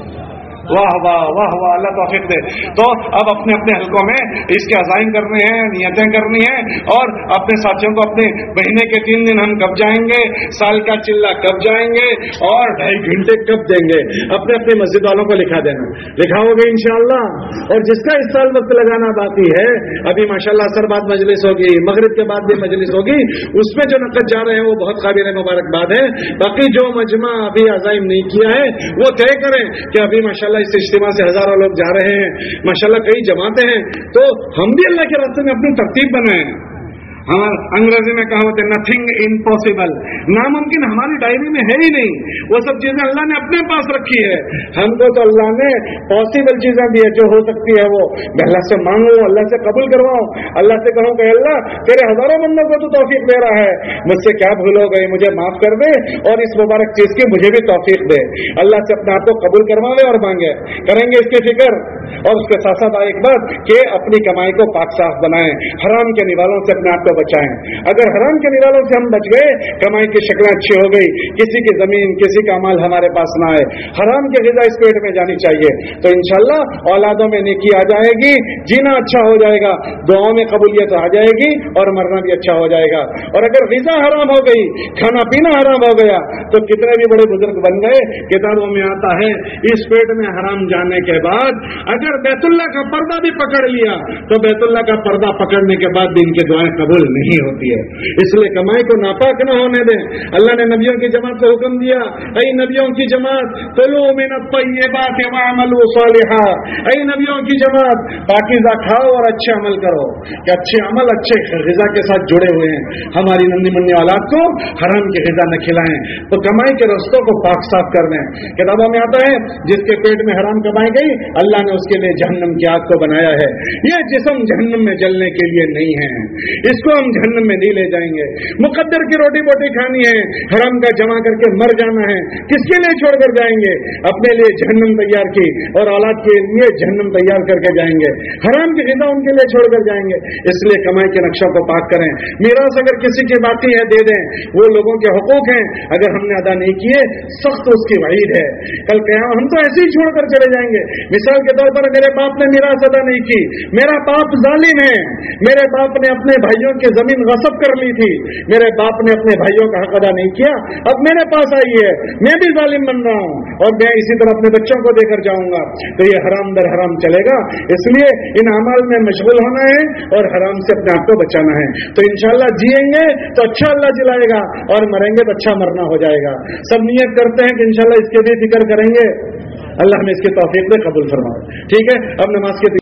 واہ واہ واہ واہ, اللہ توفیق دے. تو اب اپنے اپنے حلقوں میں اس کے عزائم کرنے ہیں, نیتیں کرنی ہیں, اور اپنے ساتھیوں کو اپنے مہینے کے 3 دن ہم کب جائیں گے, سال کا چلہ کب جائیں گے, اور 2.5 گھنٹے کب دیں گے, اپنے اپنے مسجد والوں کو لکھا دینا. لکھاؤ گے انشاءاللہ. اور جس کا اس سال وقت لگانا باقی ہے, ابھی ماشاءاللہ اثر بعد مجلس ہوگی, مغرب کے بعد بھی مجلس ہوگی, اس میں جو نقد جا رہے ہیں وہ بہت قابل مبارکباد ہے. باقی جو مجمع ابھی عزائم نہیں کیا ہے وہ طے کریں کہ ابھی ماشاءاللہ اس اجتماع سے ہزاروں لوگ جا رہے ہیں, ماشاءاللہ کئی جماعتیں ہیں, تو ہم بھی اللہ کے راستے میں اپنی ترتیب بنائیں. ہمارا انگریزی میں کہا ہوتا ہے نتھنگ امپاسبل, ناممکن ہماری ڈائری میں ہے ہی نہیں. وہ سب چیزیں اللہ نے اپنے پاس رکھی ہے. ہم کو تو اللہ نے پاسبل چیزیں دی ہے, جو ہو سکتی ہے وہ اللہ سے مانگو, اللہ سے قبول کرواؤ, اللہ سے کہو کہ اللہ تیرے ہزاروں بندوں کو تو توفیق دے رہا ہے, مجھ سے کیا بھول ہو گئی, مجھے معاف کر دے, اور اس مبارک چیز کی مجھے بھی توفیق دے. اللہ سے اپنے آپ کو قبول کرواوے اور مانگے. کریں گے اس کی فکر. اور اس کے ساتھ ساتھ ایک بات کہ اپنی کمائی کو پاک صاف بنائیں, حرام کے نوالوں سے اپنے آپ کو بچائیں. اگر حرام کے نوالوں سے ہم بچ گئے, کمائی کی شکلیں اچھی ہو گئی, کسی کی زمین کسی کا مال ہمارے پاس نہ آئے, حرام کی غذا اس پیٹ میں جانی چاہیے, تو انشاءاللہ اولادوں میں نیکی آ جائے گی, جینا اچھا ہو جائے گا, دعاؤں میں قبولیت آ جائے گی, اور مرنا بھی اچھا ہو جائے گا. اور اگر غذا حرام ہو گئی, کھانا پینا حرام ہو گیا, تو کتنے بھی بڑے بزرگ بن گئے. کتابوں میں آتا ہے اس پیٹ میں حرام جانے کے بعد اگر بیت اللہ کا پردہ بھی پکڑ لیا, تو بیت اللہ کا پردہ پکڑنے کے بعد بھی ان کی دعائیں قبول نہیں ہوتی ہے. اس لیے کمائی کو ناپاک نہ ہونے دیں. اللہ نے نبیوں کی جماعت کو حکم دیا, اے نبیوں کی جماعت کلوا من الطیبات واعملوا صالحا, اے نبیوں کی جماعت پاکیزہ کھاؤ اور اچھے عمل کرو. کہ اچھے عمل اچھے غذا کے ساتھ جڑے ہوئے ہیں. ہماری ننھی منی اولاد کو حرام کی غذا نہ کھلائیں, تو کمائی کے رستوں کو پاک صاف کر دیں. کتابوں میں آتا ہے جس کے پیٹ میں حرام کمائی گئی, اللہ نے اس کے لیے جہنم کی آگ کو بنایا ہے. یہ جسم جہنم میں جلنے کے لیے نہیں ہے, اس کو ہم جہنم میں نہیں لے جائیں گے. مقدر کی روٹی بوٹی کھانی ہے, حرام کا جمع کر کے مر جانا ہے, کس کے لیے چھوڑ کر جائیں گے؟ اپنے لیے جہنم تیار کی, اور اولاد کے لیے جہنم تیار کر کے جائیں گے. حرام کی غذا ان کے لیے چھوڑ کر جائیں گے. اس لیے کمائی کے نقشوں کو پاک کریں. میراث اگر کسی کی باقی ہے دے دیں, وہ لوگوں کے حقوق ہیں, اگر ہم نے ادا نہیں کیے سخت اس کی وعید ہے. کل قیامت ہم تو ایسے ہی چھوڑ کر چلے جائیں گے. مثال کے طور پر میرے باپ نے میراث ادا نہیں کی, میرا باپ ظالم ہے, میرے باپ نے اپنے بھائیوں کی زمین غصب کر لی تھی, میرے باپ نے اپنے بھائیوں کا حق ادا نہیں کیا, اب میرے پاس آئی ہے, میں بھی ظالم بن رہا ہوں, اور میں اسی طرح اپنے بچوں کو دے کر جاؤں گا, تو یہ حرام در حرام چلے گا. اس لیے ان اعمال میں مشغول ہونا ہے اور حرام سے اپنے آپ کو بچانا ہے. تو انشاءاللہ جیئیں گے تو اچھا اللہ جلائے گا, اور مریں گے تو اچھا مرنا ہو جائے گا. سب نیت کرتے ہیں کہ انشاءاللہ اس کے بھی فکر کریں گے. اللہ ہمیں اس کی توفیق دے, قبول فرمائے. ٹھیک ہے, اب نماز کے